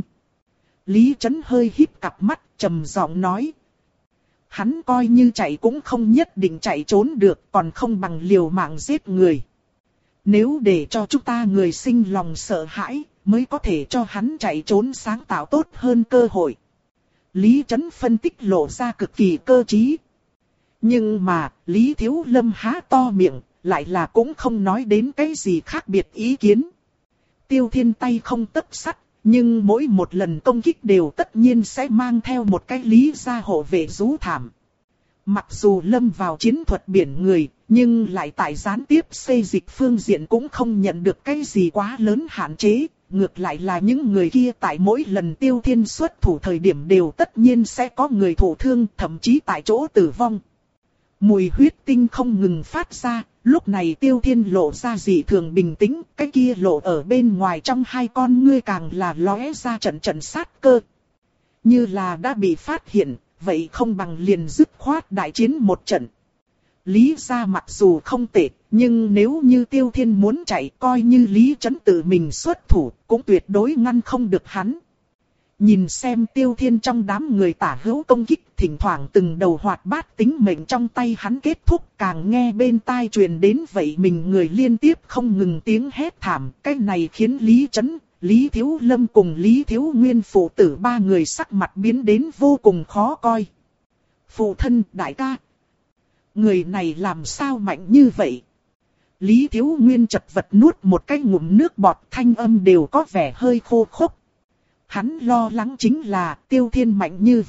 Lý Chấn hơi híp cặp mắt, trầm giọng nói. Hắn coi như chạy cũng không nhất định chạy trốn được, còn không bằng liều mạng giết người. Nếu để cho chúng ta người sinh lòng sợ hãi, mới có thể cho hắn chạy trốn sáng tạo tốt hơn cơ hội. Lý Chấn phân tích lộ ra cực kỳ cơ trí. Nhưng mà, Lý Thiếu Lâm há to miệng, lại là cũng không nói đến cái gì khác biệt ý kiến. Tiêu Thiên tay không tấc sắt, nhưng mỗi một lần công kích đều tất nhiên sẽ mang theo một cái Lý gia hộ vệ rú thảm. Mặc dù lâm vào chiến thuật biển người, nhưng lại tại gián tiếp xây dịch phương diện cũng không nhận được cái gì quá lớn hạn chế. Ngược lại là những người kia tại mỗi lần Tiêu Thiên xuất thủ thời điểm đều tất nhiên sẽ có người thụ thương, thậm chí tại chỗ tử vong. Mùi huyết tinh không ngừng phát ra, lúc này Tiêu Thiên lộ ra dị thường bình tĩnh, cái kia lộ ở bên ngoài trong hai con ngươi càng là lóe ra trận trận sát cơ. Như là đã bị phát hiện, vậy không bằng liền dứt khoát đại chiến một trận. Lý gia mặc dù không tệ, nhưng nếu như Tiêu Thiên muốn chạy, coi như Lý Chấn tự mình xuất thủ, cũng tuyệt đối ngăn không được hắn. Nhìn xem Tiêu Thiên trong đám người tả hữu công kích, thỉnh thoảng từng đầu hoạt bát tính mệnh trong tay hắn kết thúc, càng nghe bên tai truyền đến vậy mình người liên tiếp không ngừng tiếng hét thảm. Cái này khiến Lý Chấn, Lý Thiếu Lâm cùng Lý Thiếu Nguyên phụ tử ba người sắc mặt biến đến vô cùng khó coi. Phụ thân, đại ca, người này làm sao mạnh như vậy? Lý Thiếu Nguyên chật vật nuốt một cái ngụm nước bọt, thanh âm đều có vẻ hơi khô khốc. Hắn lo lắng chính là Tiêu Thiên mạnh như vậy,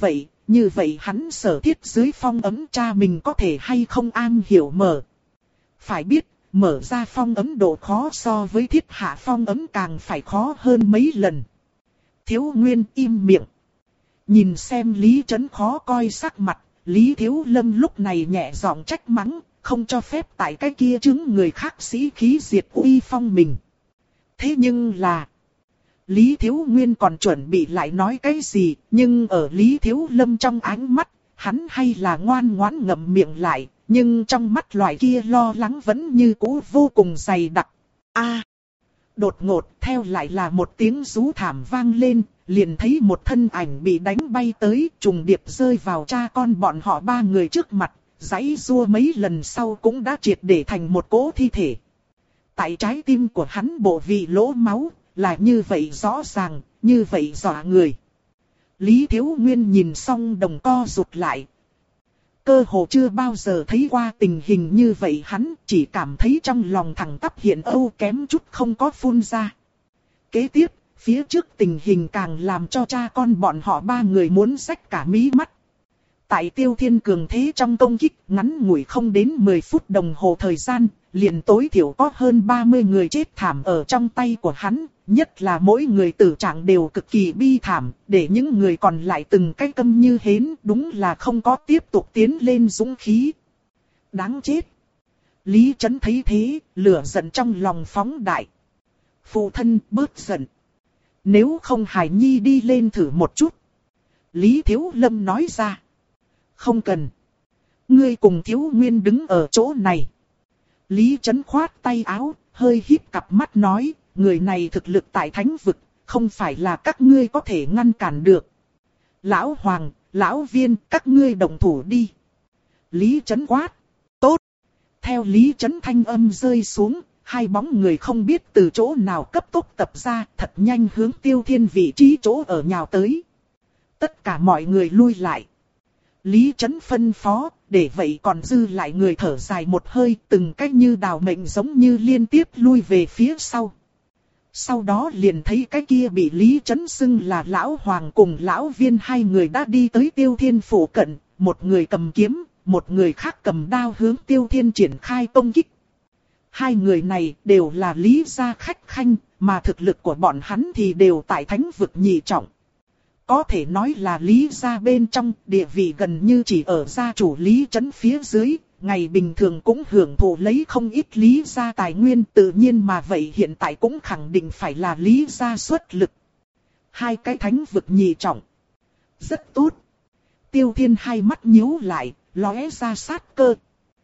như vậy hắn sở thiết dưới phong ấn cha mình có thể hay không am hiểu mở. Phải biết, mở ra phong ấn độ khó so với thiết hạ phong ấn càng phải khó hơn mấy lần. Thiếu Nguyên im miệng. Nhìn xem Lý Trấn khó coi sắc mặt, Lý Thiếu Lâm lúc này nhẹ giọng trách mắng, không cho phép tại cái kia chứng người khác sĩ khí diệt uy phong mình. Thế nhưng là... Lý Thiếu Nguyên còn chuẩn bị lại nói cái gì, nhưng ở Lý Thiếu Lâm trong ánh mắt, hắn hay là ngoan ngoãn ngậm miệng lại, nhưng trong mắt loại kia lo lắng vẫn như cũ vô cùng dày đặc. A! Đột ngột theo lại là một tiếng rú thảm vang lên, liền thấy một thân ảnh bị đánh bay tới, trùng điệp rơi vào cha con bọn họ ba người trước mặt, giãy giụa mấy lần sau cũng đã triệt để thành một cỗ thi thể. Tại trái tim của hắn bộ vị lỗ máu, là như vậy rõ ràng, như vậy dọa người. Lý Thiếu Nguyên nhìn xong đồng co rụt lại. Cơ hồ chưa bao giờ thấy qua tình hình như vậy, hắn chỉ cảm thấy trong lòng thẳng tắp hiện âu kém chút không có phun ra. Kế tiếp, phía trước tình hình càng làm cho cha con bọn họ ba người muốn xách cả mí mắt. Tại Tiêu Thiên cường thế trong công kích ngắn ngủi không đến mười phút đồng hồ thời gian, liền tối thiểu có hơn ba mươi người chết thảm ở trong tay của hắn, nhất là mỗi người tử trạng đều cực kỳ bi thảm, để những người còn lại từng cái câm như hến, đúng là không có tiếp tục tiến lên dũng khí. Đáng chết! Lý Trấn thấy thế, lửa giận trong lòng phóng đại. Phụ thân bớt giận. Nếu không Hải Nhi đi lên thử một chút. Lý Thiếu Lâm nói ra. Không cần. Ngươi cùng Thiếu Nguyên đứng ở chỗ này. Lý Trấn khoát tay áo, hơi híp cặp mắt nói, người này thực lực tại thánh vực, không phải là các ngươi có thể ngăn cản được. Lão Hoàng, Lão Viên, các ngươi đồng thủ đi. Lý Trấn quát. Tốt. Theo Lý Trấn thanh âm rơi xuống, hai bóng người không biết từ chỗ nào cấp tốc tập ra, thật nhanh hướng Tiêu Thiên vị trí chỗ ở nhào tới. Tất cả mọi người lui lại. Lý Trấn phân phó, để vậy còn dư lại người thở dài một hơi, từng cách như đào mệnh giống như liên tiếp lui về phía sau. Sau đó liền thấy cái kia bị Lý Trấn xưng là Lão Hoàng cùng Lão Viên hai người đã đi tới Tiêu Thiên phủ cận, một người cầm kiếm, một người khác cầm đao hướng Tiêu Thiên triển khai công kích. Hai người này đều là Lý gia khách khanh, mà thực lực của bọn hắn thì đều tại thánh vực nhị trọng. Có thể nói là Lý gia bên trong, địa vị gần như chỉ ở gia chủ Lý Trấn phía dưới, ngày bình thường cũng hưởng thụ lấy không ít Lý gia tài nguyên, tự nhiên mà vậy hiện tại cũng khẳng định phải là Lý gia xuất lực. Hai cái thánh vực nhị trọng. Rất tốt. Tiêu Thiên hai mắt nhíu lại, lóe ra sát cơ.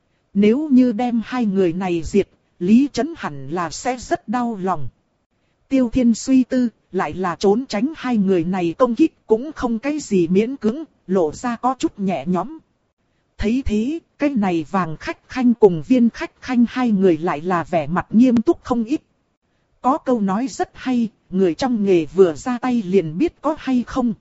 Nếu như đem hai người này diệt, Lý Trấn hẳn là sẽ rất đau lòng. Tiêu Thiên suy tư, lại là trốn tránh hai người này công kích cũng không cái gì miễn cưỡng, lộ ra có chút nhẹ nhõm. Thấy thế, cái này Vàng khách khanh cùng Viên khách khanh hai người lại là vẻ mặt nghiêm túc không ít. Có câu nói rất hay, người trong nghề vừa ra tay liền biết có hay không.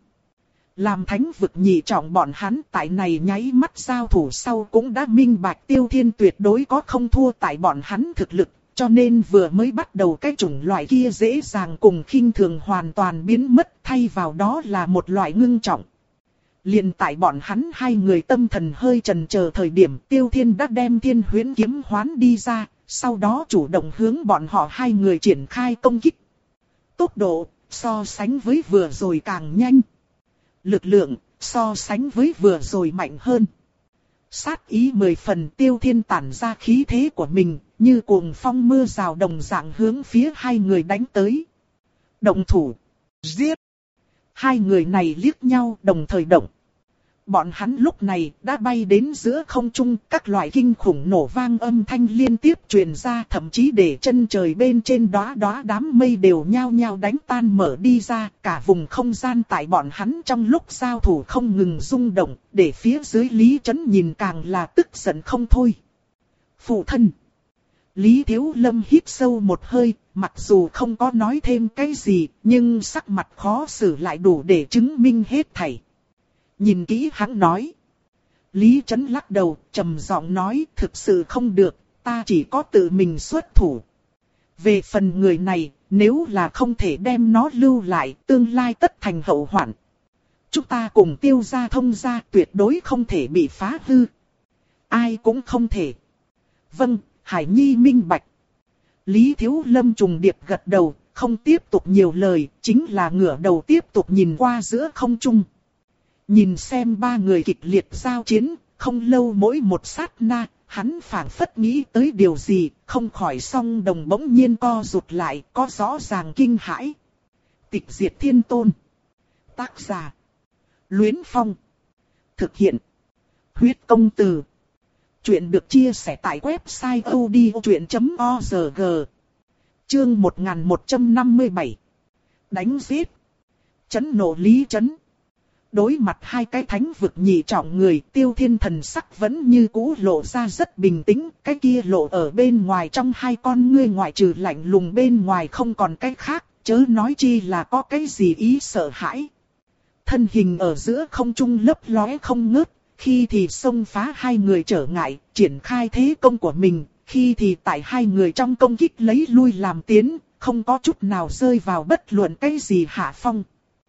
Làm thánh vực nhị trọng bọn hắn tại này nháy mắt giao thủ sau cũng đã minh bạch Tiêu Thiên tuyệt đối có không thua tại bọn hắn thực lực. Cho nên vừa mới bắt đầu cái chủng loại kia dễ dàng cùng khinh thường hoàn toàn biến mất, thay vào đó là một loại ngưng trọng. Liền tại bọn hắn hai người tâm thần hơi chần chờ thời điểm, Tiêu Thiên đã đem Thiên Huyễn kiếm hoán đi ra, sau đó chủ động hướng bọn họ hai người triển khai công kích. Tốc độ so sánh với vừa rồi càng nhanh. Lực lượng so sánh với vừa rồi mạnh hơn. Sát ý mười phần, Tiêu Thiên tản ra khí thế của mình, như cuồng phong mưa rào đồng dạng hướng phía hai người đánh tới. Động thủ. Giết. Hai người này liếc nhau đồng thời động. Bọn hắn lúc này đã bay đến giữa không trung, các loại kinh khủng nổ vang âm thanh liên tiếp truyền ra, thậm chí để chân trời bên trên đóa đóa đám mây đều nhao nhao đánh tan mở đi ra, cả vùng không gian tại bọn hắn trong lúc giao thủ không ngừng rung động, để phía dưới Lý Trấn nhìn càng là tức giận không thôi. Phụ thân. Lý Thiếu Lâm hít sâu một hơi, mặc dù không có nói thêm cái gì, nhưng sắc mặt khó xử lại đủ để chứng minh hết thảy. Nhìn kỹ hắn nói. Lý Trấn lắc đầu, trầm giọng nói, thực sự không được, ta chỉ có tự mình xuất thủ. Về phần người này, nếu là không thể đem nó lưu lại, tương lai tất thành hậu hoạn. Chúng ta cùng Tiêu gia Thông gia tuyệt đối không thể bị phá hư. Ai cũng không thể. Vâng, Hải Nhi minh bạch. Lý Thiếu Lâm trùng điệp gật đầu, không tiếp tục nhiều lời, chính là ngửa đầu tiếp tục nhìn qua giữa không trung. Nhìn xem ba người kịch liệt giao chiến, không lâu mỗi một sát na, hắn phảng phất nghĩ tới điều gì, không khỏi song đồng bỗng nhiên co rụt lại, có rõ ràng kinh hãi. Tịch diệt thiên tôn. Tác giả. Luyến Phong. Thực hiện. Huyết công từ. Chuyện được chia sẻ tại website odchuyện chấm org. Chương một nghìn một trăm năm mươi bảy. Đánh giết. Chấn nộ Lý Chấn. Đối mặt hai cái thánh vực nhị trọng người, Tiêu Thiên thần sắc vẫn như cũ lộ ra rất bình tĩnh, cái kia lộ ở bên ngoài trong hai con ngươi ngoại trừ lạnh lùng bên ngoài không còn cái khác, chớ nói chi là có cái gì ý sợ hãi. Thân hình ở giữa không trung lấp lóe không ngớt, khi thì xông phá hai người trở ngại, triển khai thế công của mình, khi thì tại hai người trong công kích lấy lui làm tiến, không có chút nào rơi vào bất luận cái gì hạ phong.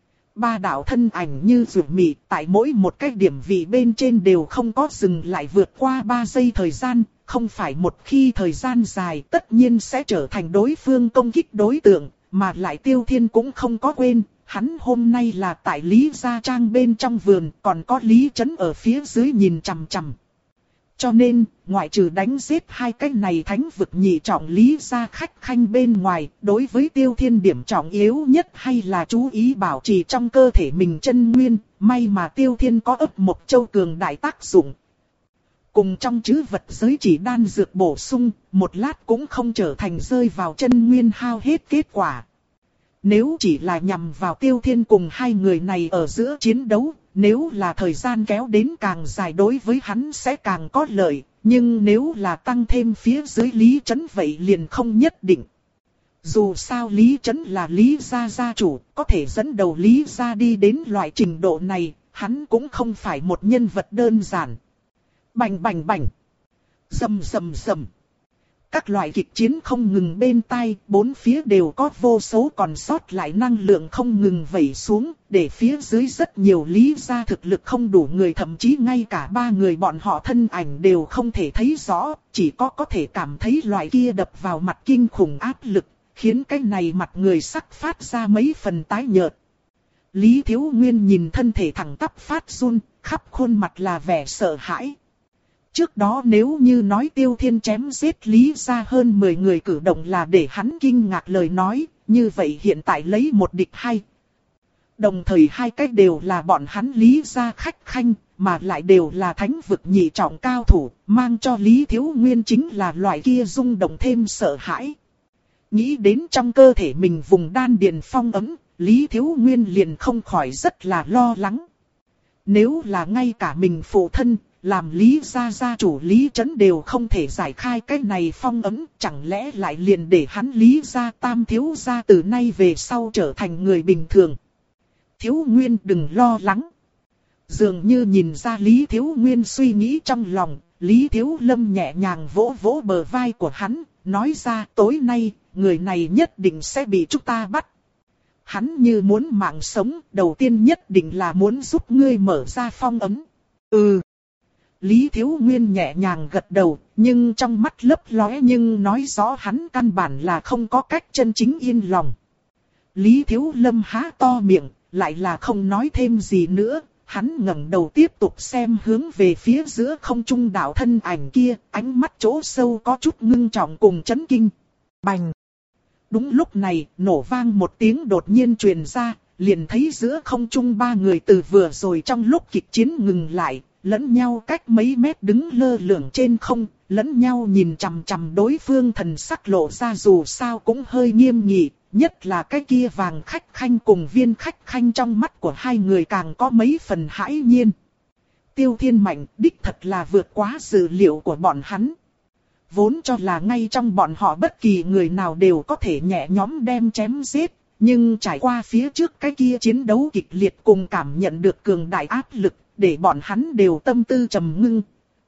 Ba đạo thân ảnh như rượu mị, tại mỗi một cái điểm vị bên trên đều không có dừng lại vượt qua ba giây thời gian, không phải một khi thời gian dài tất nhiên sẽ trở thành đối phương công kích đối tượng, mà lại Tiêu Thiên cũng không có quên, hắn hôm nay là tại Lý Gia Trang bên trong vườn, còn có Lý Chấn ở phía dưới nhìn chằm chằm. Cho nên, ngoại trừ đánh giết hai cái này thánh vực nhị trọng Lý Gia khách khanh bên ngoài, đối với Tiêu Thiên điểm trọng yếu nhất hay là chú ý bảo trì trong cơ thể mình chân nguyên, may mà Tiêu Thiên có ấp một châu cường đại tác dụng. Cùng trong trữ vật giới chỉ đan dược bổ sung, một lát cũng không trở thành rơi vào chân nguyên hao hết kết quả. Nếu chỉ là nhằm vào Tiêu Thiên cùng hai người này ở giữa chiến đấu, nếu là thời gian kéo đến càng dài đối với hắn sẽ càng có lợi, nhưng nếu là tăng thêm phía dưới Lý Chấn vậy liền không nhất định. Dù sao Lý Chấn là Lý Gia gia chủ, có thể dẫn đầu Lý Gia đi đến loại trình độ này, hắn cũng không phải một nhân vật đơn giản. Bành bành bành, rầm rầm rầm. Các loại kịch chiến không ngừng bên tai, bốn phía đều có vô số còn sót lại năng lượng không ngừng vẩy xuống, để phía dưới rất nhiều Lý Gia thực lực không đủ người, thậm chí ngay cả ba người bọn họ thân ảnh đều không thể thấy rõ, chỉ có có thể cảm thấy loại kia đập vào mặt kinh khủng áp lực, khiến cái này mặt người sắc phát ra mấy phần tái nhợt. Lý Thiếu Nguyên nhìn thân thể thẳng tắp phát run, khắp khuôn mặt là vẻ sợ hãi. Trước đó nếu như nói Tiêu Thiên chém giết Lý Gia hơn mười người cử động là để hắn kinh ngạc lời nói, như vậy hiện tại lấy một địch hai. Đồng thời hai cách đều là bọn hắn Lý Gia khách khanh, mà lại đều là thánh vực nhị trọng cao thủ, mang cho Lý Thiếu Nguyên chính là loại kia rung động thêm sợ hãi. Nghĩ đến trong cơ thể mình vùng đan điền phong ấm, Lý Thiếu Nguyên liền không khỏi rất là lo lắng. Nếu là ngay cả mình phụ thân, làm Lý Gia gia chủ Lý Chấn đều không thể giải khai cái này phong ấm, chẳng lẽ lại liền để hắn Lý Gia tam thiếu gia từ nay về sau trở thành người bình thường. Thiếu Nguyên đừng lo lắng. Dường như nhìn ra Lý Thiếu Nguyên suy nghĩ trong lòng, Lý Thiếu Lâm nhẹ nhàng vỗ vỗ bờ vai của hắn, nói ra tối nay, người này nhất định sẽ bị chúng ta bắt. Hắn như muốn mạng sống, đầu tiên nhất định là muốn giúp ngươi mở ra phong ấm. Ừ. Lý Thiếu Nguyên nhẹ nhàng gật đầu, nhưng trong mắt lấp lóe nhưng nói rõ hắn căn bản là không có cách chân chính yên lòng. Lý Thiếu Lâm há to miệng, lại là không nói thêm gì nữa, hắn ngẩng đầu tiếp tục xem hướng về phía giữa không trung đạo thân ảnh kia, ánh mắt chỗ sâu có chút ngưng trọng cùng chấn kinh. Bành! Đúng lúc này, nổ vang một tiếng đột nhiên truyền ra, liền thấy giữa không trung ba người từ vừa rồi trong lúc kịch chiến ngừng lại, lẫn nhau cách mấy mét đứng lơ lửng trên không, lẫn nhau nhìn chằm chằm đối phương, thần sắc lộ ra dù sao cũng hơi nghiêm nghị, nhất là cái kia vàng khách khanh cùng viên khách khanh trong mắt của hai người càng có mấy phần hãi nhiên. Tiêu Thiên mạnh đích thật là vượt quá dự liệu của bọn hắn. Vốn cho là ngay trong bọn họ bất kỳ người nào đều có thể nhẹ nhõm đem chém giết, nhưng trải qua phía trước cái kia chiến đấu kịch liệt cùng cảm nhận được cường đại áp lực, để bọn hắn đều tâm tư trầm ngưng.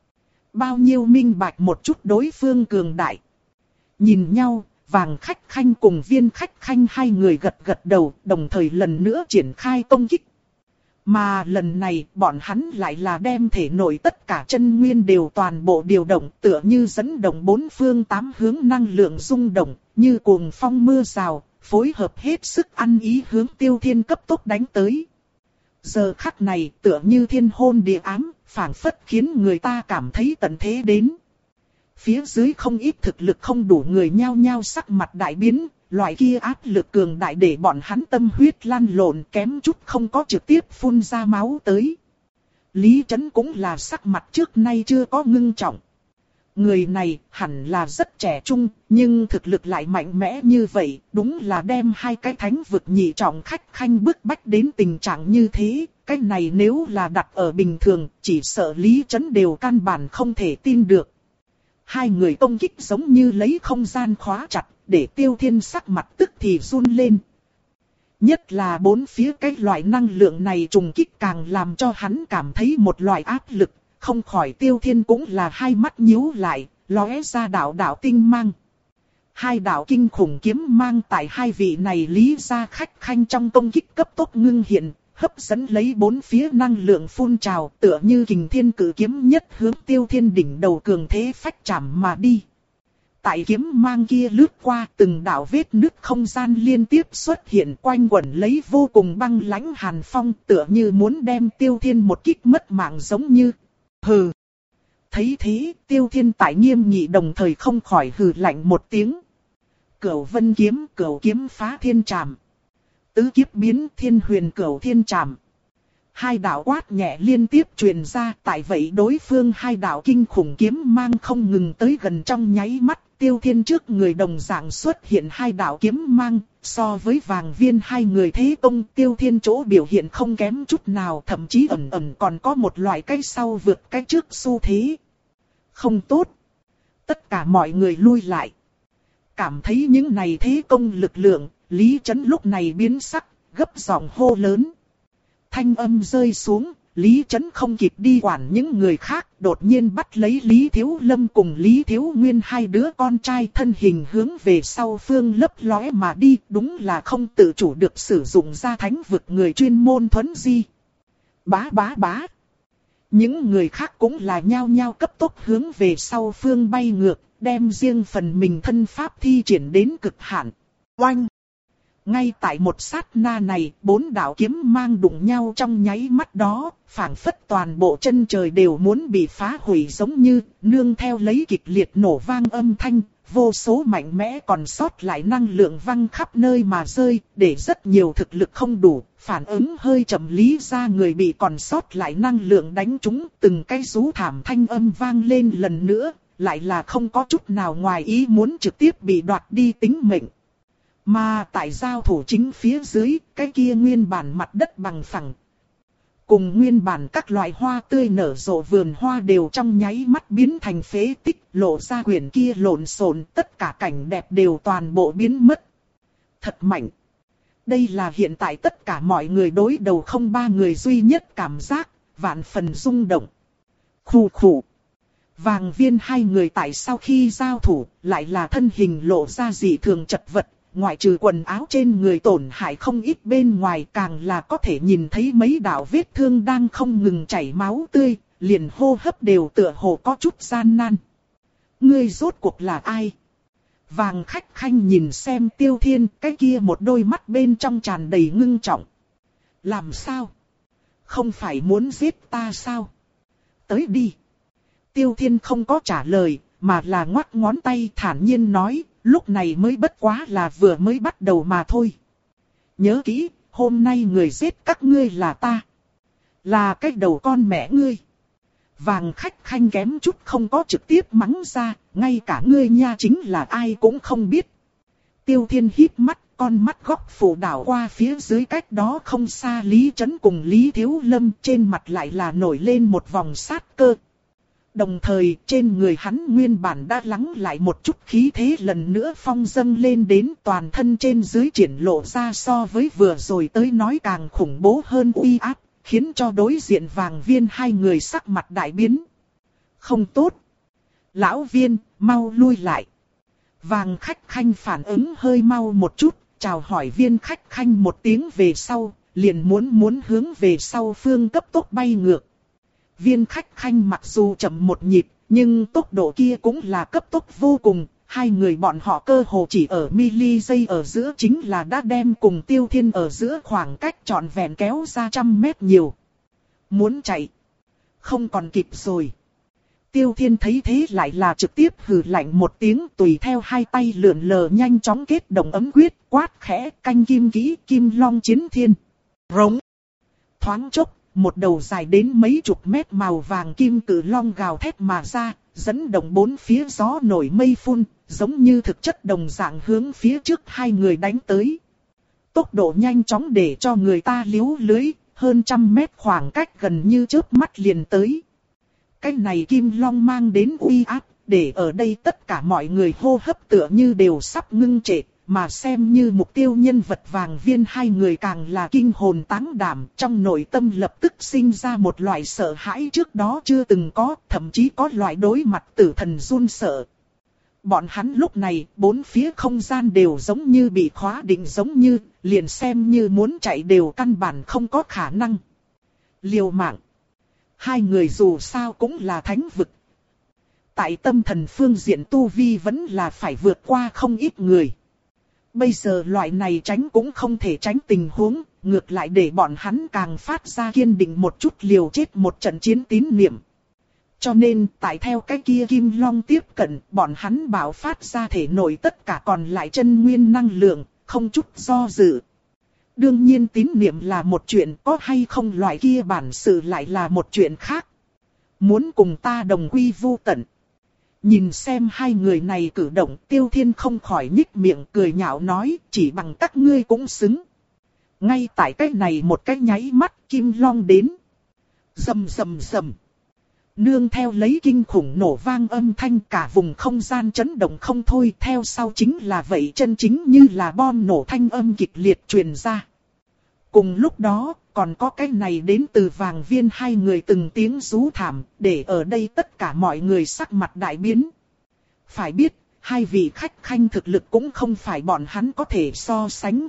Bao nhiêu minh bạch một chút đối phương cường đại. Nhìn nhau, vàng khách khanh cùng viên khách khanh hai người gật gật đầu, đồng thời lần nữa triển khai công kích. Mà lần này bọn hắn lại là đem thể nội tất cả chân nguyên đều toàn bộ điều động, tựa như dẫn động bốn phương tám hướng năng lượng rung động, như cuồng phong mưa rào, phối hợp hết sức ăn ý hướng Tiêu Thiên cấp tốc đánh tới. Giờ khắc này tựa như thiên hôn địa ám, phảng phất khiến người ta cảm thấy tận thế đến. Phía dưới không ít thực lực không đủ người nhao nhao sắc mặt đại biến, loại kia áp lực cường đại để bọn hắn tâm huyết lan lộn kém chút không có trực tiếp phun ra máu tới. Lý Trấn cũng là sắc mặt trước nay chưa có ngưng trọng. Người này hẳn là rất trẻ trung, nhưng thực lực lại mạnh mẽ như vậy, đúng là đem hai cái thánh vực nhị trọng khách khanh bức bách đến tình trạng như thế. Cái này nếu là đặt ở bình thường, chỉ sợ Lý Trấn đều căn bản không thể tin được. Hai người công kích giống như lấy không gian khóa chặt, để Tiêu Thiên sắc mặt tức thì run lên. Nhất là bốn phía cái loại năng lượng này trùng kích càng làm cho hắn cảm thấy một loại áp lực, không khỏi Tiêu Thiên cũng là hai mắt nhíu lại, lóe ra đạo đạo tinh mang. Hai đạo kinh khủng kiếm mang tại hai vị này Lý gia khách khanh trong công kích cấp tốc ngưng hiện, hấp dẫn lấy bốn phía năng lượng phun trào, tựa như kình thiên cử kiếm nhất hướng Tiêu Thiên đỉnh đầu cường thế phách chạm mà đi. Tại kiếm mang kia lướt qua, từng đạo vết nứt không gian liên tiếp xuất hiện, quanh quẩn lấy vô cùng băng lãnh hàn phong, tựa như muốn đem Tiêu Thiên một kích mất mạng giống như. Hừ. Thấy thế, Tiêu Thiên tại nghiêm nghị đồng thời không khỏi hừ lạnh một tiếng. Cửu vân kiếm, cửu kiếm phá thiên trảm. Tứ kiếp biến thiên huyền cửu thiên trảm. Hai đạo quát nhẹ liên tiếp truyền ra, tại vậy đối phương hai đạo kinh khủng kiếm mang không ngừng tới gần trong nháy mắt. Tiêu Thiên trước người đồng dạng xuất hiện hai đạo kiếm mang, so với Vàng Viên hai người thế công Tiêu Thiên chỗ biểu hiện không kém chút nào, thậm chí ẩn ẩn còn có một loại cái sau vượt cái trước xu thế. Không tốt. Tất cả mọi người lui lại. Cảm thấy những này thế công lực lượng, Lý Trấn lúc này biến sắc, gấp giọng hô lớn. Thanh âm rơi xuống. Lý Trấn không kịp đi quản những người khác, đột nhiên bắt lấy Lý Thiếu Lâm cùng Lý Thiếu Nguyên hai đứa con trai thân hình hướng về sau phương lấp lóe mà đi, đúng là không tự chủ được sử dụng ra thánh vực người chuyên môn thuấn di. Bá bá bá. Những người khác cũng là nhao nhao cấp tốc hướng về sau phương bay ngược, đem riêng phần mình thân pháp thi triển đến cực hạn. Oanh! Ngay tại một sát na này, bốn đạo kiếm mang đụng nhau trong nháy mắt đó, phảng phất toàn bộ chân trời đều muốn bị phá hủy giống như, nương theo lấy kịch liệt nổ vang âm thanh, vô số mạnh mẽ còn sót lại năng lượng văng khắp nơi mà rơi, để rất nhiều thực lực không đủ, phản ứng hơi chậm Lý ra người bị còn sót lại năng lượng đánh trúng, từng cái rú thảm thanh âm vang lên lần nữa, lại là không có chút nào ngoài ý muốn trực tiếp bị đoạt đi tính mệnh. Mà tại giao thủ chính phía dưới, cái kia nguyên bản mặt đất bằng phẳng. Cùng nguyên bản các loại hoa tươi nở rộ vườn hoa đều trong nháy mắt biến thành phế tích, lộ ra quyển kia lộn xộn, tất cả cảnh đẹp đều toàn bộ biến mất. Thật mạnh. Đây là hiện tại tất cả mọi người đối đầu không ba người duy nhất cảm giác, vạn phần rung động. Khủ khủ. Vàng Viên hai người tại sau khi giao thủ, lại là thân hình lộ ra dị thường chật vật. Ngoại trừ quần áo trên người tổn hại không ít bên ngoài càng là có thể nhìn thấy mấy đạo vết thương đang không ngừng chảy máu tươi, liền hô hấp đều tựa hồ có chút gian nan. Ngươi rốt cuộc là ai? Vàng khách khanh nhìn xem Tiêu Thiên, cái kia một đôi mắt bên trong tràn đầy ngưng trọng. Làm sao? Không phải muốn giết ta sao? Tới đi. Tiêu Thiên không có trả lời, mà là ngoắc ngón tay thản nhiên nói. Lúc này mới bất quá là vừa mới bắt đầu mà thôi. Nhớ kỹ, hôm nay người giết các ngươi là ta. Là cái đầu con mẹ ngươi. Vàng khách khanh kém chút không có trực tiếp mắng ra, ngay cả ngươi nha chính là ai cũng không biết. Tiêu Thiên híp mắt, con mắt góc phủ đảo qua phía dưới cách đó không xa Lý Trấn cùng Lý Thiếu Lâm, trên mặt lại là nổi lên một vòng sát cơ. Đồng thời trên người hắn nguyên bản đã lắng lại một chút khí thế lần nữa phong dâng lên đến toàn thân trên dưới triển lộ ra so với vừa rồi tới nói càng khủng bố hơn uy áp, khiến cho đối diện Vàng Viên hai người sắc mặt đại biến. Không tốt. Lão Viên, mau lui lại. Vàng khách khanh phản ứng hơi mau một chút, chào hỏi Viên khách khanh một tiếng về sau, liền muốn muốn hướng về sau phương cấp tốc bay ngược. Viên Khách Khanh mặc dù chậm một nhịp, nhưng tốc độ kia cũng là cấp tốc vô cùng. Hai người bọn họ cơ hồ chỉ ở mili giây ở giữa chính là đã đem cùng Tiêu Thiên ở giữa khoảng cách trọn vẹn kéo ra trăm mét nhiều. Muốn chạy, không còn kịp rồi. Tiêu Thiên thấy thế lại là trực tiếp hừ lạnh một tiếng, tùy theo hai tay lượn lờ nhanh chóng kết động ấm quyết, quát khẽ canh kim kỹ Kim Long Chiến Thiên. Rống. Thoáng chốc, một đầu dài đến mấy chục mét màu vàng kim cử long gào thét mà ra, dẫn động bốn phía gió nổi mây phun, giống như thực chất đồng dạng hướng phía trước hai người đánh tới. Tốc độ nhanh chóng để cho người ta liếu lưới, hơn trăm mét khoảng cách gần như chớp mắt liền tới. Cái này kim long mang đến uy áp, để ở đây tất cả mọi người hô hấp tựa như đều sắp ngưng trệ, mà xem như mục tiêu nhân vật Vàng Viên hai người càng là kinh hồn táng đảm, trong nội tâm lập tức sinh ra một loại sợ hãi trước đó chưa từng có, thậm chí có loại đối mặt tử thần run sợ. Bọn hắn lúc này, bốn phía không gian đều giống như bị khóa định giống như, liền xem như muốn chạy đều căn bản không có khả năng. Liều mạng. Hai người dù sao cũng là thánh vực. Tại tâm thần phương diện tu vi vẫn là phải vượt qua không ít người. Bây giờ loại này tránh cũng không thể tránh tình huống, ngược lại để bọn hắn càng phát ra kiên định một chút liều chết một trận chiến tín niệm. Cho nên, tại theo cái kia Kim Long tiếp cận, bọn hắn bảo phát ra thể nội tất cả còn lại chân nguyên năng lượng, không chút do dự. Đương nhiên tín niệm là một chuyện, có hay không loại kia bản sự lại là một chuyện khác. Muốn cùng ta đồng quy vu tận. Nhìn xem hai người này cử động, Tiêu Thiên không khỏi nhích miệng cười nhạo nói, chỉ bằng các ngươi cũng xứng. Ngay tại cái này một cái nháy mắt, Kim Long đến. Rầm rầm rầm. Nương theo lấy kinh khủng nổ vang âm thanh, cả vùng không gian chấn động không thôi, theo sau chính là vậy chân chính như là bom nổ thanh âm kịch liệt truyền ra. Cùng lúc đó, còn có cái này đến từ Vàng Viên hai người từng tiếng rú thảm, để ở đây tất cả mọi người sắc mặt đại biến. Phải biết, hai vị khách khanh thực lực cũng không phải bọn hắn có thể so sánh.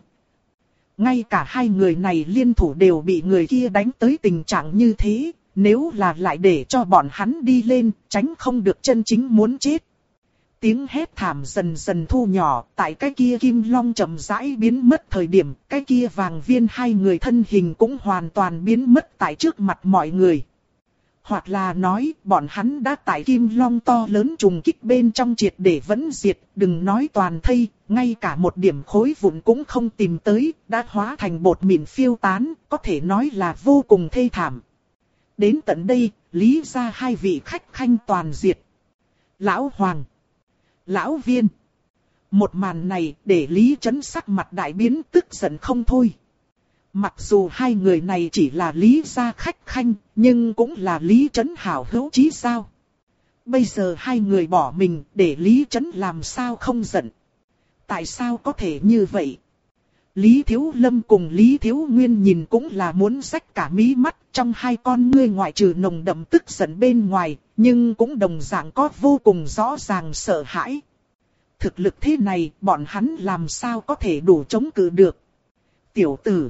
Ngay cả hai người này liên thủ đều bị người kia đánh tới tình trạng như thế, nếu là lại để cho bọn hắn đi lên, tránh không được chân chính muốn chết. Tiếng hét thảm dần dần thu nhỏ, tại cái kia Kim Long chậm rãi biến mất thời điểm, cái kia Vàng Viên hai người thân hình cũng hoàn toàn biến mất tại trước mặt mọi người. Hoặc là nói, bọn hắn đã tại Kim Long to lớn trùng kích bên trong triệt để vẫn diệt, đừng nói toàn thây, ngay cả một điểm khối vụn cũng không tìm tới, đã hóa thành bột mịn phiêu tán, có thể nói là vô cùng thê thảm. Đến tận đây, Lý gia hai vị khách khanh toàn diệt. Lão Hoàng, Lão Viên. Một màn này để Lý Chấn sắc mặt đại biến, tức giận không thôi. Mặc dù hai người này chỉ là Lý gia khách khanh, nhưng cũng là Lý Chấn hảo hữu chí sao. Bây giờ hai người bỏ mình, để Lý Chấn làm sao không giận. Tại sao có thể như vậy? Lý Thiếu Lâm cùng Lý Thiếu Nguyên nhìn cũng là muốn rách cả mí mắt, trong hai con ngươi ngoại trừ nồng đậm tức giận bên ngoài, nhưng cũng đồng dạng có vô cùng rõ ràng sợ hãi. Thực lực thế này, bọn hắn làm sao có thể đủ chống cự được? Tiểu tử,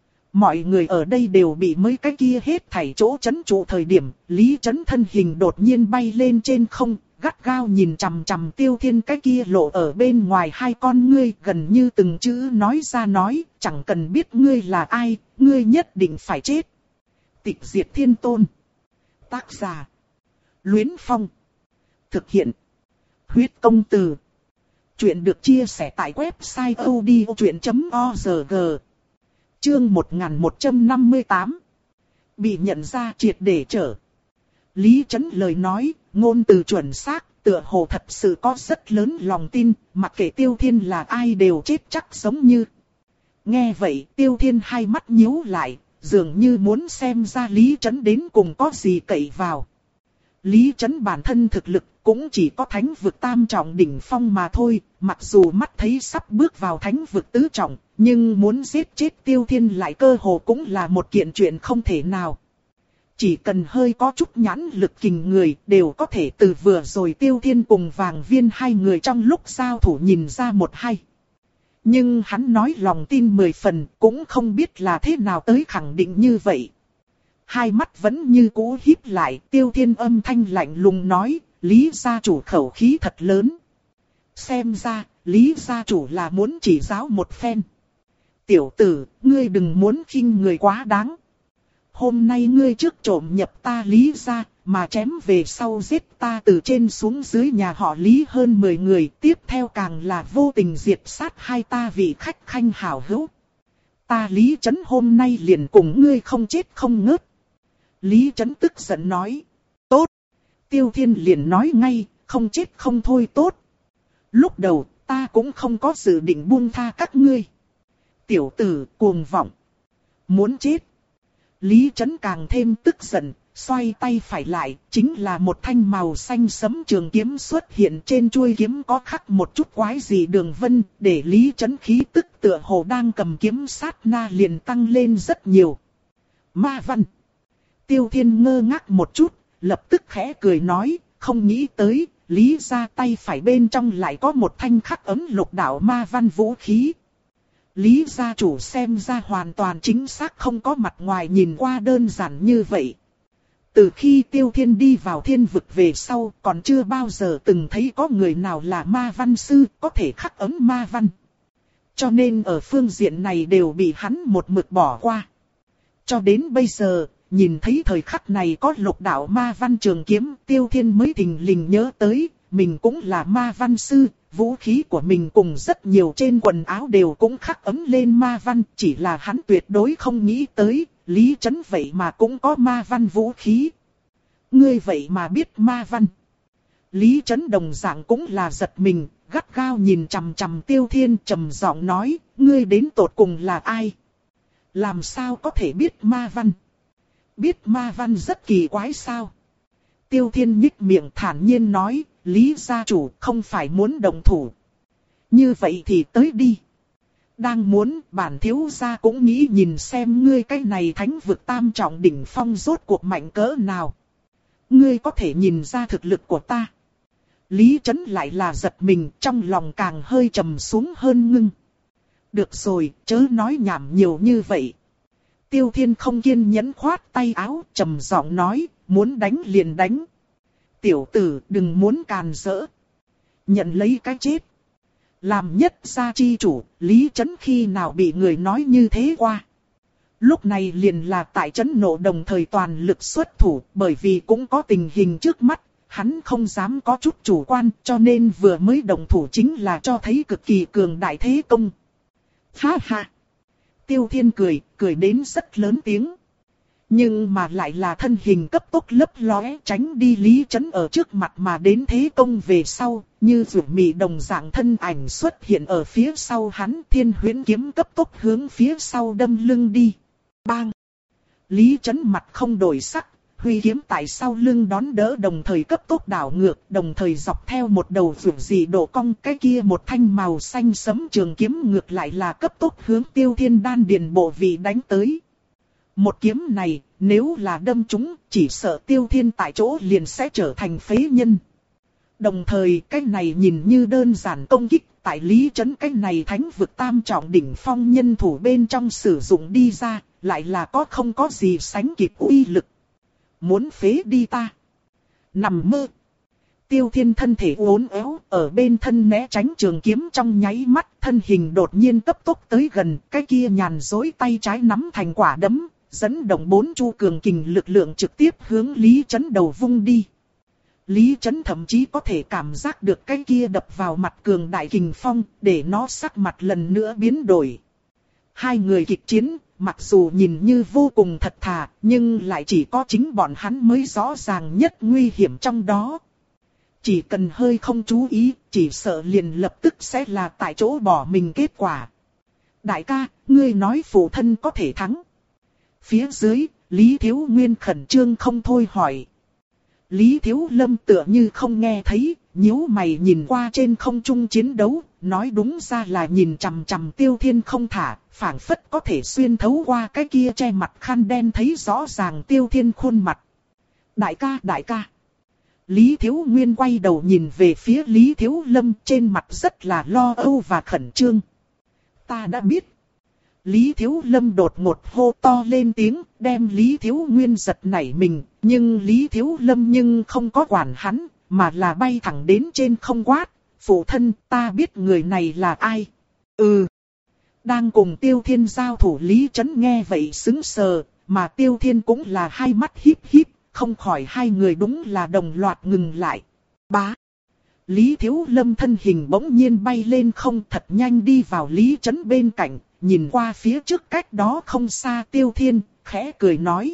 mọi người ở đây đều bị mấy cái kia hết thảy chỗ chấn trụ thời điểm, Lý Chấn thân hình đột nhiên bay lên trên không, gắt gao nhìn chằm chằm Tiêu Thiên cái kia lộ ở bên ngoài hai con ngươi, gần như từng chữ nói ra nói, chẳng cần biết ngươi là ai, ngươi nhất định phải chết. Tịch Diệt Thiên Tôn. Tác giả: Luyến Phong. Thực hiện: Huyết Công Từ. Chuyện được chia sẻ tại website odchuyện chấm org. Chương một nghìn một trăm năm mươi tám. Bị nhận ra triệt để trở. Lý Chấn lời nói, ngôn từ chuẩn xác, tựa hồ thật sự có rất lớn lòng tin, mặc kệ Tiêu Thiên là ai đều chết chắc giống như. Nghe vậy, Tiêu Thiên hai mắt nhíu lại, dường như muốn xem ra Lý Chấn đến cùng có gì cậy vào. Lý Chấn bản thân thực lực cũng chỉ có thánh vực tam trọng đỉnh phong mà thôi, mặc dù mắt thấy sắp bước vào thánh vực tứ trọng, nhưng muốn giết chết Tiêu Thiên lại cơ hồ cũng là một kiện chuyện không thể nào. Chỉ cần hơi có chút nhãn lực kình người đều có thể từ vừa rồi Tiêu Thiên cùng Vàng Viên hai người trong lúc giao thủ nhìn ra một hay. Nhưng hắn nói lòng tin mười phần, cũng không biết là thế nào tới khẳng định như vậy. Hai mắt vẫn như cũ híp lại, Tiêu Thiên âm thanh lạnh lùng nói, Lý gia chủ khẩu khí thật lớn. Xem ra, Lý gia chủ là muốn chỉ giáo một phen. Tiểu tử, ngươi đừng muốn khinh người quá đáng. Hôm nay ngươi trước trộm nhập ta Lý gia, mà chém về sau giết ta từ trên xuống dưới nhà họ Lý hơn mười người, tiếp theo càng là vô tình diệt sát hai ta vị khách khanh hảo hữu. Ta Lý Chấn hôm nay liền cùng ngươi không chết không ngớt. Lý Chấn tức giận nói. Tốt. Tiêu Thiên liền nói ngay, không chết không thôi tốt. Lúc đầu, ta cũng không có dự định buông tha các ngươi. Tiểu tử, cuồng vọng. Muốn chết. Lý Chấn càng thêm tức giận, xoay tay phải lại, chính là một thanh màu xanh sẫm trường kiếm xuất hiện trên chuôi kiếm có khắc một chút quái dị đường vân, để Lý Chấn khí tức tựa hồ đang cầm kiếm sát na liền tăng lên rất nhiều. Ma văn. Tiêu Thiên ngơ ngác một chút, lập tức khẽ cười nói, không nghĩ tới, Lý ra tay phải bên trong lại có một thanh khắc ấm lục đạo ma văn vũ khí. Lý gia chủ xem ra hoàn toàn chính xác không có mặt ngoài nhìn qua đơn giản như vậy. Từ khi Tiêu Thiên đi vào thiên vực về sau còn chưa bao giờ từng thấy có người nào là ma văn sư có thể khắc ấm ma văn. Cho nên ở phương diện này đều bị hắn một mực bỏ qua. Cho đến bây giờ, nhìn thấy thời khắc này có lục đạo ma văn trường kiếm, Tiêu Thiên mới thình lình nhớ tới, mình cũng là ma văn sư, vũ khí của mình cùng rất nhiều trên quần áo đều cũng khắc ấm lên ma văn, chỉ là hắn tuyệt đối không nghĩ tới, Lý Chấn vậy mà cũng có ma văn vũ khí. Ngươi vậy mà biết ma văn. Lý Chấn đồng dạng cũng là giật mình, gắt gao nhìn chằm chằm Tiêu Thiên trầm giọng nói, ngươi đến tột cùng là ai? Làm sao có thể biết ma văn? Biết ma văn rất kỳ quái sao? Tiêu Thiên nhích miệng thản nhiên nói, Lý gia chủ không phải muốn động thủ. Như vậy thì tới đi. Đang muốn, bản thiếu gia cũng nghĩ nhìn xem ngươi cái này thánh vực tam trọng đỉnh phong rốt cuộc mạnh cỡ nào. Ngươi có thể nhìn ra thực lực của ta. Lý Chấn lại là giật mình, trong lòng càng hơi trầm xuống hơn ngưng. Được rồi, chớ nói nhảm nhiều như vậy. Tiêu Thiên không kiên nhẫn khoát tay áo, trầm giọng nói, muốn đánh liền đánh. Tiểu tử đừng muốn càn rỡ. Nhận lấy cái chết. Làm nhất gia chi chủ, Lý Chấn khi nào bị người nói như thế qua. Lúc này liền là tại chấn nộ đồng thời toàn lực xuất thủ, bởi vì cũng có tình hình trước mắt, hắn không dám có chút chủ quan, cho nên vừa mới đồng thủ chính là cho thấy cực kỳ cường đại thế công. Ha ha! Tiêu Thiên cười, cười đến rất lớn tiếng. Nhưng mà lại là thân hình cấp tốc lấp lóe tránh đi Lý Chấn ở trước mặt mà đến thế công về sau, như rủ mị đồng dạng thân ảnh xuất hiện ở phía sau hắn, Thiên Huyễn kiếm cấp tốc hướng phía sau đâm lưng đi. Bang! Lý Chấn mặt không đổi sắc, huy kiếm tại sau lưng đón đỡ đồng thời cấp tốc đảo ngược, đồng thời dọc theo một đầu rủ dị độ cong, cái kia một thanh màu xanh sẫm trường kiếm ngược lại là cấp tốc hướng Tiêu Thiên đan điền bộ vị đánh tới. Một kiếm này, nếu là đâm trúng, chỉ sợ Tiêu Thiên tại chỗ liền sẽ trở thành phế nhân. Đồng thời, cái này nhìn như đơn giản công kích, tại Lý Chấn cái này thánh vực tam trọng đỉnh phong nhân thủ bên trong sử dụng đi ra, lại là có không có gì sánh kịp uy lực. Muốn phế đi ta. Nằm mơ. Tiêu Thiên thân thể uốn éo, ở bên thân né tránh trường kiếm trong nháy mắt, thân hình đột nhiên cấp tốc tới gần, cái kia nhàn dối tay trái nắm thành quả đấm, dẫn động bốn chu cường kình lực lượng trực tiếp hướng Lý Chấn đầu vung đi. Lý Chấn thậm chí có thể cảm giác được cái kia đập vào mặt cường đại kình phong, để nó sắc mặt lần nữa biến đổi. Hai người kịch chiến, mặc dù nhìn như vô cùng thật thà, nhưng lại chỉ có chính bọn hắn mới rõ ràng nhất nguy hiểm trong đó. Chỉ cần hơi không chú ý, chỉ sợ liền lập tức sẽ là tại chỗ bỏ mình kết quả. Đại ca, ngươi nói phụ thân có thể thắng. Phía dưới, Lý Thiếu Nguyên khẩn trương không thôi hỏi. Lý Thiếu Lâm tựa như không nghe thấy, nhíu mày nhìn qua trên không trung chiến đấu, nói đúng ra là nhìn chằm chằm Tiêu Thiên không thả, phảng phất có thể xuyên thấu qua cái kia che mặt khăn đen thấy rõ ràng Tiêu Thiên khuôn mặt. Đại ca, đại ca. Lý Thiếu Nguyên quay đầu nhìn về phía Lý Thiếu Lâm, trên mặt rất là lo âu và khẩn trương. Ta đã biết. Lý Thiếu Lâm đột ngột hô to lên tiếng, đem Lý Thiếu Nguyên giật nảy mình, nhưng Lý Thiếu Lâm nhưng không có quản hắn, mà là bay thẳng đến trên không quát. Phụ thân, ta biết người này là ai. Ừ. Đang cùng Tiêu Thiên giao thủ Lý Chấn nghe vậy sững sờ, mà Tiêu Thiên cũng là hai mắt híp híp, không khỏi hai người đúng là đồng loạt ngừng lại. Bá. Lý Thiếu Lâm thân hình bỗng nhiên bay lên không, thật nhanh đi vào Lý Chấn bên cạnh, nhìn qua phía trước cách đó không xa Tiêu Thiên, khẽ cười nói.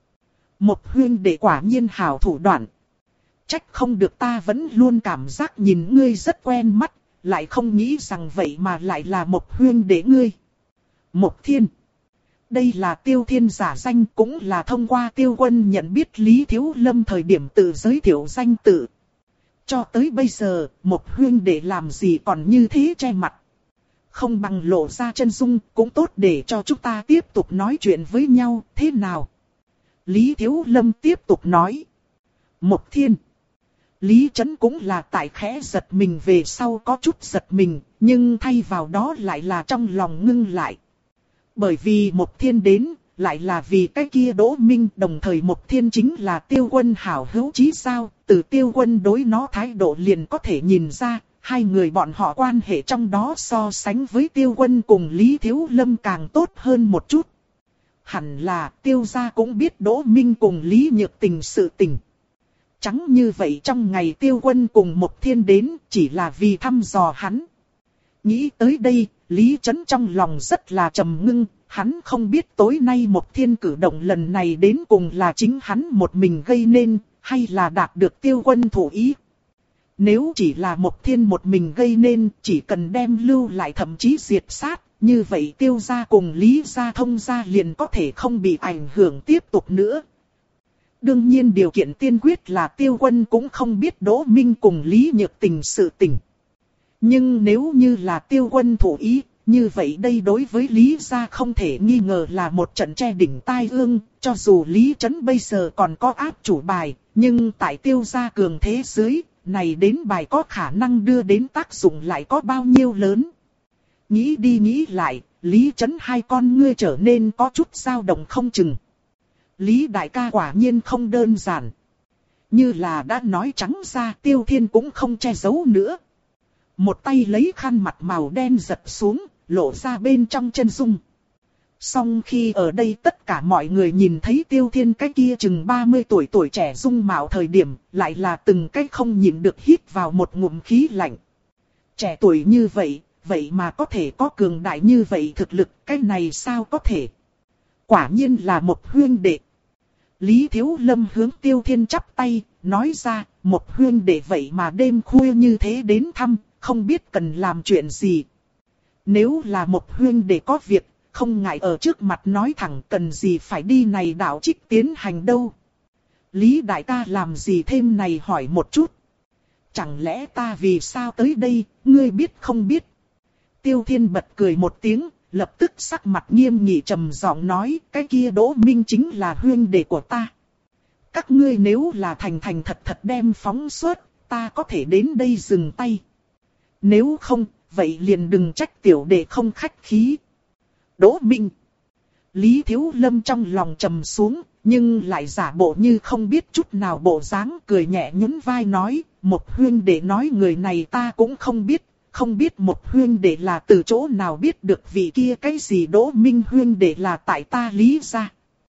Một huynh đệ quả nhiên hảo thủ đoạn. Trách không được ta vẫn luôn cảm giác nhìn ngươi rất quen mắt, lại không nghĩ rằng vậy mà lại là một huynh đệ ngươi. Một Thiên. Đây là Tiêu Thiên giả danh, cũng là thông qua Tiêu Quân nhận biết Lý Thiếu Lâm thời điểm tự giới thiệu danh tự. Cho tới bây giờ, một huynh đệ làm gì còn như thế che mặt. Không bằng lộ ra chân dung, cũng tốt để cho chúng ta tiếp tục nói chuyện với nhau, thế nào? Lý Thiếu Lâm tiếp tục nói. Một Thiên. Lý Chấn cũng là tại khẽ giật mình về sau có chút giật mình, nhưng thay vào đó lại là trong lòng ngưng lại. Bởi vì Một Thiên đến, lại là vì cái kia Đỗ Minh, đồng thời Một Thiên chính là Tiêu Quân hảo hữu chí sao, từ Tiêu Quân đối nó thái độ liền có thể nhìn ra, hai người bọn họ quan hệ trong đó so sánh với Tiêu Quân cùng Lý Thiếu Lâm càng tốt hơn một chút. Hẳn là Tiêu gia cũng biết Đỗ Minh cùng Lý Nhược Tình sự tình. Chẳng như vậy trong ngày Tiêu Quân cùng Một Thiên đến, chỉ là vì thăm dò hắn. Nghĩ tới đây, Lý Chấn trong lòng rất là trầm ngưng, hắn không biết tối nay Một Thiên cử động lần này đến cùng là chính hắn một mình gây nên, hay là đạt được Tiêu Quân thủ ý. Nếu chỉ là Một Thiên một mình gây nên, chỉ cần đem lưu lại thậm chí diệt sát, như vậy Tiêu gia cùng Lý gia thông gia liền có thể không bị ảnh hưởng tiếp tục nữa. Đương nhiên điều kiện tiên quyết là Tiêu Quân cũng không biết Đỗ Minh cùng Lý Nhược Tình sự tình. Nhưng nếu như là Tiêu Quân thủ ý, như vậy đây đối với Lý gia không thể nghi ngờ là một trận che đỉnh tai ương, cho dù Lý Chấn bây giờ còn có áp chủ bài, nhưng tại Tiêu gia cường thế dưới, này đến bài có khả năng đưa đến tác dụng lại có bao nhiêu lớn. Nghĩ đi nghĩ lại, Lý Chấn hai con ngươi trở nên có chút dao động không chừng. Lý đại ca quả nhiên không đơn giản. Như là đã nói trắng ra, Tiêu Thiên cũng không che giấu nữa. Một tay lấy khăn mặt màu đen giật xuống, lộ ra bên trong chân dung. Song khi ở đây tất cả mọi người nhìn thấy Tiêu Thiên cái kia chừng ba mươi tuổi tuổi trẻ dung mạo thời điểm, lại là từng cái không nhịn được hít vào một ngụm khí lạnh. Trẻ tuổi như vậy, vậy mà có thể có cường đại như vậy thực lực, cái này sao có thể? Quả nhiên là một huynh đệ. Lý Thiếu Lâm hướng Tiêu Thiên chắp tay, nói ra, một huynh đệ vậy mà đêm khuya như thế đến thăm, không biết cần làm chuyện gì. Nếu là một huynh đệ có việc, không ngại ở trước mặt nói thẳng cần gì phải đi này đạo trích tiến hành đâu. Lý đại ca làm gì thêm này hỏi một chút. Chẳng lẽ ta vì sao tới đây, ngươi biết không biết? Tiêu Thiên bật cười một tiếng, lập tức sắc mặt nghiêm nghị trầm giọng nói, cái kia Đỗ Minh chính là huynh đệ của ta. Các ngươi nếu là thành thành thật thật đem phóng suốt, ta có thể đến đây dừng tay. Nếu không, vậy liền đừng trách tiểu đệ không khách khí. Đỗ Minh. Lý Thiếu Lâm trong lòng trầm xuống, nhưng lại giả bộ như không biết chút nào bộ dáng, cười nhẹ nhún vai nói, một huynh đệ nói người này ta cũng không biết. Không biết một huynh đệ là từ chỗ nào biết được vị kia cái gì Đỗ Minh huynh đệ là tại ta Lý gia.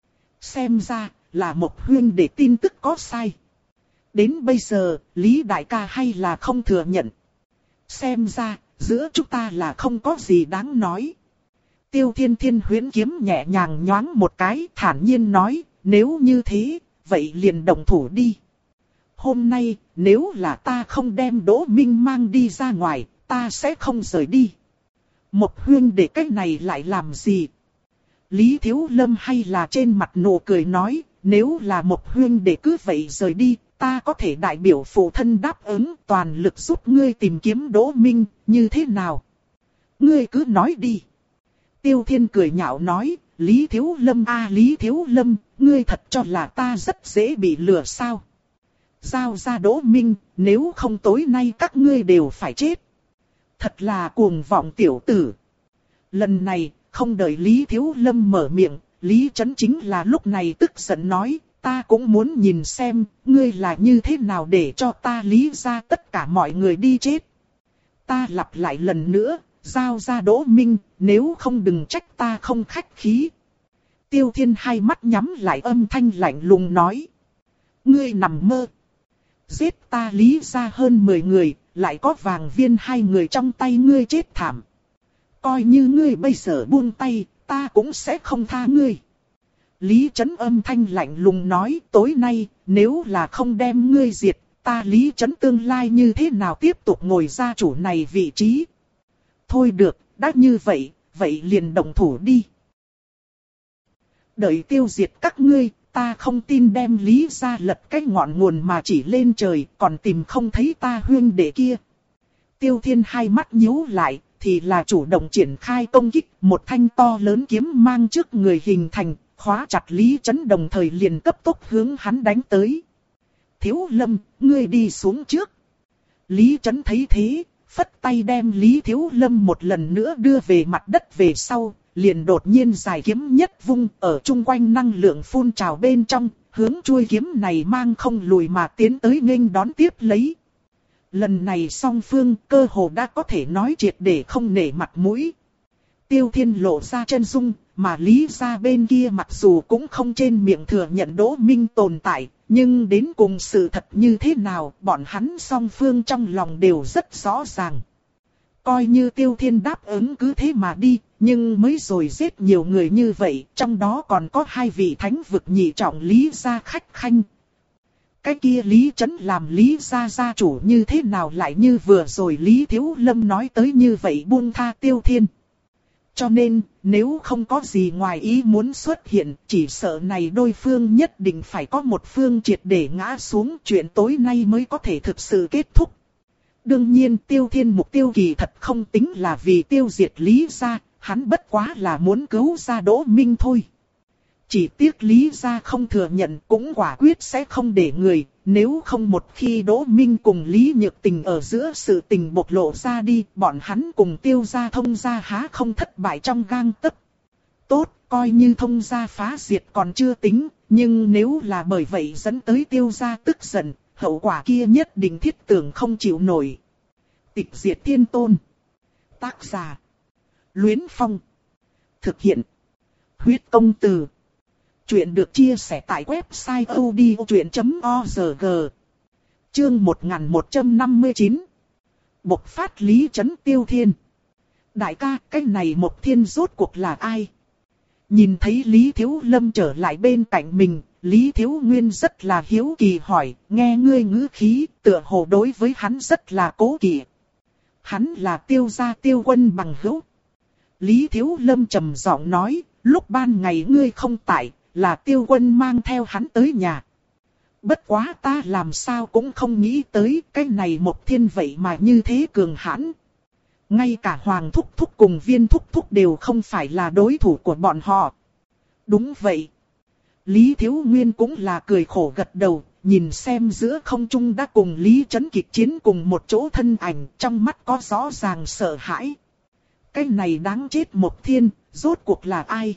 Xem ra là một huynh đệ tin tức có sai. Đến bây giờ, Lý đại ca hay là không thừa nhận. Xem ra, giữa chúng ta là không có gì đáng nói. Tiêu Thiên Thiên huyễn kiếm nhẹ nhàng nhoáng một cái, thản nhiên nói, nếu như thế, vậy liền động thủ đi. Hôm nay, nếu là ta không đem Đỗ Minh mang đi ra ngoài, ta sẽ không rời đi. Một huynh đệ cách này lại làm gì? Lý Thiếu Lâm hay là trên mặt nụ cười nói, nếu là một huynh đệ cứ vậy rời đi, ta có thể đại biểu phụ thân đáp ứng toàn lực giúp ngươi tìm kiếm Đỗ Minh, như thế nào? Ngươi cứ nói đi. Tiêu Thiên cười nhạo nói, Lý Thiếu Lâm a à, Lý Thiếu Lâm, ngươi thật cho là ta rất dễ bị lừa sao? Giao ra Đỗ Minh, nếu không tối nay các ngươi đều phải chết. Thật là cuồng vọng tiểu tử. Lần này, không đợi Lý Thiếu Lâm mở miệng, Lý Chấn chính là lúc này tức giận nói, ta cũng muốn nhìn xem, ngươi là như thế nào để cho ta Lý ra tất cả mọi người đi chết. Ta lặp lại lần nữa, giao ra Đỗ Minh, nếu không đừng trách ta không khách khí. Tiêu Thiên hai mắt nhắm lại, âm thanh lạnh lùng nói. Ngươi nằm mơ. Giết ta Lý ra hơn mười người, lại có vàng viên hai người trong tay ngươi chết thảm. Coi như ngươi bây giờ buông tay, ta cũng sẽ không tha ngươi. Lý Chấn âm thanh lạnh lùng nói, tối nay, nếu là không đem ngươi diệt, ta Lý Chấn tương lai như thế nào tiếp tục ngồi gia chủ này vị trí. Thôi được, đã như vậy, vậy liền động thủ đi. Đợi tiêu diệt các ngươi, ta không tin đem Lý ra lật cái ngọn nguồn mà chỉ lên trời, còn tìm không thấy ta huynh đệ kia. Tiêu Thiên hai mắt nhíu lại, thì là chủ động triển khai công kích, một thanh to lớn kiếm mang trước người hình thành, khóa chặt Lý Chấn, đồng thời liền cấp tốc hướng hắn đánh tới. Thiếu Lâm, ngươi đi xuống trước. Lý Chấn thấy thế, phất tay đem Lý Thiếu Lâm một lần nữa đưa về mặt đất về sau, liền đột nhiên giải kiếm nhất vung, ở chung quanh năng lượng phun trào bên trong, hướng chuôi kiếm này mang không lùi mà tiến tới nghênh đón tiếp lấy. Lần này song phương cơ hồ đã có thể nói triệt để không nể mặt mũi. Tiêu Thiên lộ ra chân dung, mà Lý ra bên kia mặc dù cũng không trên miệng thừa nhận Đỗ Minh tồn tại, nhưng đến cùng sự thật như thế nào, bọn hắn song phương trong lòng đều rất rõ ràng. Coi như Tiêu Thiên đáp ứng cứ thế mà đi, nhưng mới rồi giết nhiều người như vậy, trong đó còn có hai vị thánh vực nhị trọng Lý gia khách khanh. Cái kia Lý Chấn làm Lý gia gia chủ như thế nào lại như vừa rồi Lý Thiếu Lâm nói tới như vậy buông tha Tiêu Thiên. Cho nên, nếu không có gì ngoài ý muốn xuất hiện, chỉ sợ này đôi phương nhất định phải có một phương triệt để ngã xuống, chuyện tối nay mới có thể thực sự kết thúc. Đương nhiên Tiêu Thiên mục tiêu kỳ thật không tính là vì tiêu diệt Lý gia, hắn bất quá là muốn cứu ra Đỗ Minh thôi. Chỉ tiếc Lý gia không thừa nhận, cũng quả quyết sẽ không để người, nếu không một khi Đỗ Minh cùng Lý Nhược Tình ở giữa sự tình bộc lộ ra đi, bọn hắn cùng Tiêu gia thông gia há không thất bại trong gang tấc. Tốt, coi như thông gia phá diệt còn chưa tính, nhưng nếu là bởi vậy dẫn tới Tiêu gia tức giận, hậu quả kia nhất định thiết tưởng không chịu nổi. Tịch diệt thiên tôn. Tác giả: Luyến Phong. Thực hiện: Huyết Công Từ. Chuyện được chia sẻ tại website odchuyện chấm org. Chương một nghìn một trăm năm mươi chín. Bộc phát Lý Chấn Tiêu Thiên. Đại ca, cái này một thiên rốt cuộc là ai? Nhìn thấy Lý Thiếu Lâm trở lại bên cạnh mình, Lý Thiếu Nguyên rất là hiếu kỳ hỏi, nghe ngươi ngữ khí, tựa hồ đối với hắn rất là cố kỵ. Hắn là Tiêu gia Tiêu Quân bằng hữu. Lý Thiếu Lâm trầm giọng nói, lúc ban ngày ngươi không tại, là Tiêu Quân mang theo hắn tới nhà. Bất quá ta làm sao cũng không nghĩ tới cái này một thiên vậy mà như thế cường hãn. Ngay cả Hoàng Thúc Thúc cùng Viên Thúc Thúc đều không phải là đối thủ của bọn họ. Đúng vậy. Lý Thiếu Nguyên cũng là cười khổ gật đầu, nhìn xem giữa không trung đã cùng Lý Chấn kịch chiến cùng một chỗ thân ảnh, trong mắt có rõ ràng sợ hãi. Cái này đáng chết một thiên, rốt cuộc là ai?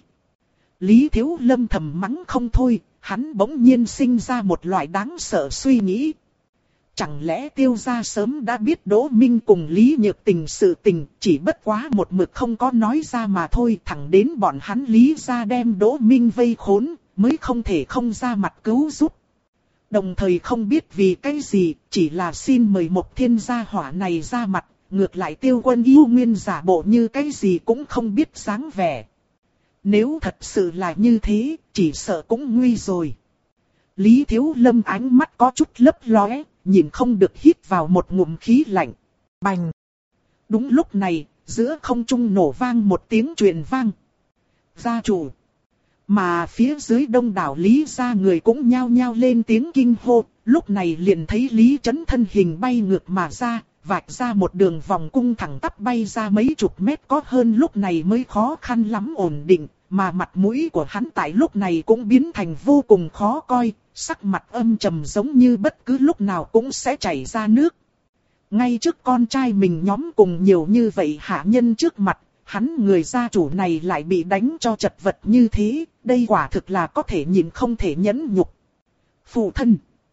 Lý Thiếu Lâm thầm mắng không thôi, hắn bỗng nhiên sinh ra một loại đáng sợ suy nghĩ. Chẳng lẽ Tiêu gia sớm đã biết Đỗ Minh cùng Lý Nhược Tình sự tình, chỉ bất quá một mực không có nói ra mà thôi, thẳng đến bọn hắn Lý gia đem Đỗ Minh vây khốn, mới không thể không ra mặt cứu giúp. Đồng thời không biết vì cái gì, chỉ là xin mời một thiên gia hỏa này ra mặt, ngược lại Tiêu Quân yêu nguyên giả bộ như cái gì cũng không biết dáng vẻ. Nếu thật sự là như thế, chỉ sợ cũng nguy rồi. Lý Thiếu Lâm ánh mắt có chút lấp lóe, nhìn không được hít vào một ngụm khí lạnh. Bành! Đúng lúc này, giữa không trung nổ vang một tiếng truyền vang. Gia chủ! Mà phía dưới đông đảo Lý gia người cũng nhao nhao lên tiếng kinh hô, lúc này liền thấy Lý Chấn thân hình bay ngược mà ra, vạch ra một đường vòng cung thẳng tắp bay ra mấy chục mét có hơn, lúc này mới khó khăn lắm ổn định, mà mặt mũi của hắn tại lúc này cũng biến thành vô cùng khó coi, sắc mặt âm trầm giống như bất cứ lúc nào cũng sẽ chảy ra nước. Ngay trước con trai mình nhóm cùng nhiều như vậy hạ nhân trước mặt, hắn người gia chủ này lại bị đánh cho chật vật như thế, đây quả thực là có thể nhìn không thể nhẫn nhục. Phụ thân.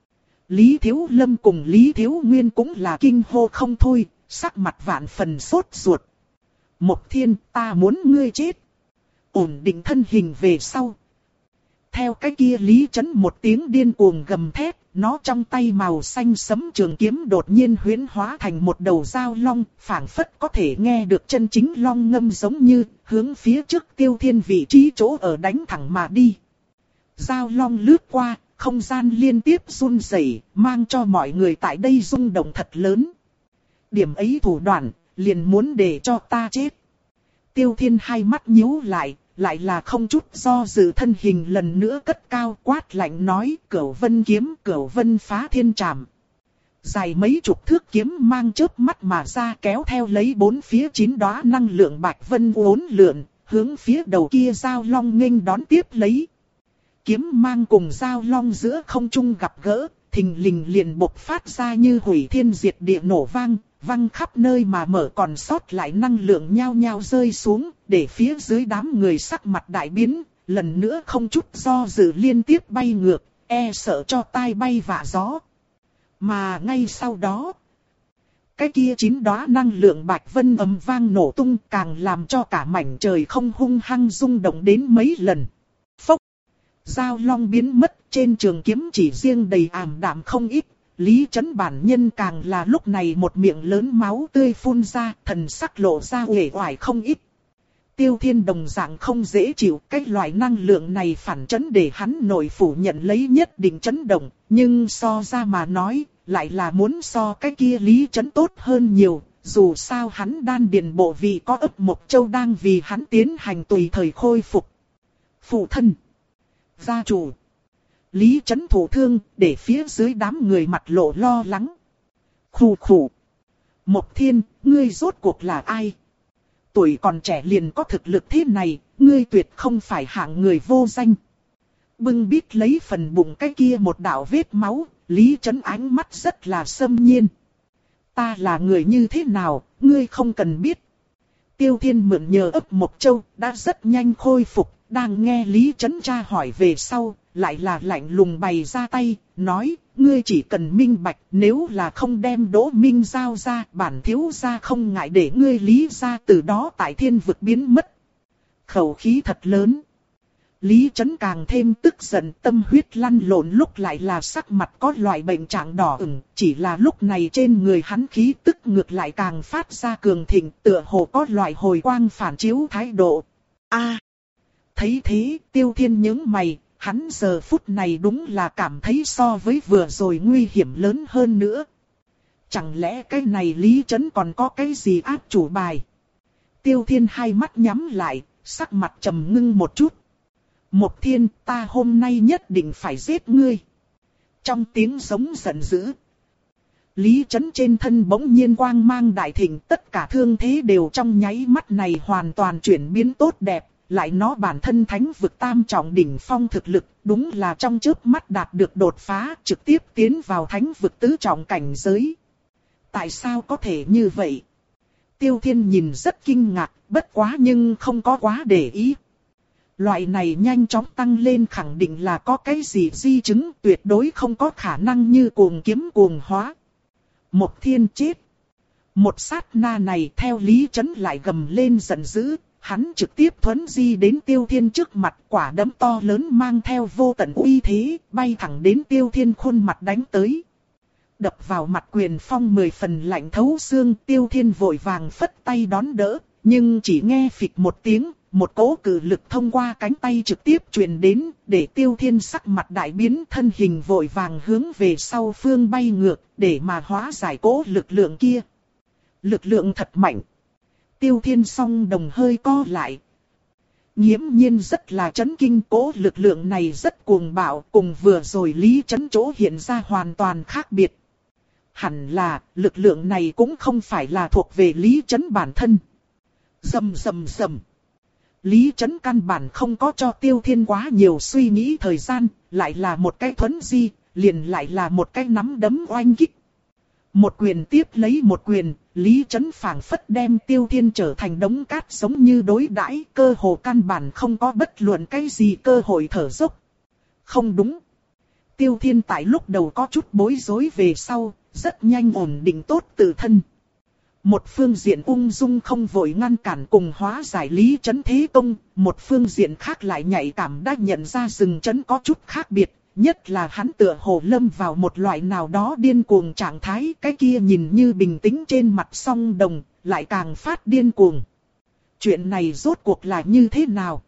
Lý Thiếu Lâm cùng Lý Thiếu Nguyên cũng là kinh hô không thôi, sắc mặt vạn phần sốt ruột. Mộc Thiên, ta muốn ngươi chết. Ổn định thân hình về sau. Theo cái kia Lý Chấn một tiếng điên cuồng gầm thét, nó trong tay màu xanh sẫm trường kiếm đột nhiên huyễn hóa thành một đầu dao long, phảng phất có thể nghe được chân chính long ngâm giống như, hướng phía trước Tiêu Thiên vị trí chỗ ở đánh thẳng mà đi. Dao long lướt qua, không gian liên tiếp run rẩy, mang cho mọi người tại đây rung động thật lớn. Điểm ấy thủ đoạn, liền muốn để cho ta chết. Tiêu Thiên hai mắt nhíu lại, lại là không chút do dự thân hình lần nữa cất cao quát lạnh nói Cửu Vân kiếm, Cửu Vân phá thiên trảm. Dài mấy chục thước kiếm mang chớp mắt mà ra kéo theo lấy bốn phía chín đóa năng lượng bạch vân uốn lượn, hướng phía đầu kia dao long nghênh đón tiếp lấy. Kiếm mang cùng dao long giữa không trung gặp gỡ, thình lình liền bộc phát ra như hủy thiên diệt địa nổ vang, văng khắp nơi mà mở còn sót lại năng lượng nhao nhao rơi xuống, để phía dưới đám người sắc mặt đại biến, lần nữa không chút do dự liên tiếp bay ngược, e sợ cho tai bay vạ gió. Mà ngay sau đó, cái kia chín đóa năng lượng bạch vân ầm vang nổ tung càng làm cho cả mảnh trời không hung hăng rung động đến mấy lần. Phốc! Dao long biến mất, trên trường kiếm chỉ riêng đầy ảm đạm không ít. Lý Chấn bản nhân càng là lúc này một miệng lớn máu tươi phun ra, thần sắc lộ ra uể oải không ít. Tiêu Thiên đồng dạng không dễ chịu, cái loại năng lượng này phản chấn để hắn nội phủ nhận lấy nhất định chấn động, nhưng so ra mà nói, lại là muốn so cái kia Lý Chấn tốt hơn nhiều, dù sao hắn đan điền bộ vị có ấp Mộc Châu đang vì hắn tiến hành tùy thời khôi phục. Phụ thân, gia chủ. Lý Chấn thụ thương, để phía dưới đám người mặt lộ lo lắng. Khù khù. Mộc Thiên, ngươi rốt cuộc là ai? Tuổi còn trẻ liền có thực lực thế này, ngươi tuyệt không phải hạng người vô danh. Bưng bít lấy phần bụng cái kia một đạo vết máu, Lý Chấn ánh mắt rất là xâm nhiên. Ta là người như thế nào, ngươi không cần biết. Tiêu Thiên mượn nhờ ấp Mộc Châu, đã rất nhanh khôi phục, đang nghe Lý Chấn tra hỏi về sau. Lại là lạnh lùng bày ra tay, nói, ngươi chỉ cần minh bạch, nếu là không đem Đỗ Minh giao ra, bản thiếu gia không ngại để ngươi Lý gia từ đó tại thiên vực biến mất. Khẩu khí thật lớn. Lý Chấn càng thêm tức giận, tâm huyết lăn lộn lúc lại là sắc mặt có loại bệnh trạng đỏ ửng, chỉ là lúc này trên người hắn khí tức ngược lại càng phát ra cường thịnh, tựa hồ có loại hồi quang phản chiếu thái độ. A, thấy thế, Tiêu Thiên nhướng mày. Hắn giờ phút này đúng là cảm thấy so với vừa rồi nguy hiểm lớn hơn nữa. Chẳng lẽ cái này Lý Chấn còn có cái gì áp chủ bài? Tiêu Thiên hai mắt nhắm lại, sắc mặt trầm ngưng một chút. Mộc Thiên, ta hôm nay nhất định phải giết ngươi. Trong tiếng giống giận dữ, Lý Chấn trên thân bỗng nhiên quang mang đại thịnh, tất cả thương thế đều trong nháy mắt này hoàn toàn chuyển biến tốt đẹp. Lại nó bản thân thánh vực tam trọng đỉnh phong thực lực, đúng là trong chớp mắt đạt được đột phá, trực tiếp tiến vào thánh vực tứ trọng cảnh giới. Tại sao có thể như vậy? Tiêu Thiên nhìn rất kinh ngạc, bất quá nhưng không có quá để ý. Loại này nhanh chóng tăng lên khẳng định là có cái gì di chứng, tuyệt đối không có khả năng như cuồng kiếm cuồng hóa. Mộc Thiên chết. Một sát na này theo Lý Chấn lại gầm lên giận dữ. Hắn trực tiếp thuấn di đến Tiêu Thiên trước mặt, quả đấm to lớn mang theo vô tận uy thế, bay thẳng đến Tiêu Thiên khuôn mặt đánh tới. Đập vào mặt quyền phong mười phần lạnh thấu xương, Tiêu Thiên vội vàng phất tay đón đỡ, nhưng chỉ nghe phịch một tiếng, một cỗ cự lực thông qua cánh tay trực tiếp truyền đến, để Tiêu Thiên sắc mặt đại biến, thân hình vội vàng hướng về sau phương bay ngược, để mà hóa giải cỗ lực lượng kia. Lực lượng thật mạnh. Tiêu Thiên song đồng hơi co lại. Nghiễm nhiên rất là chấn kinh, cố lực lượng này rất cuồng bạo, cùng vừa rồi Lý Chấn chỗ hiện ra hoàn toàn khác biệt. Hẳn là, lực lượng này cũng không phải là thuộc về Lý Chấn bản thân. Rầm rầm rầm. Lý Chấn căn bản không có cho Tiêu Thiên quá nhiều suy nghĩ thời gian, lại là một cái thuấn di, liền lại là một cái nắm đấm oanh kích. Một quyền tiếp lấy một quyền, Lý Chấn phảng phất đem Tiêu Thiên trở thành đống cát giống như đối đãi, cơ hồ căn bản không có bất luận cái gì cơ hội thở dốc. Không đúng. Tiêu Thiên tại lúc đầu có chút bối rối về sau, rất nhanh ổn định tốt tự thân. Một phương diện ung dung không vội ngăn cản cùng hóa giải Lý Chấn thế công, một phương diện khác lại nhạy cảm đã nhận ra rừng chấn có chút khác biệt, nhất là hắn tựa hồ lâm vào một loại nào đó điên cuồng trạng thái, cái kia nhìn như bình tĩnh trên mặt song đồng, lại càng phát điên cuồng. Chuyện này rốt cuộc là như thế nào?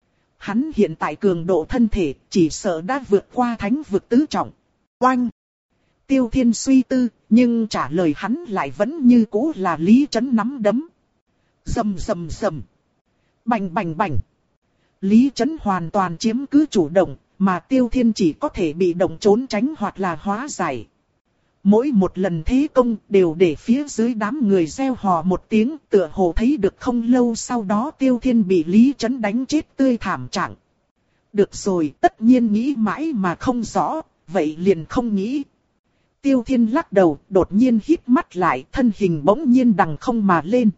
Hắn hiện tại cường độ thân thể chỉ sợ đã vượt qua thánh vực tứ trọng. Oanh! Tiêu Thiên suy tư, nhưng trả lời hắn lại vẫn như cũ là Lý Chấn nắm đấm. Rầm rầm rầm. Bành bành bành. Lý Chấn hoàn toàn chiếm cứ chủ động, mà Tiêu Thiên chỉ có thể bị động trốn tránh hoặc là hóa giải. Mỗi một lần thế công đều để phía dưới đám người reo hò một tiếng, tựa hồ thấy được không lâu sau đó Tiêu Thiên bị Lý Chấn đánh chết tươi thảm trạng. Được rồi, tất nhiên nghĩ mãi mà không rõ, vậy liền không nghĩ. Tiêu Thiên lắc đầu, đột nhiên híp mắt lại, thân hình bỗng nhiên đằng không mà lên.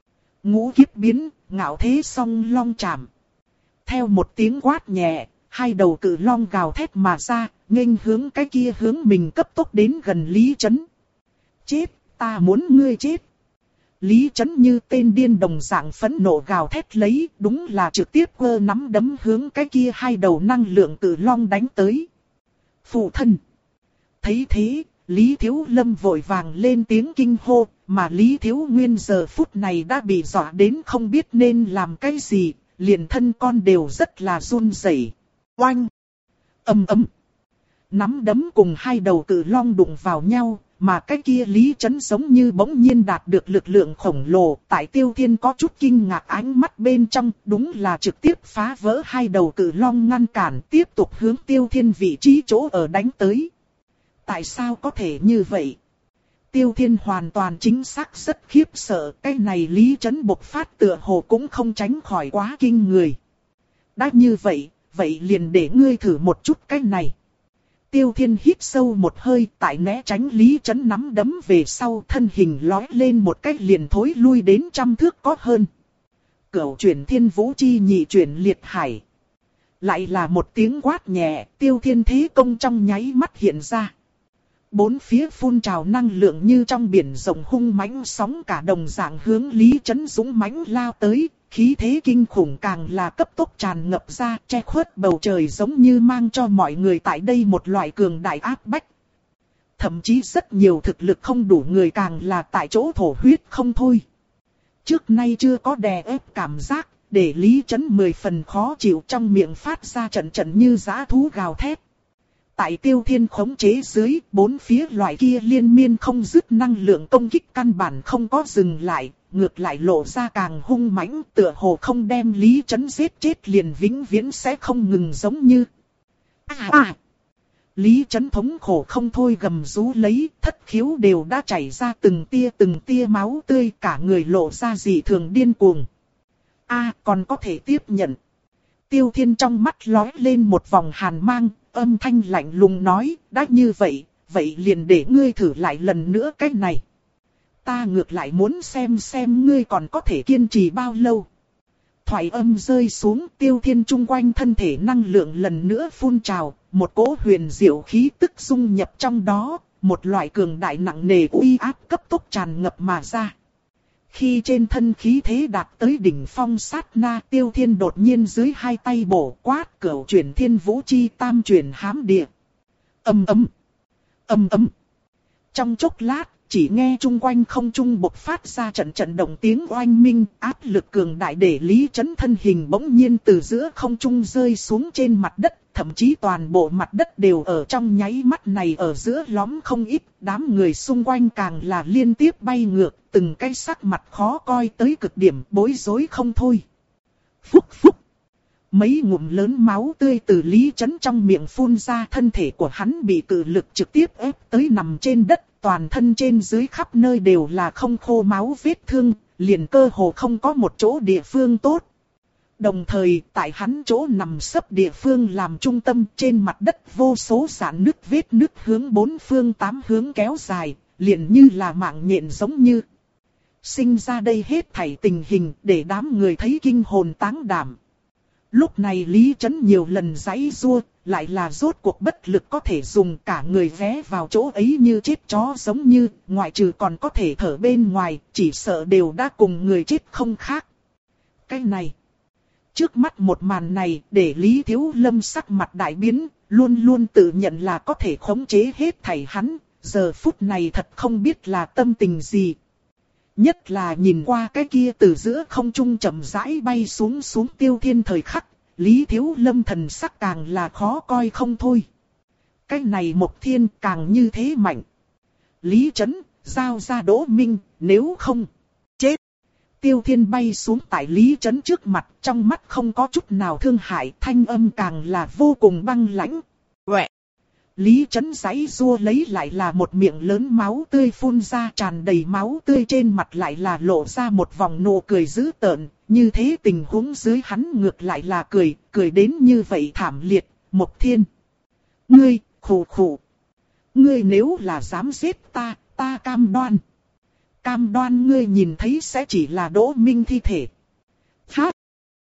Ngũ kiếp biến, ngạo thế song long chạm. Theo một tiếng quát nhẹ, hai đầu cự long gào thét mà ra, nghênh hướng cái kia hướng mình cấp tốc đến gần Lý Chấn. Chết, ta muốn ngươi chết. Lý Chấn như tên điên đồng dạng phẫn nộ gào thét lấy, đúng là trực tiếp quơ nắm đấm hướng cái kia hai đầu năng lượng cự long đánh tới. Phụ thân. Thấy thế, Lý Thiếu Lâm vội vàng lên tiếng kinh hô, mà Lý Thiếu Nguyên giờ phút này đã bị dọa đến không biết nên làm cái gì, liền thân con đều rất là run rẩy. Oanh! Ầm ầm! Nắm đấm cùng hai đầu cự long đụng vào nhau, mà cái kia Lý Chấn giống như bỗng nhiên đạt được lực lượng khổng lồ, tại Tiêu Thiên có chút kinh ngạc ánh mắt bên trong, đúng là trực tiếp phá vỡ hai đầu cự long ngăn cản, tiếp tục hướng Tiêu Thiên vị trí chỗ ở đánh tới. Tại sao có thể như vậy? Tiêu Thiên hoàn toàn chính xác rất khiếp sợ, cái này Lý Chấn bộc phát tựa hồ cũng không tránh khỏi quá kinh người. Đã như vậy, vậy liền để ngươi thử một chút cái này. Tiêu Thiên hít sâu một hơi, tại né tránh Lý Chấn nắm đấm về sau, thân hình lói lên một cách liền thối lui đến trăm thước có hơn. Cửu chuyển thiên vũ chi nhị chuyển liệt hải. Lại là một tiếng quát nhẹ, Tiêu Thiên thế công trong nháy mắt hiện ra. Bốn phía phun trào năng lượng như trong biển rộng hung mãnh sóng cả đồng dạng hướng Lý Chấn dũng mãnh lao tới, khí thế kinh khủng càng là cấp tốc tràn ngập ra, che khuất bầu trời giống như mang cho mọi người tại đây một loại cường đại áp bách. Thậm chí rất nhiều thực lực không đủ người càng là tại chỗ thổ huyết không thôi. Trước nay chưa có đè ép cảm giác, để Lý Chấn mười phần khó chịu, trong miệng phát ra trận trận như dã thú gào thét. Tại Tiêu Thiên khống chế dưới, bốn phía loại kia liên miên không dứt năng lượng công kích căn bản không có dừng lại, ngược lại lộ ra càng hung mãnh, tựa hồ không đem Lý Chấn giết chết liền vĩnh viễn sẽ không ngừng giống như. À à! Lý Chấn thống khổ không thôi gầm rú lấy, thất khiếu đều đã chảy ra từng tia từng tia máu tươi, cả người lộ ra dị thường điên cuồng. A à, còn có thể tiếp nhận. Tiêu Thiên trong mắt lóe lên một vòng hàn mang, âm thanh lạnh lùng nói, đã như vậy, vậy liền để ngươi thử lại lần nữa cái này. Ta ngược lại muốn xem xem ngươi còn có thể kiên trì bao lâu. Thoại âm rơi xuống, Tiêu Thiên chung quanh thân thể năng lượng lần nữa phun trào, một cỗ huyền diệu khí tức dung nhập trong đó, một loại cường đại nặng nề uy áp cấp tốc tràn ngập mà ra. Khi trên thân khí thế đạt tới đỉnh phong sát na, Tiêu Thiên đột nhiên dưới hai tay bổ quát cửu chuyển thiên vũ chi tam chuyển hám địa. Ầm ầm, ầm ầm. Trong chốc lát, chỉ nghe chung quanh không trung bộc phát ra trận trận động tiếng oanh minh, áp lực cường đại để Lý Chấn thân hình bỗng nhiên từ giữa không trung rơi xuống trên mặt đất, thậm chí toàn bộ mặt đất đều ở trong nháy mắt này ở giữa lõm không ít, đám người xung quanh càng là liên tiếp bay ngược, từng cái sắc mặt khó coi tới cực điểm, bối rối không thôi. Phúc phúc. Mấy ngụm lớn máu tươi từ Lý Chấn trong miệng phun ra, thân thể của hắn bị cự lực trực tiếp ép tới nằm trên đất, toàn thân trên dưới khắp nơi đều là không khô máu vết thương, liền cơ hồ không có một chỗ địa phương tốt. Đồng thời, tại hắn chỗ nằm sấp địa phương làm trung tâm, trên mặt đất vô số rạn nứt vết nứt hướng bốn phương tám hướng kéo dài, liền như là mạng nhện giống như. Sinh ra đây hết thảy tình hình để đám người thấy kinh hồn táng đảm. Lúc này Lý Chấn nhiều lần giãy giụa, lại là rốt cuộc bất lực có thể dùng cả người vé vào chỗ ấy như chết chó giống như, ngoại trừ còn có thể thở bên ngoài, chỉ sợ đều đã cùng người chết không khác. Cái này, trước mắt một màn này để Lý Thiếu Lâm sắc mặt đại biến, luôn luôn tự nhận là có thể khống chế hết thảy hắn, giờ phút này thật không biết là tâm tình gì. Nhất là nhìn qua cái kia từ giữa không trung chậm rãi bay xuống xuống Tiêu Thiên thời khắc, Lý Thiếu Lâm thần sắc càng là khó coi không thôi. Cái này Mộc Thiên càng như thế mạnh. Lý Chấn, giao ra Đỗ Minh, nếu không, chết. Tiêu Thiên bay xuống tại Lý Chấn trước mặt, trong mắt không có chút nào thương hại, thanh âm càng là vô cùng băng lãnh. Quẹ! Lý Chấn giãy giụa lấy lại là một miệng lớn máu tươi phun ra, tràn đầy máu tươi trên mặt lại là lộ ra một vòng nụ cười dữ tợn, như thế tình huống dưới hắn ngược lại là cười, cười đến như vậy thảm liệt. Mộc Thiên! Ngươi, khủ khủ! Ngươi nếu là dám giết ta, ta cam đoan. Cam đoan ngươi nhìn thấy sẽ chỉ là Đỗ Minh thi thể.